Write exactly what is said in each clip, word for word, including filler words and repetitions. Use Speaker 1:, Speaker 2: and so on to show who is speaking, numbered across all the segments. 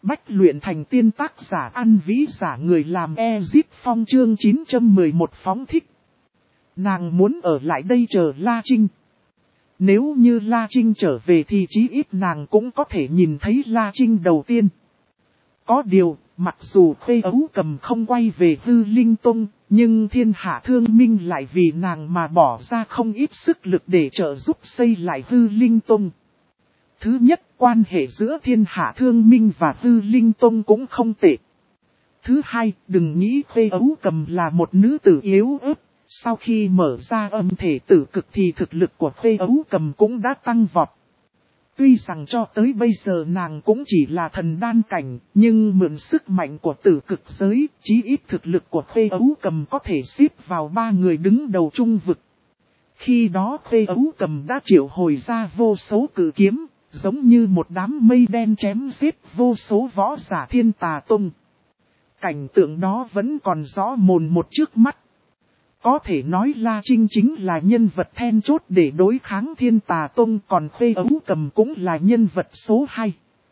Speaker 1: Bách luyện thành tiên tác giả ăn vĩ giả người làm Ezip Phong chương chín trăm mười một phóng thích. Nàng muốn ở lại đây chờ La Trinh. Nếu như La Trinh trở về thì chí ít nàng cũng có thể nhìn thấy La Trinh đầu tiên. Có điều, mặc dù Khê Ấu Cầm không quay về Hư Linh Tông, nhưng Thiên Hạ Thương Minh lại vì nàng mà bỏ ra không ít sức lực để trợ giúp xây lại Hư Linh Tông. Thứ nhất, quan hệ giữa Thiên Hạ Thương Minh và Hư Linh Tông cũng không tệ. Thứ hai, đừng nghĩ Khê Ấu Cầm là một nữ tử yếu ớt. Sau khi mở ra âm thể tử cực thì thực lực của Khê Ấu Cầm cũng đã tăng vọt. Tuy rằng cho tới bây giờ nàng cũng chỉ là thần đan cảnh, nhưng mượn sức mạnh của tử cực giới, chí ít thực lực của Khê Ấu Cầm có thể xếp vào ba người đứng đầu trung vực. Khi đó Khê Ấu Cầm đã triệu hồi ra vô số cử kiếm, giống như một đám mây đen chém giết vô số võ giả Thiên Tà Tông. Cảnh tượng đó vẫn còn rõ mồn một trước mắt. Có thể nói La Trinh chính là nhân vật then chốt để đối kháng Thiên Tà Tông, còn Khê Ấu Cầm cũng là nhân vật số hai.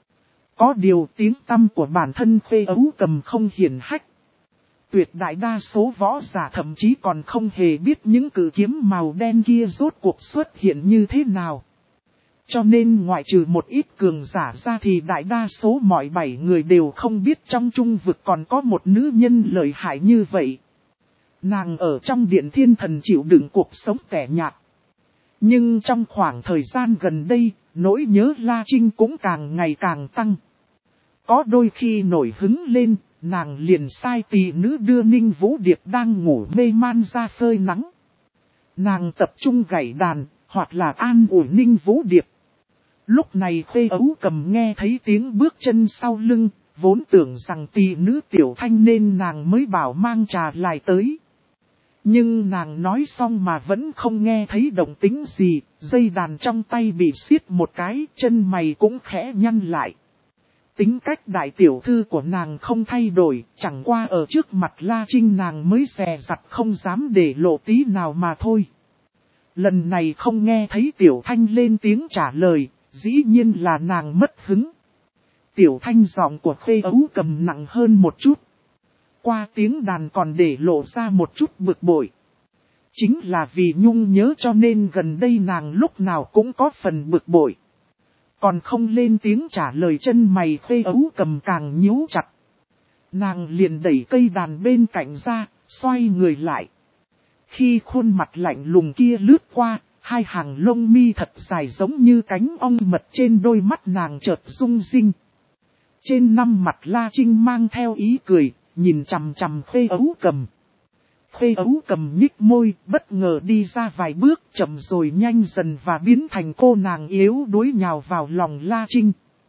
Speaker 1: Có điều tiếng tăm của bản thân Khê Ấu Cầm không hiển hách. Tuyệt đại đa số võ giả thậm chí còn không hề biết những cử kiếm màu đen kia rốt cuộc xuất hiện như thế nào. Cho nên ngoại trừ một ít cường giả ra thì đại đa số mọi bảy người đều không biết trong trung vực còn có một nữ nhân lợi hại như vậy. Nàng ở trong điện thiên thần chịu đựng cuộc sống tẻ nhạt. Nhưng trong khoảng thời gian gần đây, nỗi nhớ La Trinh cũng càng ngày càng tăng. Có đôi khi nổi hứng lên, nàng liền sai tỳ nữ đưa Ninh Vũ Điệp đang ngủ mê man ra phơi nắng. Nàng tập trung gảy đàn, hoặc là an ủi Ninh Vũ Điệp. Lúc này Khê Ấu Cầm nghe thấy tiếng bước chân sau lưng, vốn tưởng rằng tỳ nữ Tiểu Thanh nên nàng mới bảo mang trà lại tới. Nhưng nàng nói xong mà vẫn không nghe thấy động tĩnh gì, dây đàn trong tay bị siết một cái, chân mày cũng khẽ nhăn lại. Tính cách đại tiểu thư của nàng không thay đổi, chẳng qua ở trước mặt La Trinh nàng mới dè dặt không dám để lộ tí nào mà thôi. Lần này không nghe thấy Tiểu Thanh lên tiếng trả lời, dĩ nhiên là nàng mất hứng. Tiểu Thanh giọng của Khê Ấu Cầm nặng hơn một chút. Qua tiếng đàn còn để lộ ra một chút bực bội. Chính là vì nhung nhớ cho nên gần đây nàng lúc nào cũng có phần bực bội. Còn không lên tiếng trả lời, chân mày Khê Ấu Cầm càng nhíu chặt. Nàng liền đẩy cây đàn bên cạnh ra, xoay người lại. Khi khuôn mặt lạnh lùng kia lướt qua, hai hàng lông mi thật dài giống như cánh ong mật trên đôi mắt nàng chợt rung rinh. Trên năm mặt La Trinh mang theo ý cười, nhìn chằm chằm Khê Ấu Cầm. Khê Ấu Cầm nhích môi, bất ngờ đi ra vài bước, chậm rồi nhanh dần và biến thành cô nàng yếu đuối nhào vào lòng La Trinh.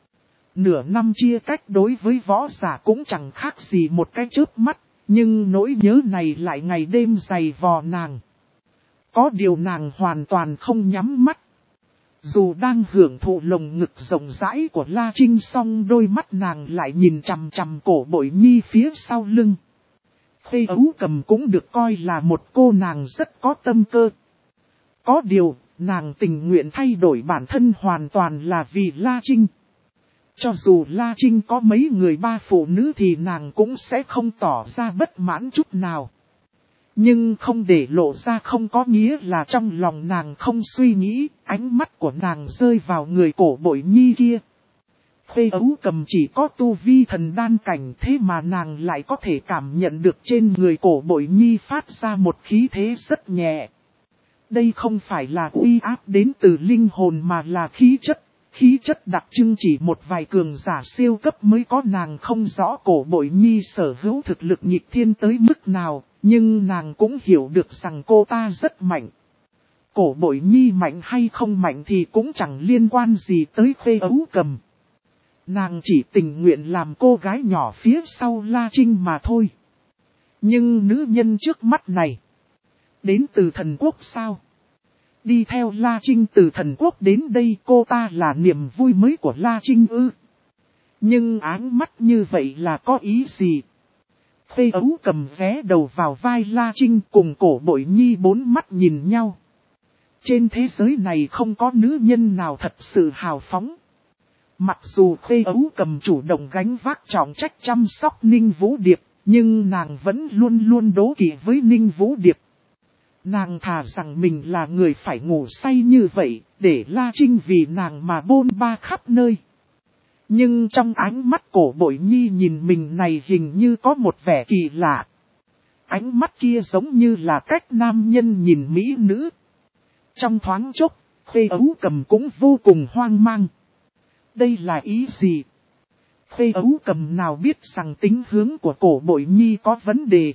Speaker 1: Nửa năm chia cách đối với võ giả cũng chẳng khác gì một cái chớp mắt, nhưng nỗi nhớ này lại ngày đêm dày vò nàng. Có điều nàng hoàn toàn không nhắm mắt. Dù đang hưởng thụ lồng ngực rộng rãi của La Trinh, song đôi mắt nàng lại nhìn chằm chằm cổ Bội Nhi phía sau lưng. Khê Ấu Cầm cũng được coi là một cô nàng rất có tâm cơ. Có điều, nàng tình nguyện thay đổi bản thân hoàn toàn là vì La Trinh. Cho dù La Trinh có mấy người ba phụ nữ thì nàng cũng sẽ không tỏ ra bất mãn chút nào. Nhưng không để lộ ra không có nghĩa là trong lòng nàng không suy nghĩ, ánh mắt của nàng rơi vào người cổ Bội Nhi kia. Khê Ấu Cầm chỉ có tu vi thần đan cảnh, thế mà nàng lại có thể cảm nhận được trên người cổ Bội Nhi phát ra một khí thế rất nhẹ. Đây không phải là uy áp đến từ linh hồn mà là khí chất. Khí chất đặc trưng chỉ một vài cường giả siêu cấp mới có, nàng không rõ cổ Bội Nhi sở hữu thực lực nghịch thiên tới mức nào, nhưng nàng cũng hiểu được rằng cô ta rất mạnh. Cổ Bội Nhi mạnh hay không mạnh thì cũng chẳng liên quan gì tới Khê Ấu Cầm. Nàng chỉ tình nguyện làm cô gái nhỏ phía sau La Trinh mà thôi. Nhưng nữ nhân trước mắt này, đến từ thần quốc sao? Đi theo La Trinh từ thần quốc đến đây, cô ta là niềm vui mới của La Trinh ư? Nhưng áng mắt như vậy là có ý gì? Khê Ấu Cầm ghé đầu vào vai La Trinh, cùng cổ Bội Nhi bốn mắt nhìn nhau. Trên thế giới này không có nữ nhân nào thật sự hào phóng. Mặc dù Khê Ấu Cầm chủ động gánh vác trọng trách chăm sóc Ninh Vũ Điệp, nhưng nàng vẫn luôn luôn đố kỵ với Ninh Vũ Điệp. Nàng thà rằng mình là người phải ngủ say như vậy, để La Trinh vì nàng mà bôn ba khắp nơi. Nhưng trong ánh mắt Cổ Bội Nhi nhìn mình này hình như có một vẻ kỳ lạ. Ánh mắt kia giống như là cách nam nhân nhìn mỹ nữ. Trong thoáng chốc, Khê Ấu Cầm cũng vô cùng hoang mang. Đây là ý gì? Khê Ấu Cầm nào biết rằng tính hướng của Cổ Bội Nhi có vấn đề.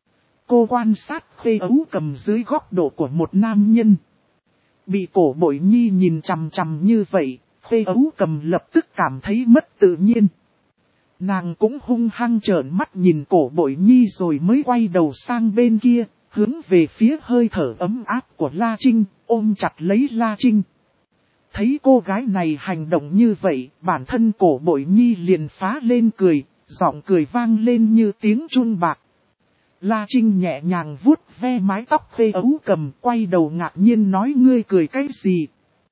Speaker 1: Cô quan sát Khê Ấu Cầm dưới góc độ của một nam nhân. Bị Cổ Bội Nhi nhìn chằm chằm như vậy, Khê Ấu Cầm lập tức cảm thấy mất tự nhiên. Nàng cũng hung hăng trợn mắt nhìn Cổ Bội Nhi rồi mới quay đầu sang bên kia, hướng về phía hơi thở ấm áp của La Trinh, ôm chặt lấy La Trinh. Thấy cô gái này hành động như vậy, bản thân Cổ Bội Nhi liền phá lên cười, giọng cười vang lên như tiếng chun bạc. La Trinh nhẹ nhàng vuốt ve mái tóc Khê Ấu Cầm, quay đầu ngạc nhiên nói ngươi cười cái gì?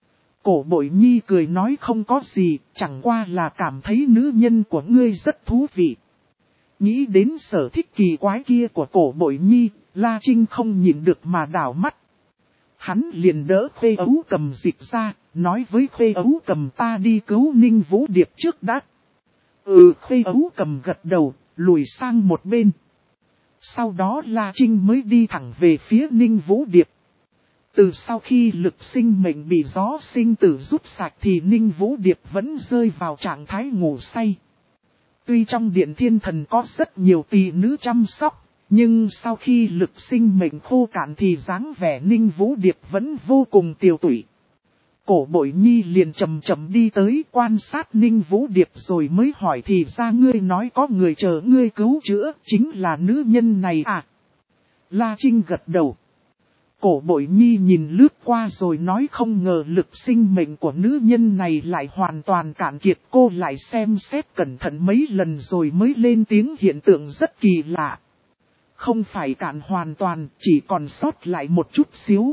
Speaker 1: Cổ Bội Nhi cười nói không có gì, chẳng qua là cảm thấy nữ nhân của ngươi rất thú vị. Nghĩ đến sở thích kỳ quái kia của Cổ Bội Nhi, La Trinh không nhìn được mà đảo mắt. Hắn liền đỡ Khê Ấu Cầm dịch ra, nói với Khê Ấu Cầm ta đi cứu Ninh Vũ Điệp trước đã. Ừ, Khê Ấu Cầm gật đầu, lùi sang một bên. Sau đó La Trinh mới đi thẳng về phía Ninh Vũ Điệp. Từ sau khi lực sinh mệnh bị gió sinh tử rút sạch thì Ninh Vũ Điệp vẫn rơi vào trạng thái ngủ say. Tuy trong điện thiên thần có rất nhiều tỷ nữ chăm sóc, nhưng sau khi lực sinh mệnh khô cạn thì dáng vẻ Ninh Vũ Điệp vẫn vô cùng tiều tụy. Cổ Bội Nhi liền chậm chậm đi tới quan sát Ninh Vũ Điệp rồi mới hỏi thì ra ngươi nói có người chờ ngươi cứu chữa, chính là nữ nhân này à? La Trinh gật đầu. Cổ Bội Nhi nhìn lướt qua rồi nói không ngờ lực sinh mệnh của nữ nhân này lại hoàn toàn cạn kiệt. Cô lại xem xét cẩn thận mấy lần rồi mới lên tiếng hiện tượng rất kỳ lạ. Không phải cạn hoàn toàn, chỉ còn sót lại một chút xíu.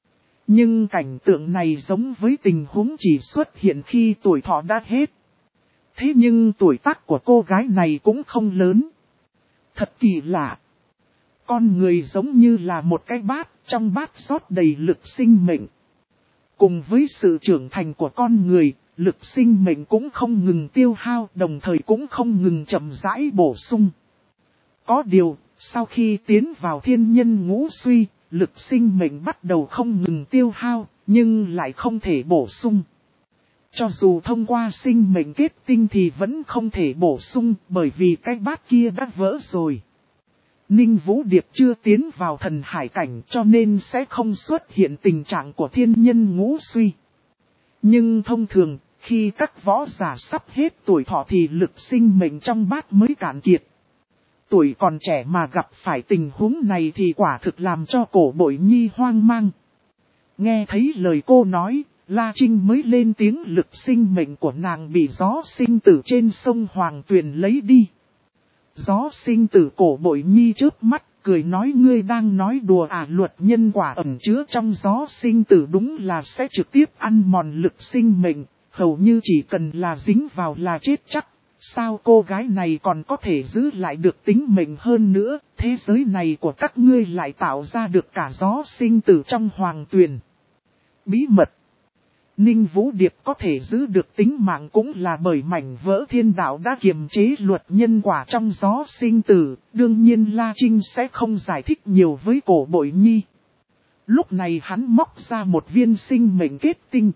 Speaker 1: Nhưng cảnh tượng này giống với tình huống chỉ xuất hiện khi tuổi thọ đã hết. Thế nhưng tuổi tác của cô gái này cũng không lớn. Thật kỳ lạ. Con người giống như là một cái bát, trong bát rót đầy lực sinh mệnh. Cùng với sự trưởng thành của con người, lực sinh mệnh cũng không ngừng tiêu hao, đồng thời cũng không ngừng chậm rãi bổ sung. Có điều, sau khi tiến vào thiên nhân ngũ suy, lực sinh mệnh bắt đầu không ngừng tiêu hao, nhưng lại không thể bổ sung. Cho dù thông qua sinh mệnh kết tinh thì vẫn không thể bổ sung, bởi vì cái bát kia đã vỡ rồi. Ninh Vũ Điệp chưa tiến vào thần hải cảnh cho nên sẽ không xuất hiện tình trạng của thiên nhân ngũ suy. Nhưng thông thường, khi các võ giả sắp hết tuổi thọ thì lực sinh mệnh trong bát mới cạn kiệt. Tuổi còn trẻ mà gặp phải tình huống này thì quả thực làm cho Cổ Bội Nhi hoang mang. Nghe thấy lời cô nói, La Trinh mới lên tiếng lực sinh mệnh của nàng bị gió sinh tử trên sông Hoàng Tuyền lấy đi. Gió sinh tử Cổ Bội Nhi chớp mắt, cười nói ngươi đang nói đùa à, luật nhân quả ẩn chứa trong gió sinh tử đúng là sẽ trực tiếp ăn mòn lực sinh mệnh, hầu như chỉ cần là dính vào là chết chắc. Sao cô gái này còn có thể giữ lại được tính mệnh hơn nữa, thế giới này của các ngươi lại tạo ra được cả gió sinh tử trong Hoàng Tuyền. Bí mật. Ninh Vũ Điệp có thể giữ được tính mạng cũng là bởi mảnh vỡ thiên đạo đã kiềm chế luật nhân quả trong gió sinh tử, đương nhiên La Trinh sẽ không giải thích nhiều với Cổ Bội Nhi. Lúc này hắn móc ra một viên sinh mệnh kết tinh.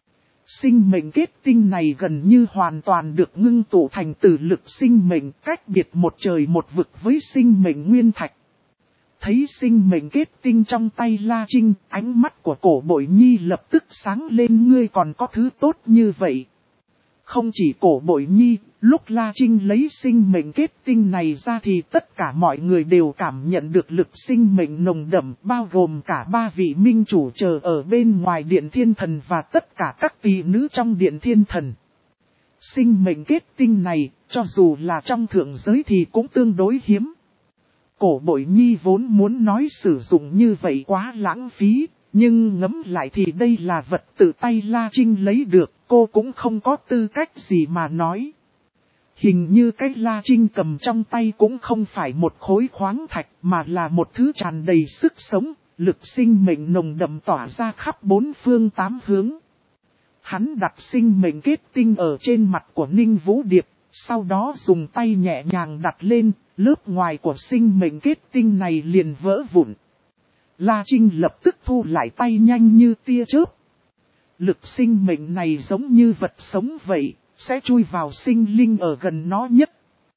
Speaker 1: Sinh mệnh kết tinh này gần như hoàn toàn được ngưng tụ thành từ lực sinh mệnh, cách biệt một trời một vực với sinh mệnh nguyên thạch. Thấy sinh mệnh kết tinh trong tay La Trinh, ánh mắt của Cổ Bội Nhi lập tức sáng lên, ngươi còn có thứ tốt như vậy. Không chỉ Cổ Bội Nhi, lúc La Trinh lấy sinh mệnh kết tinh này ra thì tất cả mọi người đều cảm nhận được lực sinh mệnh nồng đậm, bao gồm cả ba vị minh chủ chờ ở bên ngoài điện thiên thần và tất cả các tỷ nữ trong điện thiên thần. Sinh mệnh kết tinh này, cho dù là trong thượng giới thì cũng tương đối hiếm. Cổ Bội Nhi vốn muốn nói sử dụng như vậy quá lãng phí, Nhưng ngẫm lại thì đây là vật tự tay La Trinh lấy được, cô cũng không có tư cách gì mà nói. Hình như cái La Trinh cầm trong tay cũng không phải một khối khoáng thạch mà là một thứ tràn đầy sức sống, lực sinh mệnh nồng đậm tỏa ra khắp bốn phương tám hướng. Hắn đặt sinh mệnh kết tinh ở trên mặt của Ninh Vũ Điệp, sau đó dùng tay nhẹ nhàng đặt lên, lớp ngoài của sinh mệnh kết tinh này liền vỡ vụn. La Trinh lập tức thu lại tay nhanh như tia chớp. Lực sinh mệnh này giống như vật sống vậy, sẽ chui vào sinh linh ở gần nó nhất.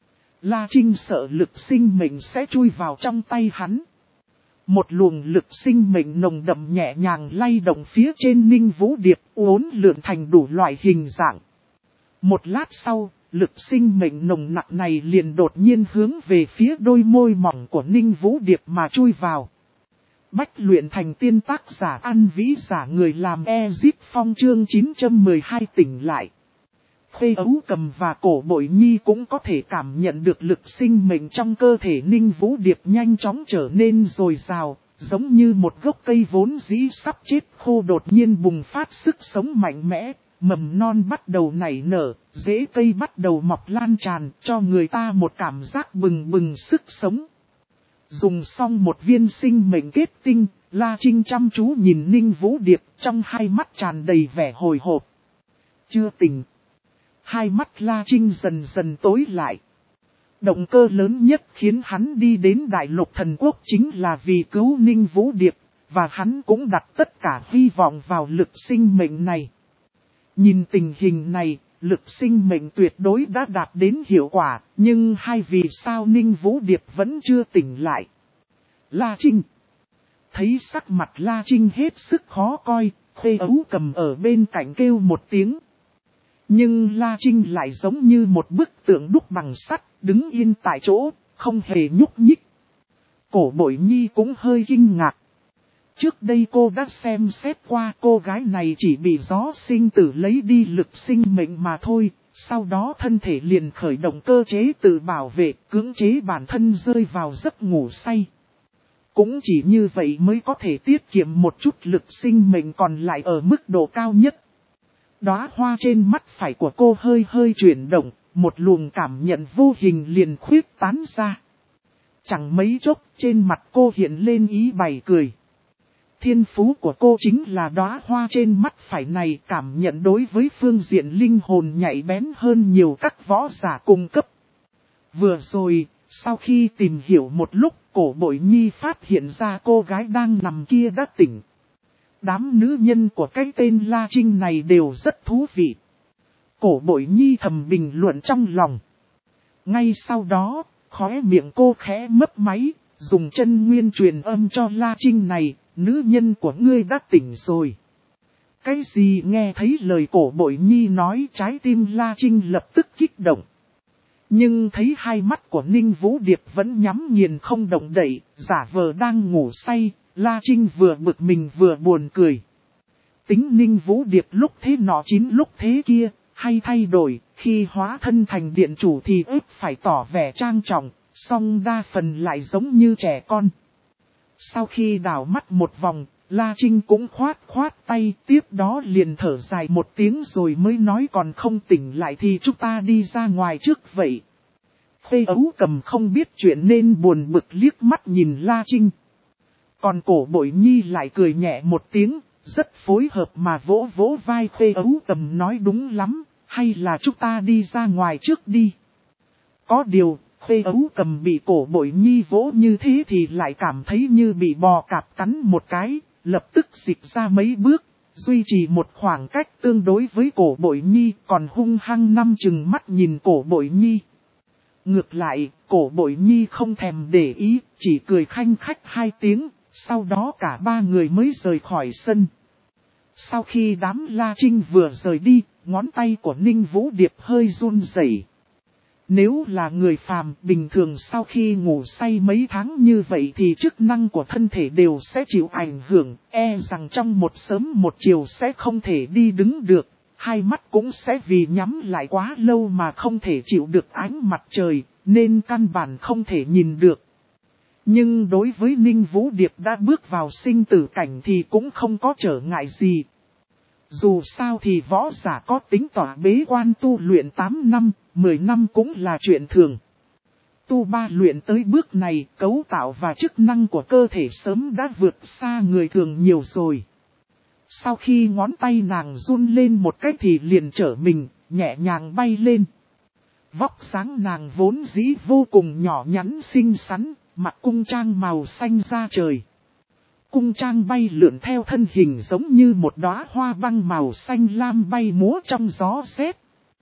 Speaker 1: La Trinh sợ lực sinh mệnh sẽ chui vào trong tay hắn. Một luồng lực sinh mệnh nồng đậm nhẹ nhàng lay động phía trên Ninh Vũ Điệp, uốn lượn thành đủ loại hình dạng. Một lát sau, lực sinh mệnh nồng nặng này liền đột nhiên hướng về phía đôi môi mỏng của Ninh Vũ Điệp mà chui vào. Bách luyện thành tiên tác giả An Vĩ giả người làm Ezip Phong chương chín trăm mười hai tỉnh lại. Khê Ấu Cầm và Cổ Bội Nhi cũng có thể cảm nhận được lực sinh mệnh trong cơ thể Ninh Vũ Điệp nhanh chóng trở nên dồi dào, giống như một gốc cây vốn dĩ sắp chết khô đột nhiên bùng phát sức sống mạnh mẽ, mầm non bắt đầu nảy nở, rễ cây bắt đầu mọc lan tràn, cho người ta một cảm giác bừng bừng sức sống. Dùng xong một viên sinh mệnh kết tinh, La Trinh chăm chú nhìn Ninh Vũ Điệp trong hai mắt tràn đầy vẻ hồi hộp. Chưa tỉnh. Hai mắt La Trinh dần dần tối lại. Động cơ lớn nhất khiến hắn đi đến Đại Lục Thần Quốc chính là vì cứu Ninh Vũ Điệp, và hắn cũng đặt tất cả hy vọng vào lực sinh mệnh này. Nhìn tình hình này, lực sinh mệnh tuyệt đối đã đạt đến hiệu quả, nhưng hai vì sao Ninh Vũ Điệp vẫn chưa tỉnh lại. La Trinh. Thấy sắc mặt La Trinh hết sức khó coi, Khê Ấu Cầm ở bên cạnh kêu một tiếng. Nhưng La Trinh lại giống như một bức tượng đúc bằng sắt, đứng yên tại chỗ, không hề nhúc nhích. Cổ Bội Nhi cũng hơi kinh ngạc. Trước đây cô đã xem xét qua cô gái này chỉ bị gió sinh tử lấy đi lực sinh mệnh mà thôi, sau đó thân thể liền khởi động cơ chế tự bảo vệ, cưỡng chế bản thân rơi vào giấc ngủ say. Cũng chỉ như vậy mới có thể tiết kiệm một chút lực sinh mệnh còn lại ở mức độ cao nhất. Đóa hoa trên mắt phải của cô hơi hơi chuyển động, một luồng cảm nhận vô hình liền khuyết tán ra. Chẳng mấy chốc trên mặt cô hiện lên ý bày cười. Thiên phú của cô chính là đóa hoa trên mắt phải này, cảm nhận đối với phương diện linh hồn nhạy bén hơn nhiều các võ giả cung cấp. Vừa rồi, sau khi tìm hiểu một lúc, Cổ Bội Nhi phát hiện ra cô gái đang nằm kia đã tỉnh. Đám nữ nhân của cái tên La Trinh này đều rất thú vị. Cổ Bội Nhi thầm bình luận trong lòng. Ngay sau đó, khóe miệng cô khẽ mấp máy, dùng chân nguyên truyền âm cho La Trinh này, nữ nhân của ngươi đã tỉnh rồi. Cái gì nghe thấy lời Cổ Bội Nhi nói, trái tim La Trinh lập tức kích động. Nhưng thấy hai mắt của Ninh Vũ Điệp vẫn nhắm nghiền không động đậy, giả vờ đang ngủ say, La Trinh vừa bực mình vừa buồn cười. Tính Ninh Vũ Điệp lúc thế nọ chín lúc thế kia, hay thay đổi, khi hóa thân thành điện chủ thì ếp phải tỏ vẻ trang trọng, song đa phần lại giống như trẻ con. Sau khi đảo mắt một vòng, La Trinh cũng khoát khoát tay, tiếp đó liền thở dài một tiếng rồi mới nói còn không tỉnh lại thì chúng ta đi ra ngoài trước vậy. Khê Ấu Cầm không biết chuyện nên buồn bực liếc mắt nhìn La Trinh. Còn Cổ Bội Nhi lại cười nhẹ một tiếng, rất phối hợp mà vỗ vỗ vai Khê Ấu Cầm nói đúng lắm, hay là chúng ta đi ra ngoài trước đi. Có điều, Khê Ấu Cầm bị Cổ Bội Nhi vỗ như thế thì lại cảm thấy như bị bò cạp cắn một cái, lập tức dịch ra mấy bước, duy trì một khoảng cách tương đối với Cổ Bội Nhi, còn hung hăng năm chừng mắt nhìn Cổ Bội Nhi. Ngược lại, Cổ Bội Nhi không thèm để ý, chỉ cười khanh khách hai tiếng, sau đó cả ba người mới rời khỏi sân. Sau khi đám La Trinh vừa rời đi, ngón tay của Ninh Vũ Điệp hơi run rẩy. Nếu là người phàm bình thường sau khi ngủ say mấy tháng như vậy thì chức năng của thân thể đều sẽ chịu ảnh hưởng, e rằng trong một sớm một chiều sẽ không thể đi đứng được, hai mắt cũng sẽ vì nhắm lại quá lâu mà không thể chịu được ánh mặt trời, nên căn bản không thể nhìn được. Nhưng đối với Ninh Vũ Điệp đã bước vào sinh tử cảnh thì cũng không có trở ngại gì. Dù sao thì võ giả có tính tỏa bế quan tu luyện tám năm, mười năm cũng là chuyện thường. Tu ba luyện tới bước này, cấu tạo và chức năng của cơ thể sớm đã vượt xa người thường nhiều rồi. Sau khi ngón tay nàng run lên một cái thì liền trở mình, nhẹ nhàng bay lên. Vóc dáng nàng vốn dĩ vô cùng nhỏ nhắn xinh xắn, mặc cung trang màu xanh da trời. Cung trang bay lượn theo thân hình giống như một đóa hoa băng màu xanh lam bay múa trong gió rét.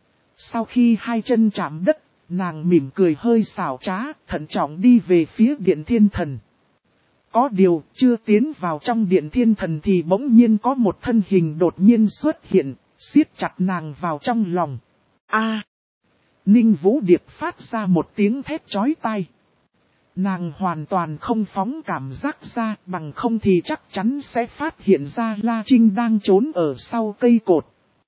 Speaker 1: Sau khi hai chân chạm đất, nàng mỉm cười hơi xảo trá, thận trọng đi về phía Điện Thiên Thần. Có điều, chưa tiến vào trong Điện Thiên Thần thì bỗng nhiên có một thân hình đột nhiên xuất hiện, siết chặt nàng vào trong lòng. A! Ninh Vũ Điệp phát ra một tiếng thét chói tai. Nàng hoàn toàn không phóng cảm giác ra, bằng không thì chắc chắn sẽ phát hiện ra La Trinh đang trốn ở sau cây cột.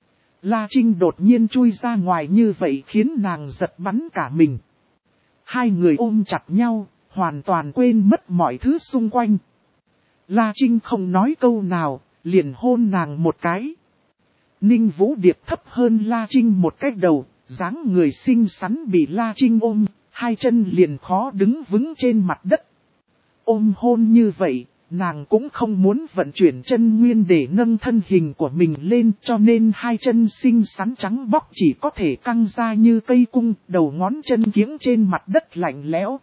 Speaker 1: La Trinh đột nhiên chui ra ngoài như vậy khiến nàng giật bắn cả mình. Hai người ôm chặt nhau, hoàn toàn quên mất mọi thứ xung quanh. La Trinh không nói câu nào, liền hôn nàng một cái. Ninh Vũ Điệp thấp hơn La Trinh một cái đầu, dáng người xinh xắn bị La Trinh ôm, hai chân liền khó đứng vững trên mặt đất. Ôm hôn như vậy, nàng cũng không muốn vận chuyển chân nguyên để nâng thân hình của mình lên, cho nên hai chân xinh xắn trắng bóc chỉ có thể căng ra như cây cung, đầu ngón chân kiếng trên mặt đất lạnh lẽo.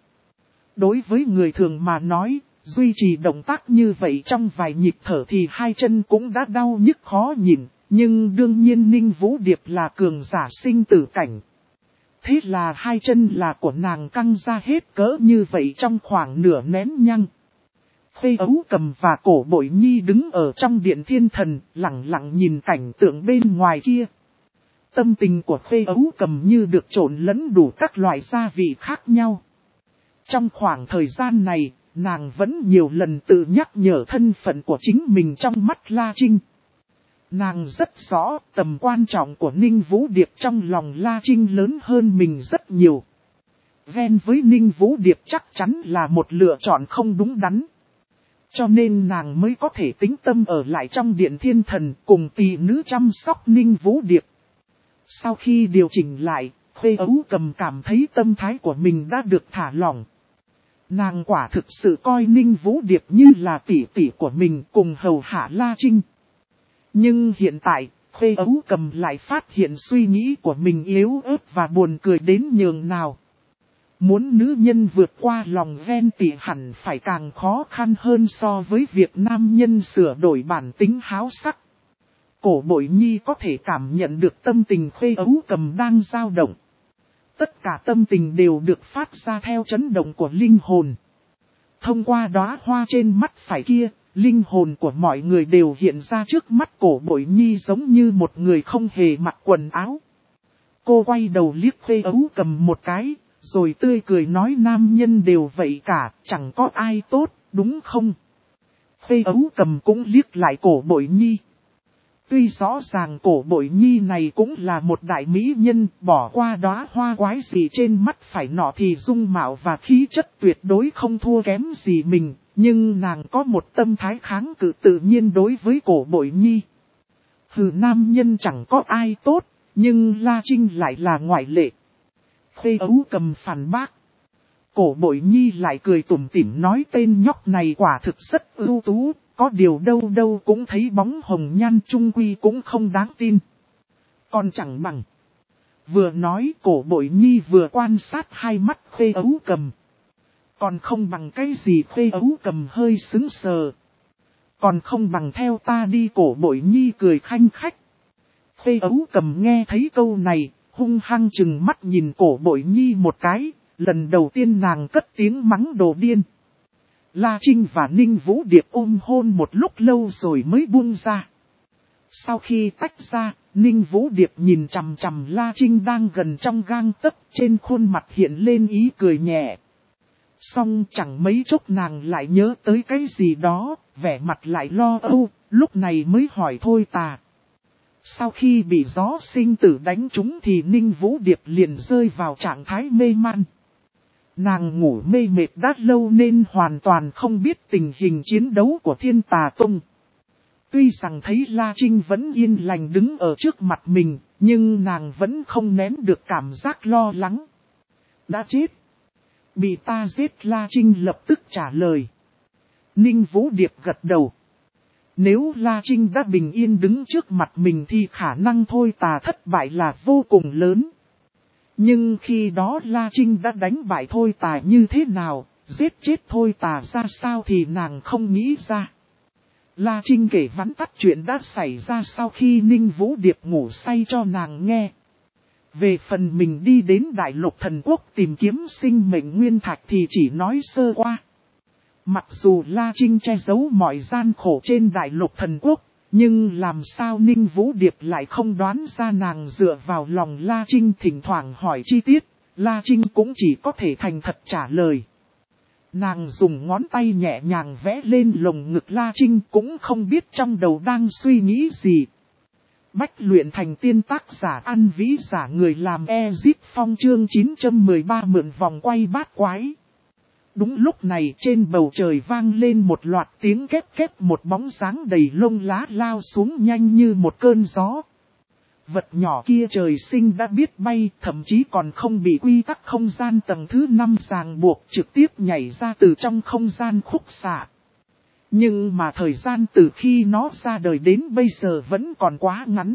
Speaker 1: Đối với người thường mà nói, duy trì động tác như vậy trong vài nhịp thở thì hai chân cũng đã đau nhức khó nhịn, nhưng đương nhiên Ninh Vũ Điệp là cường giả sinh tử cảnh. Thế là hai chân là của nàng căng ra hết cỡ như vậy trong khoảng nửa nén nhăng. Khê Ấu Cầm và Cổ Bội Nhi đứng ở trong Điện Thiên Thần, lặng lặng nhìn cảnh tượng bên ngoài kia. Tâm tình của Khê Ấu Cầm như được trộn lẫn đủ các loại gia vị khác nhau. Trong khoảng thời gian này, nàng vẫn nhiều lần tự nhắc nhở thân phận của chính mình trong mắt La Trinh. Nàng rất rõ tầm quan trọng của Ninh Vũ Điệp trong lòng La Trinh lớn hơn mình rất nhiều. Ghen với Ninh Vũ Điệp chắc chắn là một lựa chọn không đúng đắn. Cho nên nàng mới có thể tĩnh tâm ở lại trong Điện Thiên Thần cùng tỷ nữ chăm sóc Ninh Vũ Điệp. Sau khi điều chỉnh lại, Khê Ấu Cầm cảm thấy tâm thái của mình đã được thả lỏng. Nàng quả thực sự coi Ninh Vũ Điệp như là tỷ tỷ của mình cùng hầu hạ La Trinh. Nhưng hiện tại, Khê Ấu Cầm lại phát hiện suy nghĩ của mình yếu ớt và buồn cười đến nhường nào. Muốn nữ nhân vượt qua lòng ghen tị hẳn phải càng khó khăn hơn so với việc nam nhân sửa đổi bản tính háo sắc. Cổ Bội Nhi có thể cảm nhận được tâm tình Khê Ấu Cầm đang dao động. Tất cả tâm tình đều được phát ra theo chấn động của linh hồn. Thông qua đóa hoa trên mắt phải kia, linh hồn của mọi người đều hiện ra trước mắt Cổ Bội Nhi giống như một người không hề mặc quần áo. Cô quay đầu liếc Khê Ấu Cầm một cái, rồi tươi cười nói nam nhân đều vậy cả, chẳng có ai tốt, đúng không? Khê Ấu Cầm cũng liếc lại Cổ Bội Nhi. Tuy rõ ràng Cổ Bội Nhi này cũng là một đại mỹ nhân, bỏ qua đóa hoa quái gì trên mắt phải nọ thì dung mạo và khí chất tuyệt đối không thua kém gì mình, nhưng nàng có một tâm thái kháng cự tự nhiên đối với Cổ Bội Nhi. Hừ, nam nhân chẳng có ai tốt, nhưng La Trinh lại là ngoại lệ. Khê Ấu Cầm phản bác. Cổ Bội Nhi lại cười tủm tỉm nói tên nhóc này quả thực rất ưu tú, có điều đâu đâu cũng thấy bóng hồng nhan trung quy cũng không đáng tin. Còn chẳng bằng. Vừa nói Cổ Bội Nhi vừa quan sát hai mắt Khê Ấu Cầm. Còn không bằng cái gì Khê Ấu Cầm hơi sững sờ. Còn không bằng theo ta đi Cổ Bội Nhi cười khanh khách. Khê Ấu Cầm nghe thấy câu này, hung hăng chừng mắt nhìn Cổ Bội Nhi một cái, lần đầu tiên nàng cất tiếng mắng đồ điên. La Trinh và Ninh Vũ Điệp ôm hôn một lúc lâu rồi mới buông ra. Sau khi tách ra, Ninh Vũ Điệp nhìn chằm chằm La Trinh đang gần trong gang tấc, trên khuôn mặt hiện lên ý cười nhẹ. Xong chẳng mấy chốc nàng lại nhớ tới cái gì đó, vẻ mặt lại lo âu, lúc này mới hỏi thôi tà. Sau khi bị gió sinh tử đánh trúng thì Ninh Vũ Điệp liền rơi vào trạng thái mê man. Nàng ngủ mê mệt đã lâu nên hoàn toàn không biết tình hình chiến đấu của Thiên Tà Tông. Tuy rằng thấy La Trinh vẫn yên lành đứng ở trước mặt mình, nhưng nàng vẫn không nén được cảm giác lo lắng. Đã chết. Bị ta giết. La Trinh lập tức trả lời. Ninh Vũ Điệp gật đầu. Nếu La Trinh đã bình yên đứng trước mặt mình thì khả năng thôi tà thất bại là vô cùng lớn. Nhưng khi đó La Trinh đã đánh bại thôi tà như thế nào, giết chết thôi tà ra sao thì nàng không nghĩ ra. La Trinh kể vắn tắt chuyện đã xảy ra sau khi Ninh Vũ Điệp ngủ say cho nàng nghe. Về phần mình đi đến Đại Lục Thần Quốc tìm kiếm sinh mệnh nguyên thạch thì chỉ nói sơ qua. Mặc dù La Trinh che giấu mọi gian khổ trên Đại Lục Thần Quốc, nhưng làm sao Ninh Vũ Điệp lại không đoán ra nàng dựa vào lòng La Trinh thỉnh thoảng hỏi chi tiết, La Trinh cũng chỉ có thể thành thật trả lời. Nàng dùng ngón tay nhẹ nhàng vẽ lên lồng ngực La Trinh cũng không biết trong đầu đang suy nghĩ gì. Bách luyện thành tiên tác giả ăn vĩ giả người làm Ezip Phong chương chín trăm mười ba mượn vòng quay bát quái. Đúng lúc này trên bầu trời vang lên một loạt tiếng kép kép, một bóng dáng đầy lông lá lao xuống nhanh như một cơn gió. Vật nhỏ kia trời sinh đã biết bay, thậm chí còn không bị quy tắc không gian tầng thứ năm ràng buộc, trực tiếp nhảy ra từ trong không gian khúc xạ. Nhưng mà thời gian từ khi nó ra đời đến bây giờ vẫn còn quá ngắn.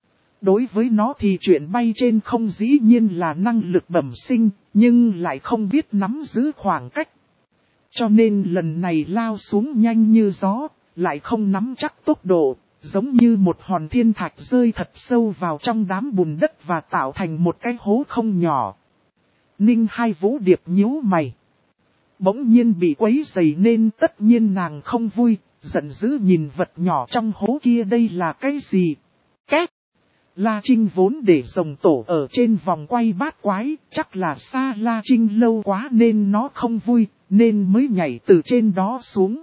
Speaker 1: Đối với nó thì chuyện bay trên không dĩ nhiên là năng lực bẩm sinh, nhưng lại không biết nắm giữ khoảng cách. Cho nên lần này lao xuống nhanh như gió, lại không nắm chắc tốc độ, giống như một hòn thiên thạch rơi thật sâu vào trong đám bùn đất và tạo thành một cái hố không nhỏ. Ninh Hai Vũ Điệp nhíu mày. Bỗng nhiên bị quấy rầy nên tất nhiên nàng không vui, giận dữ nhìn vật nhỏ trong hố kia đây là cái gì? Két! La Trinh vốn để rồng tổ ở trên vòng quay bát quái, chắc là xa La Trinh lâu quá nên nó không vui, nên mới nhảy từ trên đó xuống.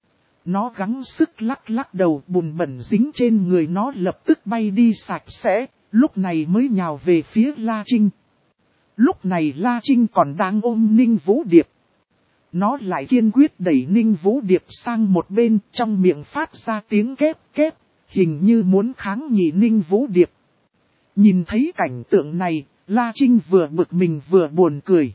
Speaker 1: Nó gắng sức lắc lắc đầu, bùn bẩn dính trên người nó lập tức bay đi sạch sẽ, lúc này mới nhào về phía La Trinh. Lúc này La Trinh còn đang ôm Ninh Vũ Điệp. Nó lại kiên quyết đẩy Ninh Vũ Điệp sang một bên, trong miệng phát ra tiếng kép kép, hình như muốn kháng nghị Ninh Vũ Điệp. Nhìn thấy cảnh tượng này, La Trinh vừa bực mình vừa buồn cười.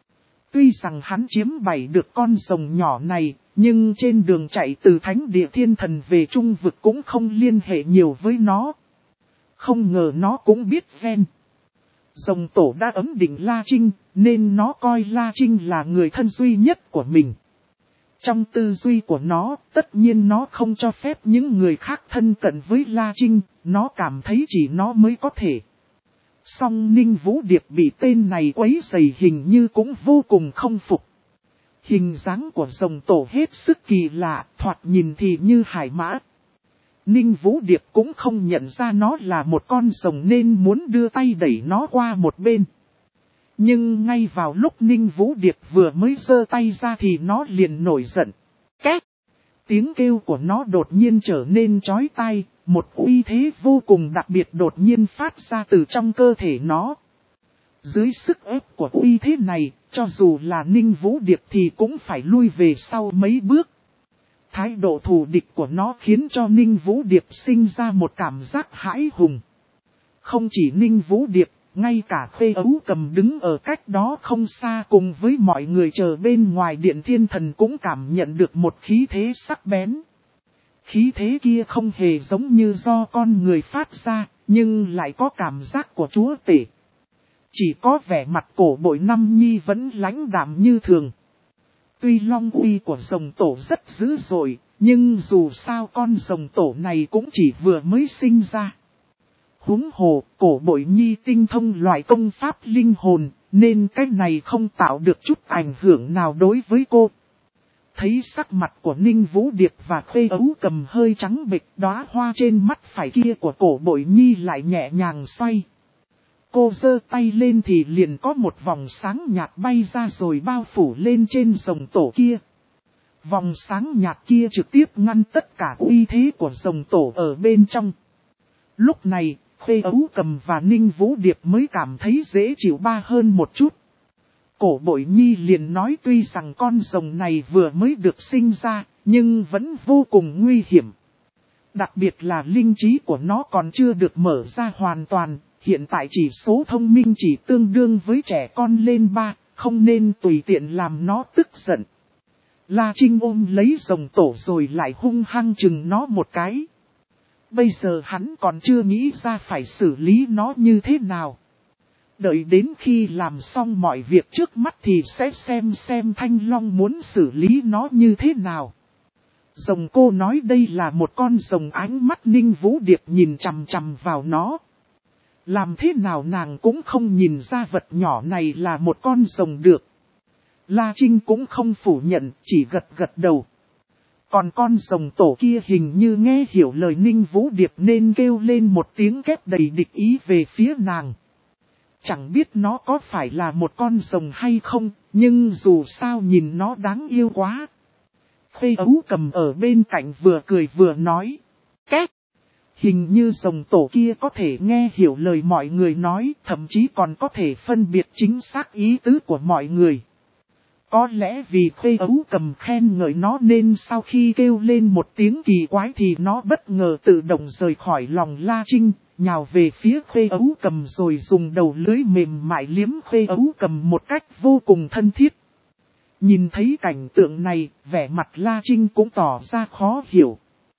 Speaker 1: Tuy rằng hắn chiếm bày được con rồng nhỏ này, nhưng trên đường chạy từ Thánh Địa Thiên Thần về Trung Vực cũng không liên hệ nhiều với nó. Không ngờ nó cũng biết ven. Rồng tổ đã ấm định La Trinh, nên nó coi La Trinh là người thân duy nhất của mình. Trong tư duy của nó, tất nhiên nó không cho phép những người khác thân cận với La Trinh, nó cảm thấy chỉ nó mới có thể. Song Ninh Vũ Điệp bị tên này quấy rầy hình như cũng vô cùng không phục. Hình dáng của rồng tổ hết sức kỳ lạ, thoạt nhìn thì như hải mã. Ninh Vũ Điệp cũng không nhận ra nó là một con rồng nên muốn đưa tay đẩy nó qua một bên. Nhưng ngay vào lúc Ninh Vũ Điệp vừa mới giơ tay ra thì nó liền nổi giận. Két! Tiếng kêu của nó đột nhiên trở nên chói tai, một uy thế vô cùng đặc biệt đột nhiên phát ra từ trong cơ thể nó. Dưới sức ép của uy thế này, cho dù là Ninh Vũ Điệp thì cũng phải lui về sau mấy bước. Thái độ thù địch của nó khiến cho Ninh Vũ Điệp sinh ra một cảm giác hãi hùng. Không chỉ Ninh Vũ Điệp, ngay cả Khê Ấu Cầm đứng ở cách đó không xa cùng với mọi người chờ bên ngoài Điện Thiên Thần cũng cảm nhận được một khí thế sắc bén. Khí thế kia không hề giống như do con người phát ra, nhưng lại có cảm giác của chúa tể. Chỉ có vẻ mặt cổ bội Năm Nhi vẫn lãnh đạm như thường. Tuy long uy của rồng tổ rất dữ dội, nhưng dù sao con rồng tổ này cũng chỉ vừa mới sinh ra. Huống hồ, cổ bội Nhi tinh thông loại công pháp linh hồn, nên cái này không tạo được chút ảnh hưởng nào đối với cô. Thấy sắc mặt của Ninh Vũ Điệp và Khê Ấu Cầm hơi trắng bệch, đóa hoa trên mắt phải kia của cổ bội Nhi lại nhẹ nhàng xoay. Cô giơ tay lên thì liền có một vòng sáng nhạt bay ra rồi bao phủ lên trên rồng tổ kia. Vòng sáng nhạt kia trực tiếp ngăn tất cả uy thế của rồng tổ ở bên trong. Lúc này, Khê Ấu Cầm và Ninh Vũ Điệp mới cảm thấy dễ chịu ba hơn một chút. Cổ Bội Nhi liền nói tuy rằng con rồng này vừa mới được sinh ra, nhưng vẫn vô cùng nguy hiểm. Đặc biệt là linh trí của nó còn chưa được mở ra hoàn toàn, hiện tại chỉ số thông minh chỉ tương đương với trẻ con lên ba, không nên tùy tiện làm nó tức giận. La Trinh ôm lấy rồng tổ rồi lại hung hăng chừng nó một cái. Bây giờ hắn còn chưa nghĩ ra phải xử lý nó như thế nào. Đợi đến khi làm xong mọi việc trước mắt thì sẽ xem xem Thanh Long muốn xử lý nó như thế nào. Rồng cô nói đây là một con rồng, ánh mắt Ninh Vũ Điệp nhìn chằm chằm vào nó. Làm thế nào nàng cũng không nhìn ra vật nhỏ này là một con rồng được. La Trinh cũng không phủ nhận, chỉ gật gật đầu. Còn con rồng tổ kia hình như nghe hiểu lời Ninh Vũ Điệp nên kêu lên một tiếng kép đầy địch ý về phía nàng. Chẳng biết nó có phải là một con rồng hay không, nhưng dù sao nhìn nó đáng yêu quá. Khê Ấu Cầm ở bên cạnh vừa cười vừa nói. Két! Hình như rồng tổ kia có thể nghe hiểu lời mọi người nói, thậm chí còn có thể phân biệt chính xác ý tứ của mọi người. Có lẽ vì Khê Ấu Cầm khen ngợi nó nên sau khi kêu lên một tiếng kỳ quái thì nó bất ngờ tự động rời khỏi lòng La Trinh, nhào về phía Khê Ấu Cầm rồi dùng đầu lưỡi mềm mại liếm Khê Ấu Cầm một cách vô cùng thân thiết. Nhìn thấy cảnh tượng này, vẻ mặt La Trinh cũng tỏ ra khó hiểu.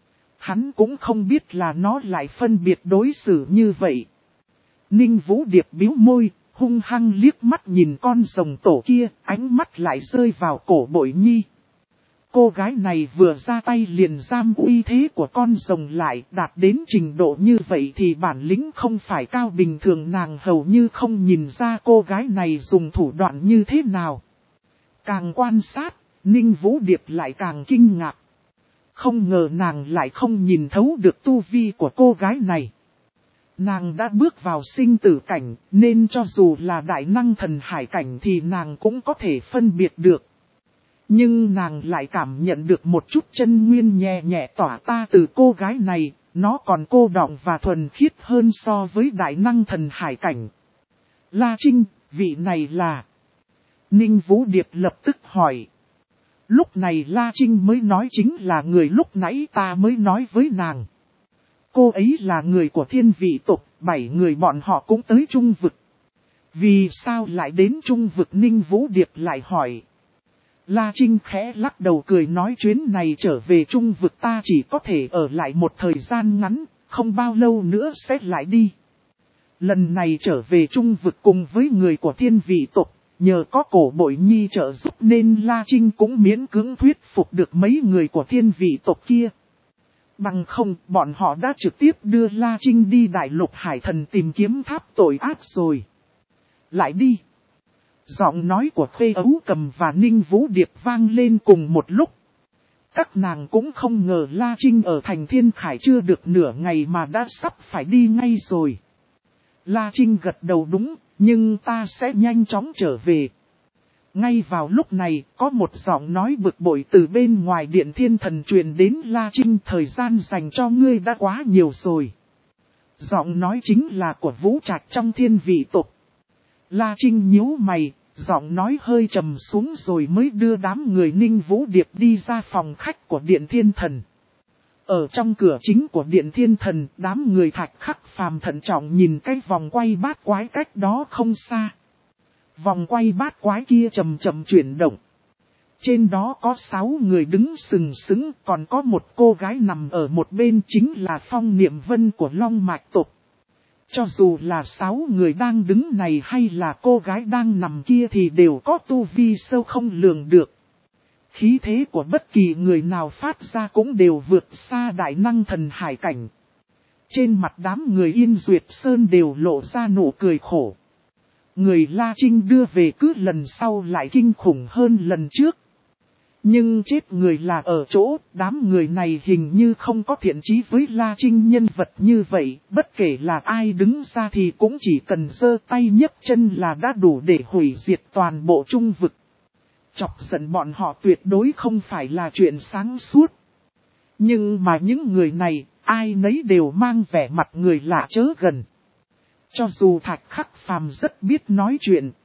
Speaker 1: Hắn cũng không biết là nó lại phân biệt đối xử như vậy. Ninh Vũ Điệp bĩu môi, hung hăng liếc mắt nhìn con rồng tổ kia, ánh mắt lại rơi vào Cổ Bội Nhi. Cô gái này vừa ra tay liền giam uy thế của con rồng lại, đạt đến trình độ như vậy thì bản lĩnh không phải cao bình thường, nàng hầu như không nhìn ra cô gái này dùng thủ đoạn như thế nào. Càng quan sát, Ninh Vũ Điệp lại càng kinh ngạc. Không ngờ nàng lại không nhìn thấu được tu vi của cô gái này. Nàng đã bước vào sinh tử cảnh, nên cho dù là đại năng thần hải cảnh thì nàng cũng có thể phân biệt được. Nhưng nàng lại cảm nhận được một chút chân nguyên nhẹ nhẹ tỏa ta từ cô gái này, nó còn cô đọng và thuần khiết hơn so với đại năng thần hải cảnh. La Trinh, vị này là... Ninh Vũ Điệp lập tức hỏi. Lúc này La Trinh mới nói chính là người lúc nãy ta mới nói với nàng. Cô ấy là người của thiên vị tộc, bảy người bọn họ cũng tới trung vực. Vì sao lại đến trung vực? Ninh Vũ Điệp lại hỏi. La Trinh khẽ lắc đầu cười nói chuyến này trở về trung vực ta chỉ có thể ở lại một thời gian ngắn, không bao lâu nữa sẽ lại đi. Lần này trở về trung vực cùng với người của thiên vị tộc. Nhờ có Cổ Bội Nhi trợ giúp nên La Trinh cũng miễn cưỡng thuyết phục được mấy người của thiên vị tộc kia. Bằng không, bọn họ đã trực tiếp đưa La Trinh đi Đại Lục Hải Thần tìm kiếm tháp tội ác rồi. Lại đi. Giọng nói của Khê Ấu Cầm và Ninh Vũ Điệp vang lên cùng một lúc. Các nàng cũng không ngờ La Trinh ở thành Thiên Khải chưa được nửa ngày mà đã sắp phải đi ngay rồi. La Trinh gật đầu đúng. Nhưng ta sẽ nhanh chóng trở về. Ngay vào lúc này, có một giọng nói bực bội từ bên ngoài điện thiên thần truyền đến La Trinh, thời gian dành cho ngươi đã quá nhiều rồi. Giọng nói chính là của Vũ Trạch trong thiên vị tộc. La Trinh nhíu mày, giọng nói hơi trầm xuống rồi mới đưa đám người Ninh Vũ Điệp đi ra phòng khách của điện thiên thần. Ở trong cửa chính của điện thiên thần, đám người Thạch Khắc Phàm thận trọng nhìn cái vòng quay bát quái cách đó không xa. Vòng quay bát quái kia chậm chậm chuyển động. Trên đó có sáu người đứng sừng sững, còn có một cô gái nằm ở một bên chính là Phong Niệm Vân của Long Mạch tộc. Cho dù là sáu người đang đứng này hay là cô gái đang nằm kia thì đều có tu vi sâu không lường được. Khí thế của bất kỳ người nào phát ra cũng đều vượt xa đại năng thần hải cảnh. Trên mặt đám người Yên Duyệt Sơn đều lộ ra nụ cười khổ. Người La Trinh đưa về cứ lần sau lại kinh khủng hơn lần trước. Nhưng chết người là ở chỗ, đám người này hình như không có thiện chí với La Trinh nhân vật như vậy, bất kể là ai đứng ra thì cũng chỉ cần giơ tay nhấc chân là đã đủ để hủy diệt toàn bộ trung vực. Chọc giận bọn họ tuyệt đối không phải là chuyện sáng suốt. Nhưng mà những người này, ai nấy đều mang vẻ mặt người lạ chớ gần. Cho dù Thạch Khắc Phàm rất biết nói chuyện,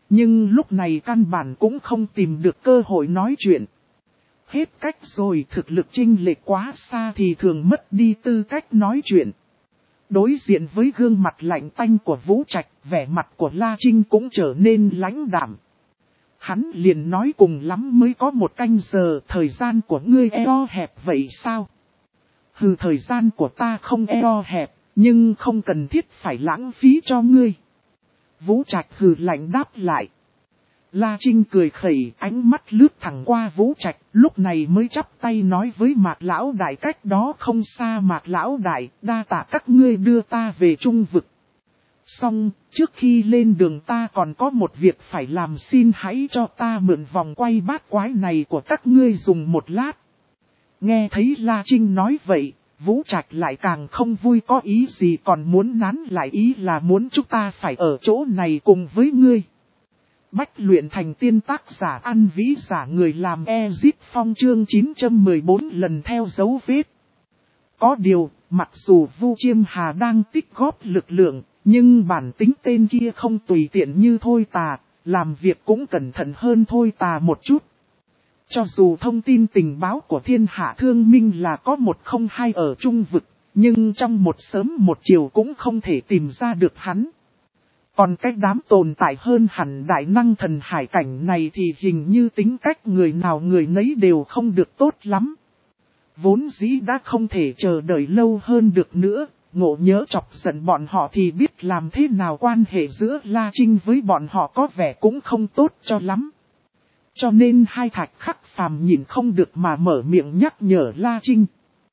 Speaker 1: Nhưng lúc này căn bản cũng không tìm được cơ hội nói chuyện. Hết cách rồi, thực lực chênh lệch quá xa thì thường mất đi tư cách nói chuyện. Đối diện với gương mặt lạnh tanh của Vũ Trạch, vẻ mặt của La Trinh cũng trở nên lãnh đạm. Hắn liền nói cùng lắm mới có một canh giờ, thời gian của ngươi eo hẹp vậy sao? Hừ, thời gian của ta không eo hẹp, nhưng không cần thiết phải lãng phí cho ngươi. Vũ Trạch hừ lạnh đáp lại. La Trinh cười khẩy, ánh mắt lướt thẳng qua Vũ Trạch, lúc này mới chắp tay nói với Mạc Lão Đại cách đó không xa. Mạc Lão Đại, đa tạ các ngươi đưa ta về Trung Vực. Xong, trước khi lên đường ta còn có một việc phải làm, xin hãy cho ta mượn vòng quay bát quái này của các ngươi dùng một lát. Nghe thấy La Trinh nói vậy, Vũ Trạch lại càng không vui, có ý gì còn muốn nán lại, ý là muốn chúng ta phải ở chỗ này cùng với ngươi. Bách luyện thành tiên, tác giả An Vĩ, giả người làm Ezip Phong, chương chín trăm mười bốn lần theo dấu vết. Có điều, mặc dù Vu Chiêm Hà đang tích góp lực lượng, nhưng bản tính tên kia không tùy tiện như Thôi Tà, làm việc cũng cẩn thận hơn Thôi Tà một chút. Cho dù thông tin tình báo của Thiên Hạ Thương Minh là có một không hai ở Trung Vực, nhưng trong một sớm một chiều cũng không thể tìm ra được hắn. Còn cái đám tồn tại hơn hẳn đại năng thần hải cảnh này thì hình như tính cách người nào người nấy đều không được tốt lắm. Vốn dĩ đã không thể chờ đợi lâu hơn được nữa, ngộ nhớ chọc giận bọn họ thì biết làm thế nào, quan hệ giữa La Trinh với bọn họ có vẻ cũng không tốt cho lắm. Cho nên hai Thạch Khắc Phàm nhìn không được mà mở miệng nhắc nhở La Trinh.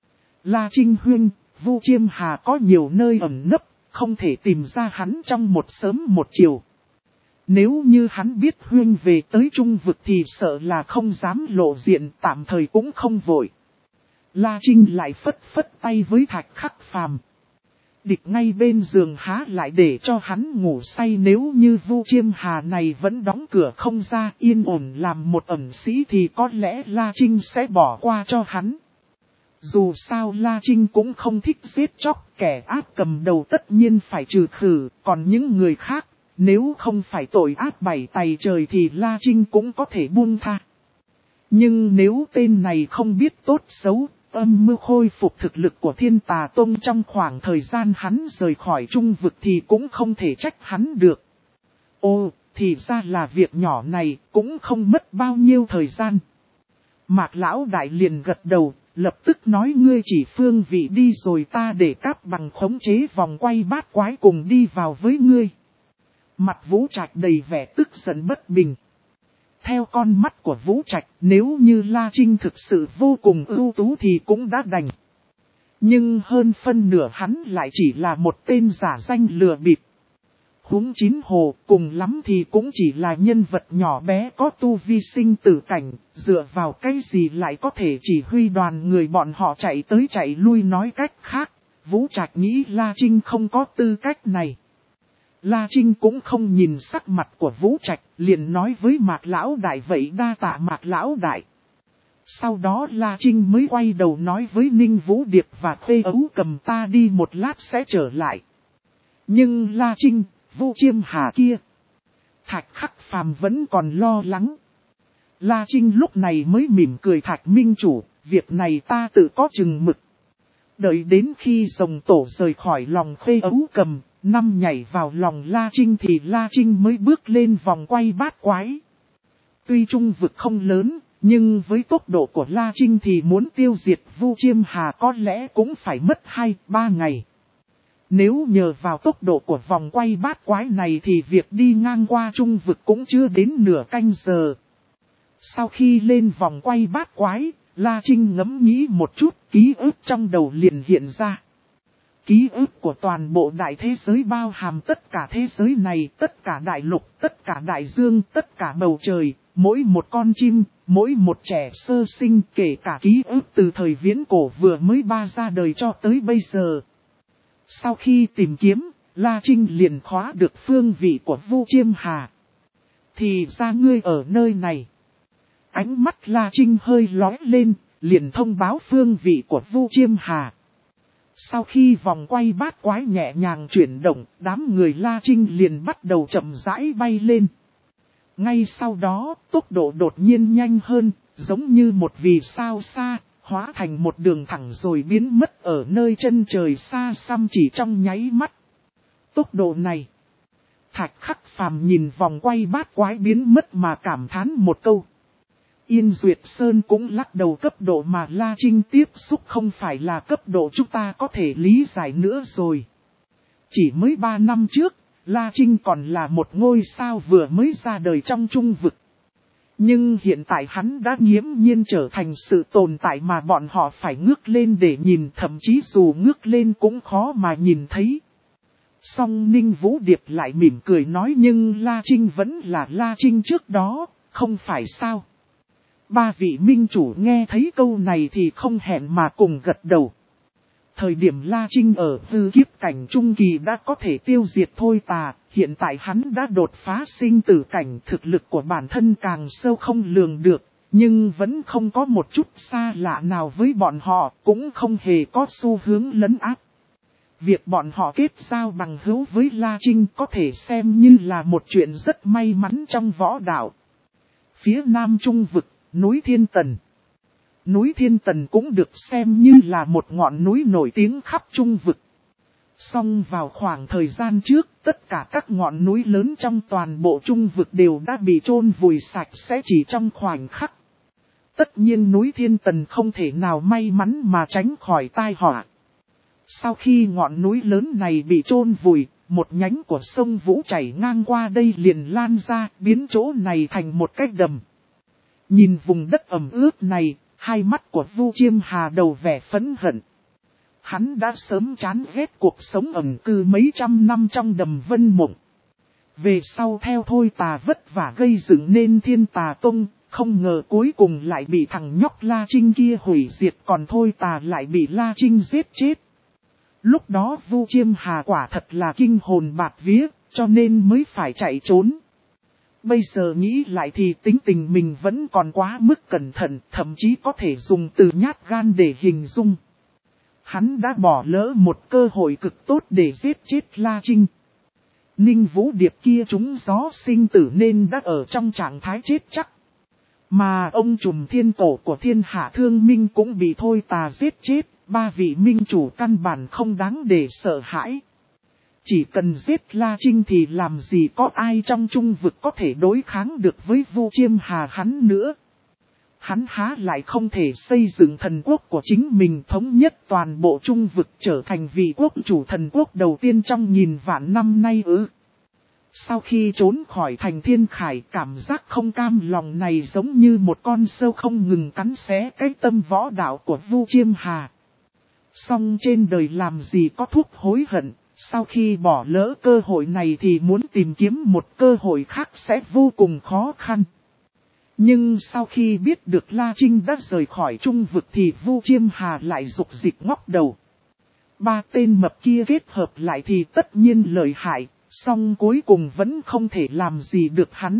Speaker 1: La Trinh huynh, Vu Chiêm Hà có nhiều nơi ẩn nấp, không thể tìm ra hắn trong một sớm một chiều. Nếu như hắn biết huynh về tới Trung Vực thì sợ là không dám lộ diện, tạm thời cũng không vội. La Trinh lại phất phất tay với Thạch Khắc Phàm. Địch ngay bên giường há lại để cho hắn ngủ say, nếu như Vu Chiêm Hà này vẫn đóng cửa không ra, yên ổn làm một ẩn sĩ thì có lẽ La Trinh sẽ bỏ qua cho hắn. Dù sao La Trinh cũng không thích giết chóc, kẻ ác cầm đầu tất nhiên phải trừ khử, còn những người khác, nếu không phải tội ác bảy tày trời thì La Trinh cũng có thể buông tha. Nhưng nếu tên này không biết tốt xấu, âm mưu khôi phục thực lực của Thiên Tà Tông trong khoảng thời gian hắn rời khỏi Trung Vực thì cũng không thể trách hắn được. Ồ, thì ra là việc nhỏ này, cũng không mất bao nhiêu thời gian. Mạc Lão Đại liền gật đầu, lập tức nói ngươi chỉ phương vị đi rồi ta để Cáp Bằng khống chế vòng quay bát quái cùng đi vào với ngươi. Mặt Vũ Trạch đầy vẻ tức giận bất bình. Theo con mắt của Vũ Trạch, nếu như La Trinh thực sự vô cùng ưu tú thì cũng đã đành. Nhưng hơn phân nửa hắn lại chỉ là một tên giả danh lừa bịp. Huống chín hồ, cùng lắm thì cũng chỉ là nhân vật nhỏ bé có tu vi sinh tử cảnh, dựa vào cái gì lại có thể chỉ huy đoàn người bọn họ chạy tới chạy lui. Nói cách khác, Vũ Trạch nghĩ La Trinh không có tư cách này. La Trinh cũng không nhìn sắc mặt của Vũ Trạch, liền nói với Mạc Lão Đại vậy đa tạ Mạc Lão Đại. Sau đó La Trinh mới quay đầu nói với Ninh Vũ Điệp và Khê Ấu Cầm ta đi một lát sẽ trở lại. Nhưng La Trinh, Vu Chiêm Hà kia, Thạch Khắc Phàm vẫn còn lo lắng. La Trinh lúc này mới mỉm cười, Thạch Minh Chủ, việc này ta tự có chừng mực. Đợi đến khi rồng tổ rời khỏi lòng Khê Ấu Cầm, năm nhảy vào lòng La Trinh thì La Trinh mới bước lên vòng quay bát quái. Tuy Trung Vực không lớn, nhưng với tốc độ của La Trinh thì muốn tiêu diệt Vu Chiêm Hà có lẽ cũng phải mất hai ba ngày. Nếu nhờ vào tốc độ của vòng quay bát quái này thì việc đi ngang qua Trung Vực cũng chưa đến nửa canh giờ. Sau khi lên vòng quay bát quái, La Trinh ngẫm nghĩ một chút, ký ức trong đầu liền hiện ra. Ký ức của toàn bộ đại thế giới bao hàm tất cả thế giới này, tất cả đại lục, tất cả đại dương, tất cả bầu trời, mỗi một con chim, mỗi một trẻ sơ sinh, kể cả ký ức từ thời viễn cổ vừa mới ba ra đời cho tới bây giờ. Sau khi tìm kiếm, La Trinh liền khóa được phương vị của Vu Chiêm Hà. Thì ra ngươi ở nơi này. Ánh mắt La Trinh hơi lóe lên, liền thông báo phương vị của Vu Chiêm Hà. Sau khi vòng quay bát quái nhẹ nhàng chuyển động, đám người La Trinh liền bắt đầu chậm rãi bay lên. Ngay sau đó, tốc độ đột nhiên nhanh hơn, giống như một vì sao xa, hóa thành một đường thẳng rồi biến mất ở nơi chân trời xa xăm chỉ trong nháy mắt. Tốc độ này, Thạch Khắc Phàm nhìn vòng quay bát quái biến mất mà cảm thán một câu. Yên Duyệt Sơn cũng lắc đầu, cấp độ mà La Trinh tiếp xúc không phải là cấp độ chúng ta có thể lý giải nữa rồi. Chỉ mới ba năm trước, La Trinh còn là một ngôi sao vừa mới ra đời trong trung vực. Nhưng hiện tại hắn đã nghiễm nhiên trở thành sự tồn tại mà bọn họ phải ngước lên để nhìn, thậm chí dù ngước lên cũng khó mà nhìn thấy. Song Ninh Vũ Điệp lại mỉm cười nói, nhưng La Trinh vẫn là La Trinh trước đó, không phải sao. Ba vị minh chủ nghe thấy câu này thì không hẹn mà cùng gật đầu. Thời điểm La Trinh ở hư kiếp cảnh trung kỳ đã có thể tiêu diệt Thôi Tà, hiện tại hắn đã đột phá sinh tử cảnh, thực lực của bản thân càng sâu không lường được, nhưng vẫn không có một chút xa lạ nào với bọn họ, cũng không hề có xu hướng lấn áp. Việc bọn họ kết giao bằng hữu với La Trinh có thể xem như là một chuyện rất may mắn trong võ đạo. Phía Nam Trung Vực, núi Thiên Tần. Núi Thiên Tần cũng được xem như là một ngọn núi nổi tiếng khắp Trung Vực. Song vào khoảng thời gian trước, tất cả các ngọn núi lớn trong toàn bộ Trung Vực đều đã bị chôn vùi sạch sẽ chỉ trong khoảnh khắc. Tất nhiên núi Thiên Tần không thể nào may mắn mà tránh khỏi tai họa. Sau khi ngọn núi lớn này bị chôn vùi, một nhánh của sông Vũ chảy ngang qua đây liền lan ra, biến chỗ này thành một cái đầm. Nhìn vùng đất ẩm ướt này, hai mắt của Vu Chiêm Hà đầu vẻ phẫn hận. Hắn đã sớm chán ghét cuộc sống ẩn cư mấy trăm năm trong đầm Vân Mộng. Về sau theo Thôi Tà vất vả gây dựng nên Thiên Tà Tông, không ngờ cuối cùng lại bị thằng nhóc La Trinh kia hủy diệt, còn Thôi Tà lại bị La Trinh giết chết. Lúc đó Vu Chiêm Hà quả thật là kinh hồn bạt vía, cho nên mới phải chạy trốn. Bây giờ nghĩ lại thì tính tình mình vẫn còn quá mức cẩn thận, thậm chí có thể dùng từ nhát gan để hình dung. Hắn đã bỏ lỡ một cơ hội cực tốt để giết chết La Trinh. Ninh Vũ Điệp kia trúng gió sinh tử nên đã ở trong trạng thái chết chắc. Mà ông trùm thiên cổ của Thiên Hạ Thương Minh cũng bị Thôi Tà giết chết, ba vị minh chủ căn bản không đáng để sợ hãi. Chỉ cần giết La Trinh thì làm gì có ai trong Trung Vực có thể đối kháng được với Vu Chiêm Hà hắn nữa. Hắn há lại không thể xây dựng thần quốc của chính mình, thống nhất toàn bộ Trung Vực trở thành vị quốc chủ thần quốc đầu tiên trong nghìn vạn năm nay ư. Sau khi trốn khỏi thành Thiên Khải, cảm giác không cam lòng này giống như một con sâu không ngừng cắn xé cái tâm võ đạo của Vu Chiêm Hà. Song trên đời làm gì có thuốc hối hận, sau khi bỏ lỡ cơ hội này thì muốn tìm kiếm một cơ hội khác sẽ vô cùng khó khăn. Nhưng sau khi biết được La Trinh đã rời khỏi Trung Vực thì Vu Chiêm Hà lại dục dịch ngóc đầu. Ba tên mập kia kết hợp lại thì tất nhiên lợi hại, song cuối cùng vẫn không thể làm gì được hắn.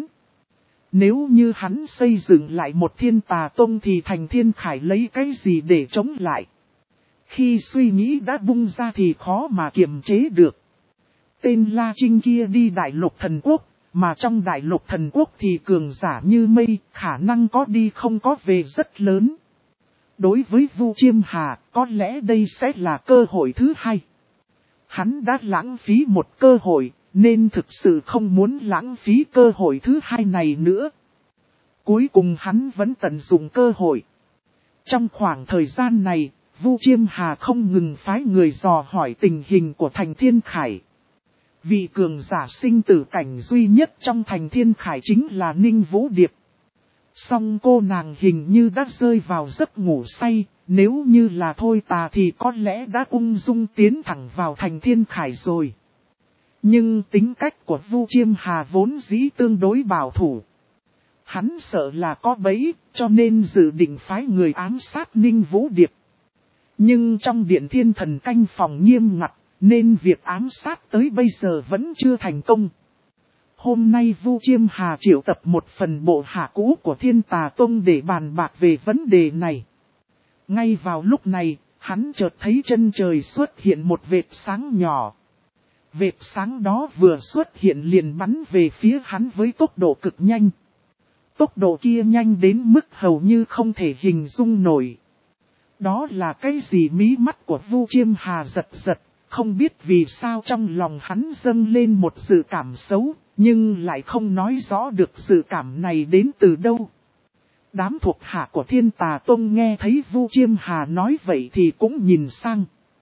Speaker 1: Nếu như hắn xây dựng lại một Thiên Tà Tông thì thành Thiên Khải lấy cái gì để chống lại? Khi suy nghĩ đã bung ra thì khó mà kiềm chế được. Tên La Trinh kia đi Đại Lục Thần Quốc, mà trong Đại Lục Thần Quốc thì cường giả như mây, khả năng có đi không có về rất lớn. Đối với Vu Chiêm Hà, có lẽ đây sẽ là cơ hội thứ hai. Hắn đã lãng phí một cơ hội, nên thực sự không muốn lãng phí cơ hội thứ hai này nữa. Cuối cùng hắn vẫn tận dụng cơ hội. Trong khoảng thời gian này, Vu Chiêm Hà không ngừng phái người dò hỏi tình hình của thành Thiên Khải. Vị cường giả sinh tử cảnh duy nhất trong thành Thiên Khải chính là Ninh Vũ Điệp. Song cô nàng hình như đã rơi vào giấc ngủ say, nếu như là Thôi Tà thì có lẽ đã ung dung tiến thẳng vào thành Thiên Khải rồi. Nhưng tính cách của Vu Chiêm Hà vốn dĩ tương đối bảo thủ. Hắn sợ là có bẫy, cho nên dự định phái người ám sát Ninh Vũ Điệp. Nhưng trong điện thiên thần canh phòng nghiêm ngặt, nên việc ám sát tới bây giờ vẫn chưa thành công. Hôm nay Vu Chiêm Hà triệu tập một phần bộ hạ cũ của Thiên Tà Tông để bàn bạc về vấn đề này. Ngay vào lúc này, hắn chợt thấy chân trời xuất hiện một vệt sáng nhỏ. Vệt sáng đó vừa xuất hiện liền bắn về phía hắn với tốc độ cực nhanh. Tốc độ kia nhanh đến mức hầu như không thể hình dung nổi. Đó là cái gì? Mí mắt của Vu Chiêm Hà giật giật, không biết vì sao trong lòng hắn dâng lên một dự cảm xấu, nhưng lại không nói rõ được dự cảm này đến từ đâu. Đám thuộc hạ của Thiên Tà Tông nghe thấy Vu Chiêm Hà nói vậy thì cũng nhìn sang.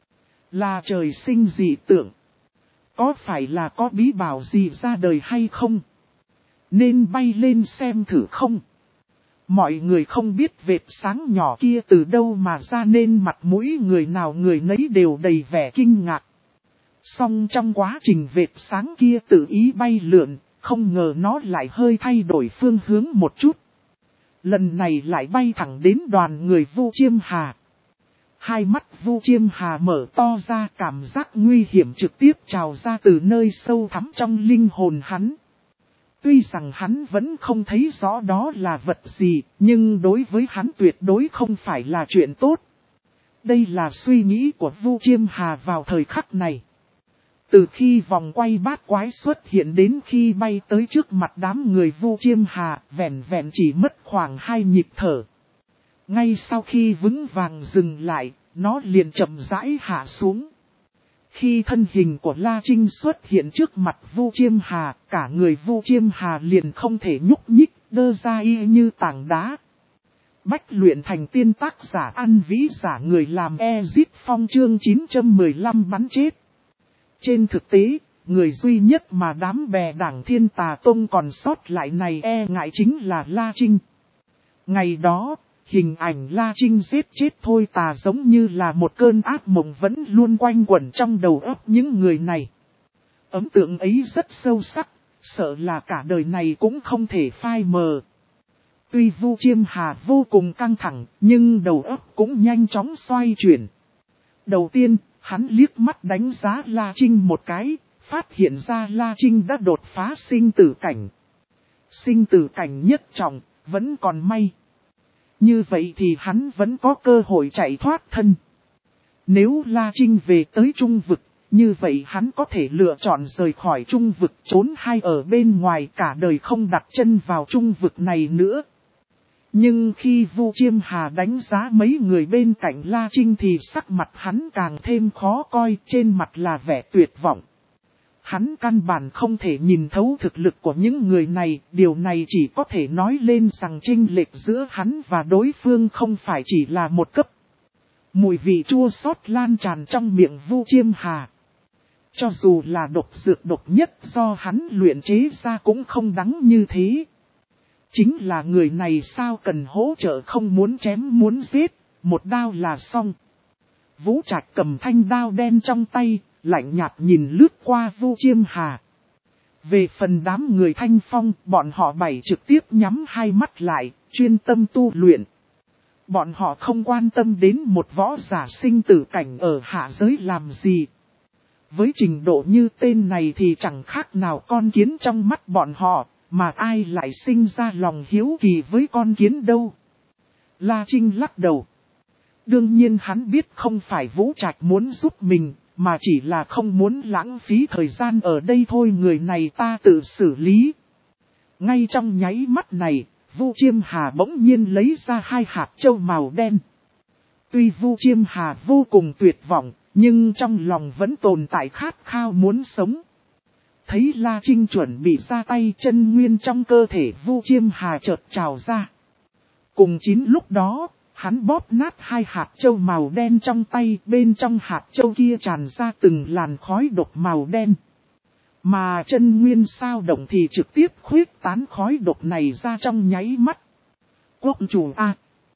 Speaker 1: Là trời sinh dị tượng. Có phải là có bí bảo gì ra đời hay không? Nên bay lên xem thử không? Mọi người không biết vệt sáng nhỏ kia từ đâu mà ra nên mặt mũi người nào người nấy đều đầy vẻ kinh ngạc. Song trong quá trình vệt sáng kia tự ý bay lượn, không ngờ nó lại hơi thay đổi phương hướng một chút. Lần này lại bay thẳng đến đoàn người Vu Chiêm Hà. Hai mắt Vu Chiêm Hà mở to ra, cảm giác nguy hiểm trực tiếp trào ra từ nơi sâu thẳm trong linh hồn hắn. Tuy rằng hắn vẫn không thấy rõ đó là vật gì, nhưng đối với hắn tuyệt đối không phải là chuyện tốt. Đây là suy nghĩ của Vu Chiêm Hà vào thời khắc này. Từ khi vòng quay bát quái xuất hiện đến khi bay tới trước mặt đám người Vu Chiêm Hà, vẹn vẹn chỉ mất khoảng hai nhịp thở. Ngay sau khi vững vàng dừng lại, nó liền chậm rãi hạ xuống. Khi thân hình của La Trinh xuất hiện trước mặt Vu Chiêm Hà, cả người Vu Chiêm Hà liền không thể nhúc nhích, đơ ra y như tảng đá. Bách luyện thành tiên tác giả ăn vĩ giả người làm Ezip Phong chương chín trăm mười lăm bắn chết. Trên thực tế, người duy nhất mà đám bè đảng Thiên Tà Tông còn sót lại này e ngại chính là La Trinh. Ngày đó, hình ảnh La Trinh giết chết Thôi Tà giống như là một cơn ác mộng vẫn luôn quanh quẩn trong đầu óc những người này. Ấn tượng ấy rất sâu sắc, sợ là cả đời này cũng không thể phai mờ. Tuy Vu Chiêm Hà vô cùng căng thẳng, nhưng đầu óc cũng nhanh chóng xoay chuyển. Đầu tiên, hắn liếc mắt đánh giá La Trinh một cái, phát hiện ra La Trinh đã đột phá sinh tử cảnh. Sinh tử cảnh nhất trọng, vẫn còn may. Như vậy thì hắn vẫn có cơ hội chạy thoát thân. Nếu La Trinh về tới Trung Vực, như vậy hắn có thể lựa chọn rời khỏi Trung Vực trốn hay ở bên ngoài cả đời không đặt chân vào Trung Vực này nữa. Nhưng khi Vu Chiêm Hà đánh giá mấy người bên cạnh La Trinh thì sắc mặt hắn càng thêm khó coi, trên mặt là vẻ tuyệt vọng. Hắn căn bản không thể nhìn thấu thực lực của những người này, điều này chỉ có thể nói lên rằng chênh lệch giữa hắn và đối phương không phải chỉ là một cấp. Mùi vị chua xót lan tràn trong miệng Vu Chiêm Hà. Cho dù là độc dược độc nhất do hắn luyện chế ra cũng không đắng như thế. Chính là người này sao cần hỗ trợ không muốn chém muốn giết, một đao là xong. Vũ Trạch cầm thanh đao đen trong tay, lạnh nhạt nhìn lướt qua Vu Chiêm Hà. Về phần đám người Thanh Phong, bọn họ bảy trực tiếp nhắm hai mắt lại, chuyên tâm tu luyện. Bọn họ không quan tâm đến một võ giả sinh tử cảnh ở hạ giới làm gì. Với trình độ như tên này thì chẳng khác nào con kiến trong mắt bọn họ, mà ai lại sinh ra lòng hiếu kỳ với con kiến đâu. La Trinh lắc đầu. Đương nhiên hắn biết không phải Vũ Trạch muốn giúp mình, mà chỉ là không muốn lãng phí thời gian ở đây thôi, người này ta tự xử lý. Ngay trong nháy mắt này, Vu Chiêm Hà bỗng nhiên lấy ra hai hạt châu màu đen. Tuy Vu Chiêm Hà vô cùng tuyệt vọng, nhưng trong lòng vẫn tồn tại khát khao muốn sống. Thấy La Trinh chuẩn bị ra tay, chân nguyên trong cơ thể Vu Chiêm Hà chợt trào ra. Cùng chín lúc đó, hắn bóp nát hai hạt châu màu đen trong tay, bên trong hạt châu kia tràn ra từng làn khói độc màu đen. Mà chân nguyên sao động thì trực tiếp khuyết tán khói độc này ra trong nháy mắt. Quốc chủ a,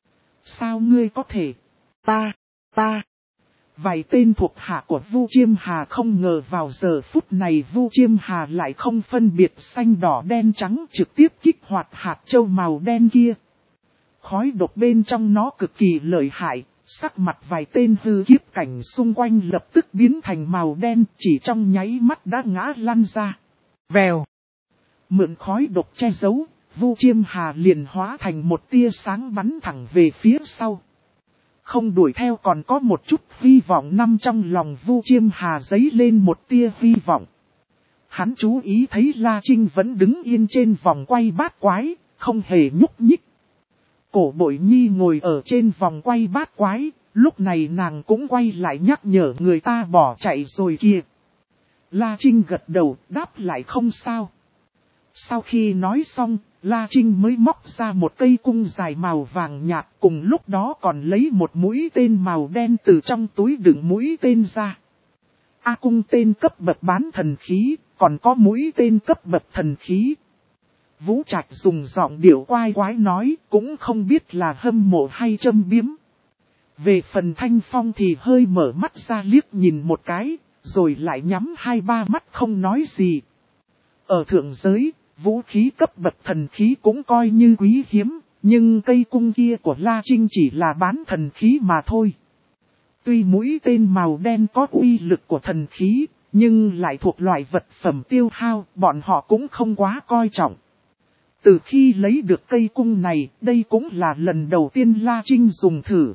Speaker 1: sao ngươi có thể? Ta, ta. Vài tên thuộc hạ của Vu Chiêm Hà không ngờ vào giờ phút này Vu Chiêm Hà lại không phân biệt xanh đỏ đen trắng, trực tiếp kích hoạt hạt châu màu đen kia. Khói độc bên trong nó cực kỳ lợi hại, sắc mặt vài tên hư kiếp cảnh xung quanh lập tức biến thành màu đen, chỉ trong nháy mắt đã ngã lăn ra. Vèo. Mượn khói độc che giấu, Vu Chiêm Hà liền hóa thành một tia sáng bắn thẳng về phía sau. không đuổi theo còn có một chút hy vọng nằm trong lòng Vu Chiêm Hà dấy lên một tia hy vọng. Hắn chú ý thấy La Trinh vẫn đứng yên trên vòng quay bát quái, không hề nhúc nhích. Cổ Bội Nhi ngồi ở trên vòng quay bát quái, lúc này nàng cũng quay lại nhắc nhở người ta bỏ chạy rồi kìa. La Trinh gật đầu, đáp lại không sao. Sau khi nói xong, La Trinh mới móc ra một cây cung dài màu vàng nhạt, cùng lúc đó còn lấy một mũi tên màu đen từ trong túi đựng mũi tên ra. A cung tên cấp bậc bán thần khí, còn có mũi tên cấp bậc thần khí. Vũ Trạch dùng giọng điệu quái quái nói, cũng không biết là hâm mộ hay châm biếm. Về phần Thanh Phong thì hơi mở mắt ra liếc nhìn một cái, rồi lại nhắm hai ba mắt không nói gì. Ở thượng giới, vũ khí cấp bậc thần khí cũng coi như quý hiếm, nhưng cây cung kia của La Trinh chỉ là bán thần khí mà thôi. Tuy mũi tên màu đen có uy lực của thần khí, nhưng lại thuộc loại vật phẩm tiêu hao, bọn họ cũng không quá coi trọng. Từ khi lấy được cây cung này, đây cũng là lần đầu tiên La Trinh dùng thử.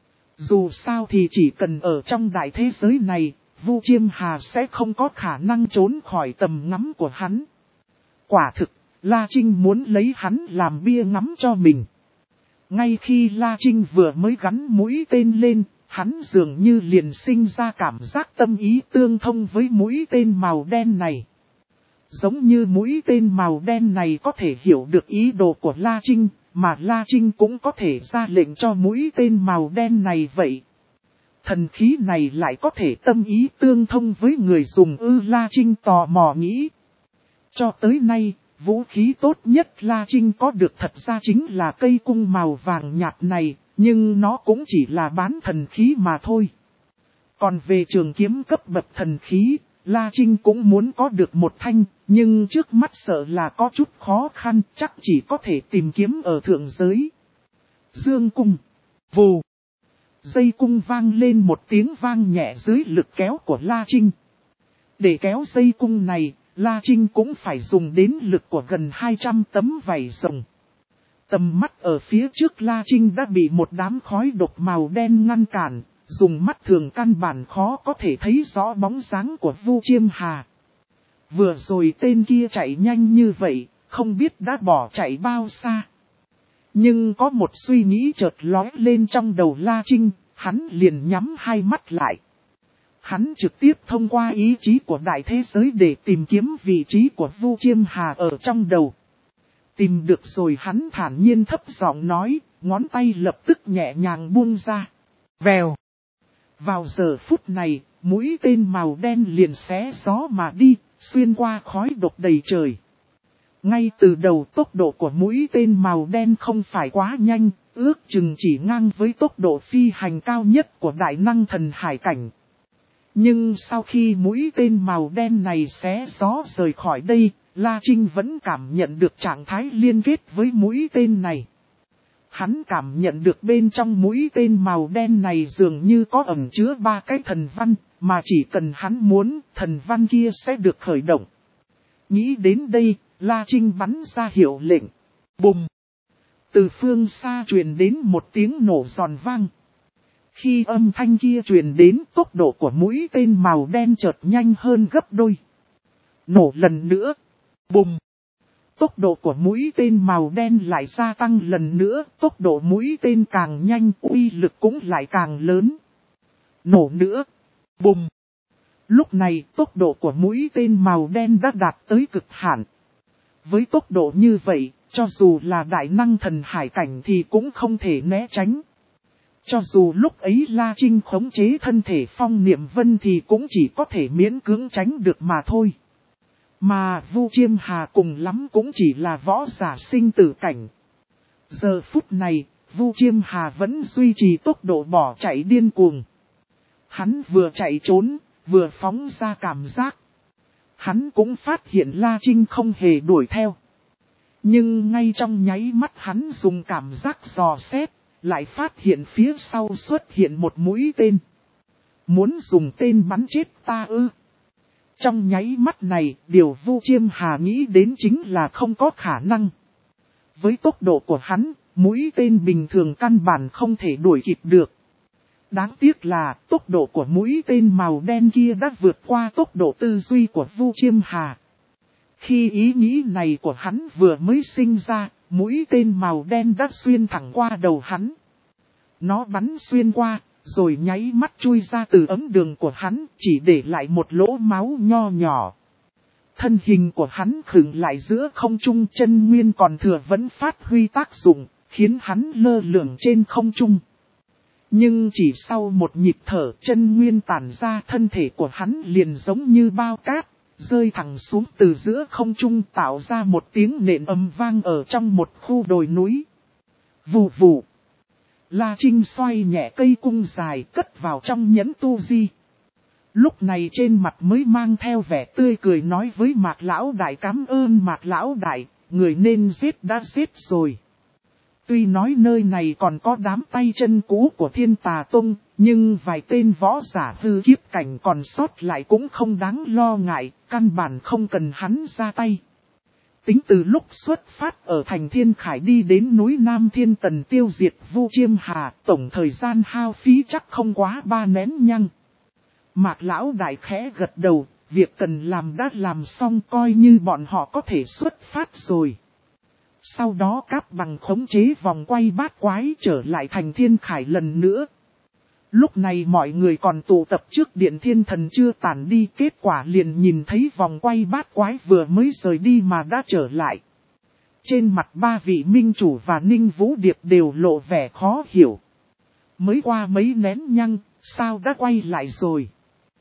Speaker 1: Dù sao thì chỉ cần ở trong đại thế giới này, Vu Chiêm Hà sẽ không có khả năng trốn khỏi tầm ngắm của hắn. Quả thực, La Trinh muốn lấy hắn làm bia ngắm cho mình. Ngay khi La Trinh vừa mới gắn mũi tên lên, hắn dường như liền sinh ra cảm giác tâm ý tương thông với mũi tên màu đen này. Giống như mũi tên màu đen này có thể hiểu được ý đồ của La Trinh, mà La Trinh cũng có thể ra lệnh cho mũi tên màu đen này vậy. Thần khí này lại có thể tâm ý tương thông với người dùng ư? La Trinh tò mò nghĩ. Cho tới nay, vũ khí tốt nhất La Trinh có được thật ra chính là cây cung màu vàng nhạt này, nhưng nó cũng chỉ là bán thần khí mà thôi. Còn về trường kiếm cấp bậc thần khí, La Trinh cũng muốn có được một thanh, nhưng trước mắt sợ là có chút khó khăn, chắc chỉ có thể tìm kiếm ở thượng giới. Dương cung, vù. Dây cung vang lên một tiếng vang nhẹ dưới lực kéo của La Trinh. Để kéo dây cung này, La Trinh cũng phải dùng đến lực của gần hai trăm tấm vảy rồng. Tầm mắt ở phía trước La Trinh đã bị một đám khói độc màu đen ngăn cản, dùng mắt thường căn bản khó có thể thấy rõ bóng dáng của Vu Chiêm Hà. Vừa rồi tên kia chạy nhanh như vậy, không biết đã bỏ chạy bao xa. Nhưng có một suy nghĩ chợt lóe lên trong đầu La Trinh, hắn liền nhắm hai mắt lại. Hắn trực tiếp thông qua ý chí của đại thế giới để tìm kiếm vị trí của Vu Chiêm Hà ở trong đầu. Tìm được rồi hắn thản nhiên thấp giọng nói, ngón tay lập tức nhẹ nhàng buông ra. Vèo. Vào giờ phút này, mũi tên màu đen liền xé gió mà đi, xuyên qua khói độc đầy trời. Ngay từ đầu tốc độ của mũi tên màu đen không phải quá nhanh, ước chừng chỉ ngang với tốc độ phi hành cao nhất của đại năng thần hải cảnh. Nhưng sau khi mũi tên màu đen này xé gió rời khỏi đây, La Trinh vẫn cảm nhận được trạng thái liên kết với mũi tên này. Hắn cảm nhận được bên trong mũi tên màu đen này dường như có ẩn chứa ba cái thần văn, mà chỉ cần hắn muốn, thần văn kia sẽ được khởi động. Nghĩ đến đây, La Trinh bắn ra hiệu lệnh. Bùm! Từ phương xa truyền đến một tiếng nổ giòn vang. Khi âm thanh kia truyền đến, tốc độ của mũi tên màu đen chợt nhanh hơn gấp đôi. Nổ lần nữa. Bùm! Tốc độ của mũi tên màu đen lại gia tăng lần nữa, tốc độ mũi tên càng nhanh, uy lực cũng lại càng lớn. Nổ nữa. Bùm! Lúc này, tốc độ của mũi tên màu đen đã đạt tới cực hạn. Với tốc độ như vậy, cho dù là đại năng thần hải cảnh thì cũng không thể né tránh. Cho dù lúc ấy La Trinh khống chế thân thể Phong Niệm Vân thì cũng chỉ có thể miễn cưỡng tránh được mà thôi. Mà Vu Chiêm Hà cùng lắm cũng chỉ là võ giả sinh tử cảnh. Giờ phút này, Vu Chiêm Hà vẫn duy trì tốc độ bỏ chạy điên cuồng. Hắn vừa chạy trốn, vừa phóng ra cảm giác. Hắn cũng phát hiện La Trinh không hề đuổi theo. Nhưng ngay trong nháy mắt hắn dùng cảm giác dò xét, lại phát hiện phía sau xuất hiện một mũi tên. Muốn dùng tên bắn chết ta ư? Trong nháy mắt này, điều Vu Chiêm Hà nghĩ đến chính là không có khả năng. Với tốc độ của hắn, mũi tên bình thường căn bản không thể đuổi kịp được. Đáng tiếc là tốc độ của mũi tên màu đen kia đã vượt qua tốc độ tư duy của Vu Chiêm Hà. Khi ý nghĩ này của hắn vừa mới sinh ra, mũi tên màu đen đã xuyên thẳng qua đầu hắn. Nó bắn xuyên qua, rồi nháy mắt chui ra từ ấm đường của hắn, chỉ để lại một lỗ máu nho nhỏ. Thân hình của hắn khựng lại giữa không trung, chân nguyên còn thừa vẫn phát huy tác dụng, khiến hắn lơ lửng trên không trung. Nhưng chỉ sau một nhịp thở, chân nguyên tản ra, thân thể của hắn liền giống như bao cát, rơi thẳng xuống từ giữa không trung, tạo ra một tiếng nện ầm vang ở trong một khu đồi núi. Vù vù. La Trinh xoay nhẹ cây cung dài cất vào trong nhẫn tu di. Lúc này trên mặt mới mang theo vẻ tươi cười nói với Mạc Lão Đại, cảm ơn Mạc Lão Đại, người nên giết đã giết rồi. Tuy nói nơi này còn có đám tay chân cũ của Thiên Tà Tông, nhưng vài tên võ giả hư kiếp cảnh còn sót lại cũng không đáng lo ngại, căn bản không cần hắn ra tay. Tính từ lúc xuất phát ở thành Thiên Khải đi đến núi Nam Thiên Tần tiêu diệt Vu Chiêm Hà, tổng thời gian hao phí chắc không quá ba nén nhăng. Mạc Lão Đại khẽ gật đầu, việc cần làm đã làm xong, coi như bọn họ có thể xuất phát rồi. Sau đó Cáp Bằng khống chế vòng quay bát quái trở lại thành Thiên Khải lần nữa. Lúc này mọi người còn tụ tập trước điện Thiên Thần chưa tản đi, kết quả liền nhìn thấy vòng quay bát quái vừa mới rời đi mà đã trở lại. Trên mặt ba vị minh chủ và Ninh Vũ Điệp đều lộ vẻ khó hiểu. Mới qua mấy nén nhăng, sao đã quay lại rồi?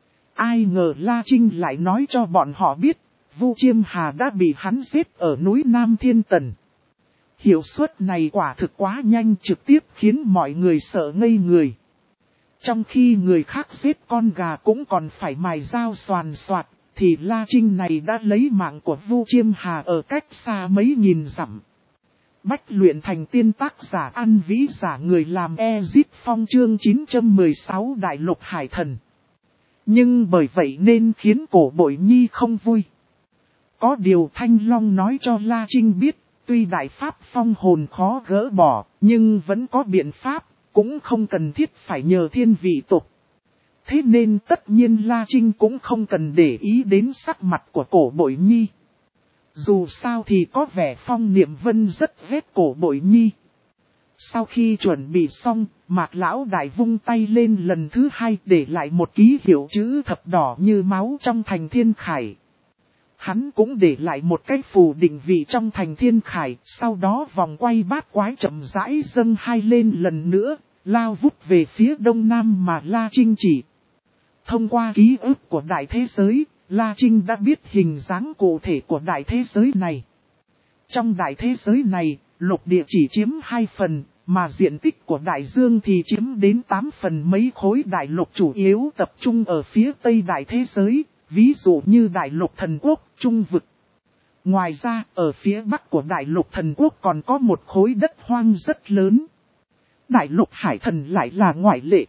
Speaker 1: Ai ngờ La Trinh lại nói cho bọn họ biết, Vu Chiêm Hà đã bị hắn giết ở núi Nam Thiên Tần. Hiệu suất này quả thực quá nhanh, trực tiếp khiến mọi người sợ ngây người. Trong khi người khác giết con gà cũng còn phải mài dao xoàn xoạt, thì La Trinh này đã lấy mạng của Vu Chiêm Hà ở cách xa mấy nghìn dặm. Bách luyện thành tiên, tác giả An Vĩ, giả người làm Ezip Phong, chương chín trăm mười sáu Đại Lục Hải Thần. Nhưng bởi vậy nên khiến Cổ Bội Nhi không vui. Có điều Thanh Long nói cho La Trinh biết, tuy đại pháp phong hồn khó gỡ bỏ, nhưng vẫn có biện pháp, cũng không cần thiết phải nhờ thiên vị tục. Thế nên tất nhiên La Trinh cũng không cần để ý đến sắc mặt của Cổ Bội Nhi. Dù sao thì có vẻ Phong Niệm Vân rất ghét Cổ Bội Nhi. Sau khi chuẩn bị xong, Mạc Lão Đại vung tay lên lần thứ hai để lại một ký hiệu chữ thập đỏ như máu trong thành Thiên Khải. Hắn cũng để lại một cái phù định vị trong thành Thiên Khải, sau đó vòng quay bát quái chậm rãi dâng hai lên lần nữa, lao vút về phía đông nam mà La Trinh chỉ. Thông qua ký ức của đại thế giới, La Trinh đã biết hình dáng cụ thể của đại thế giới này. Trong đại thế giới này, lục địa chỉ chiếm hai phần, mà diện tích của đại dương thì chiếm đến tám phần. Mấy khối đại lục chủ yếu tập trung ở phía tây đại thế giới, ví dụ như đại lục thần quốc, trung vực. Ngoài ra, ở phía bắc của đại lục thần quốc còn có một khối đất hoang rất lớn. Đại lục hải thần lại là ngoại lệ.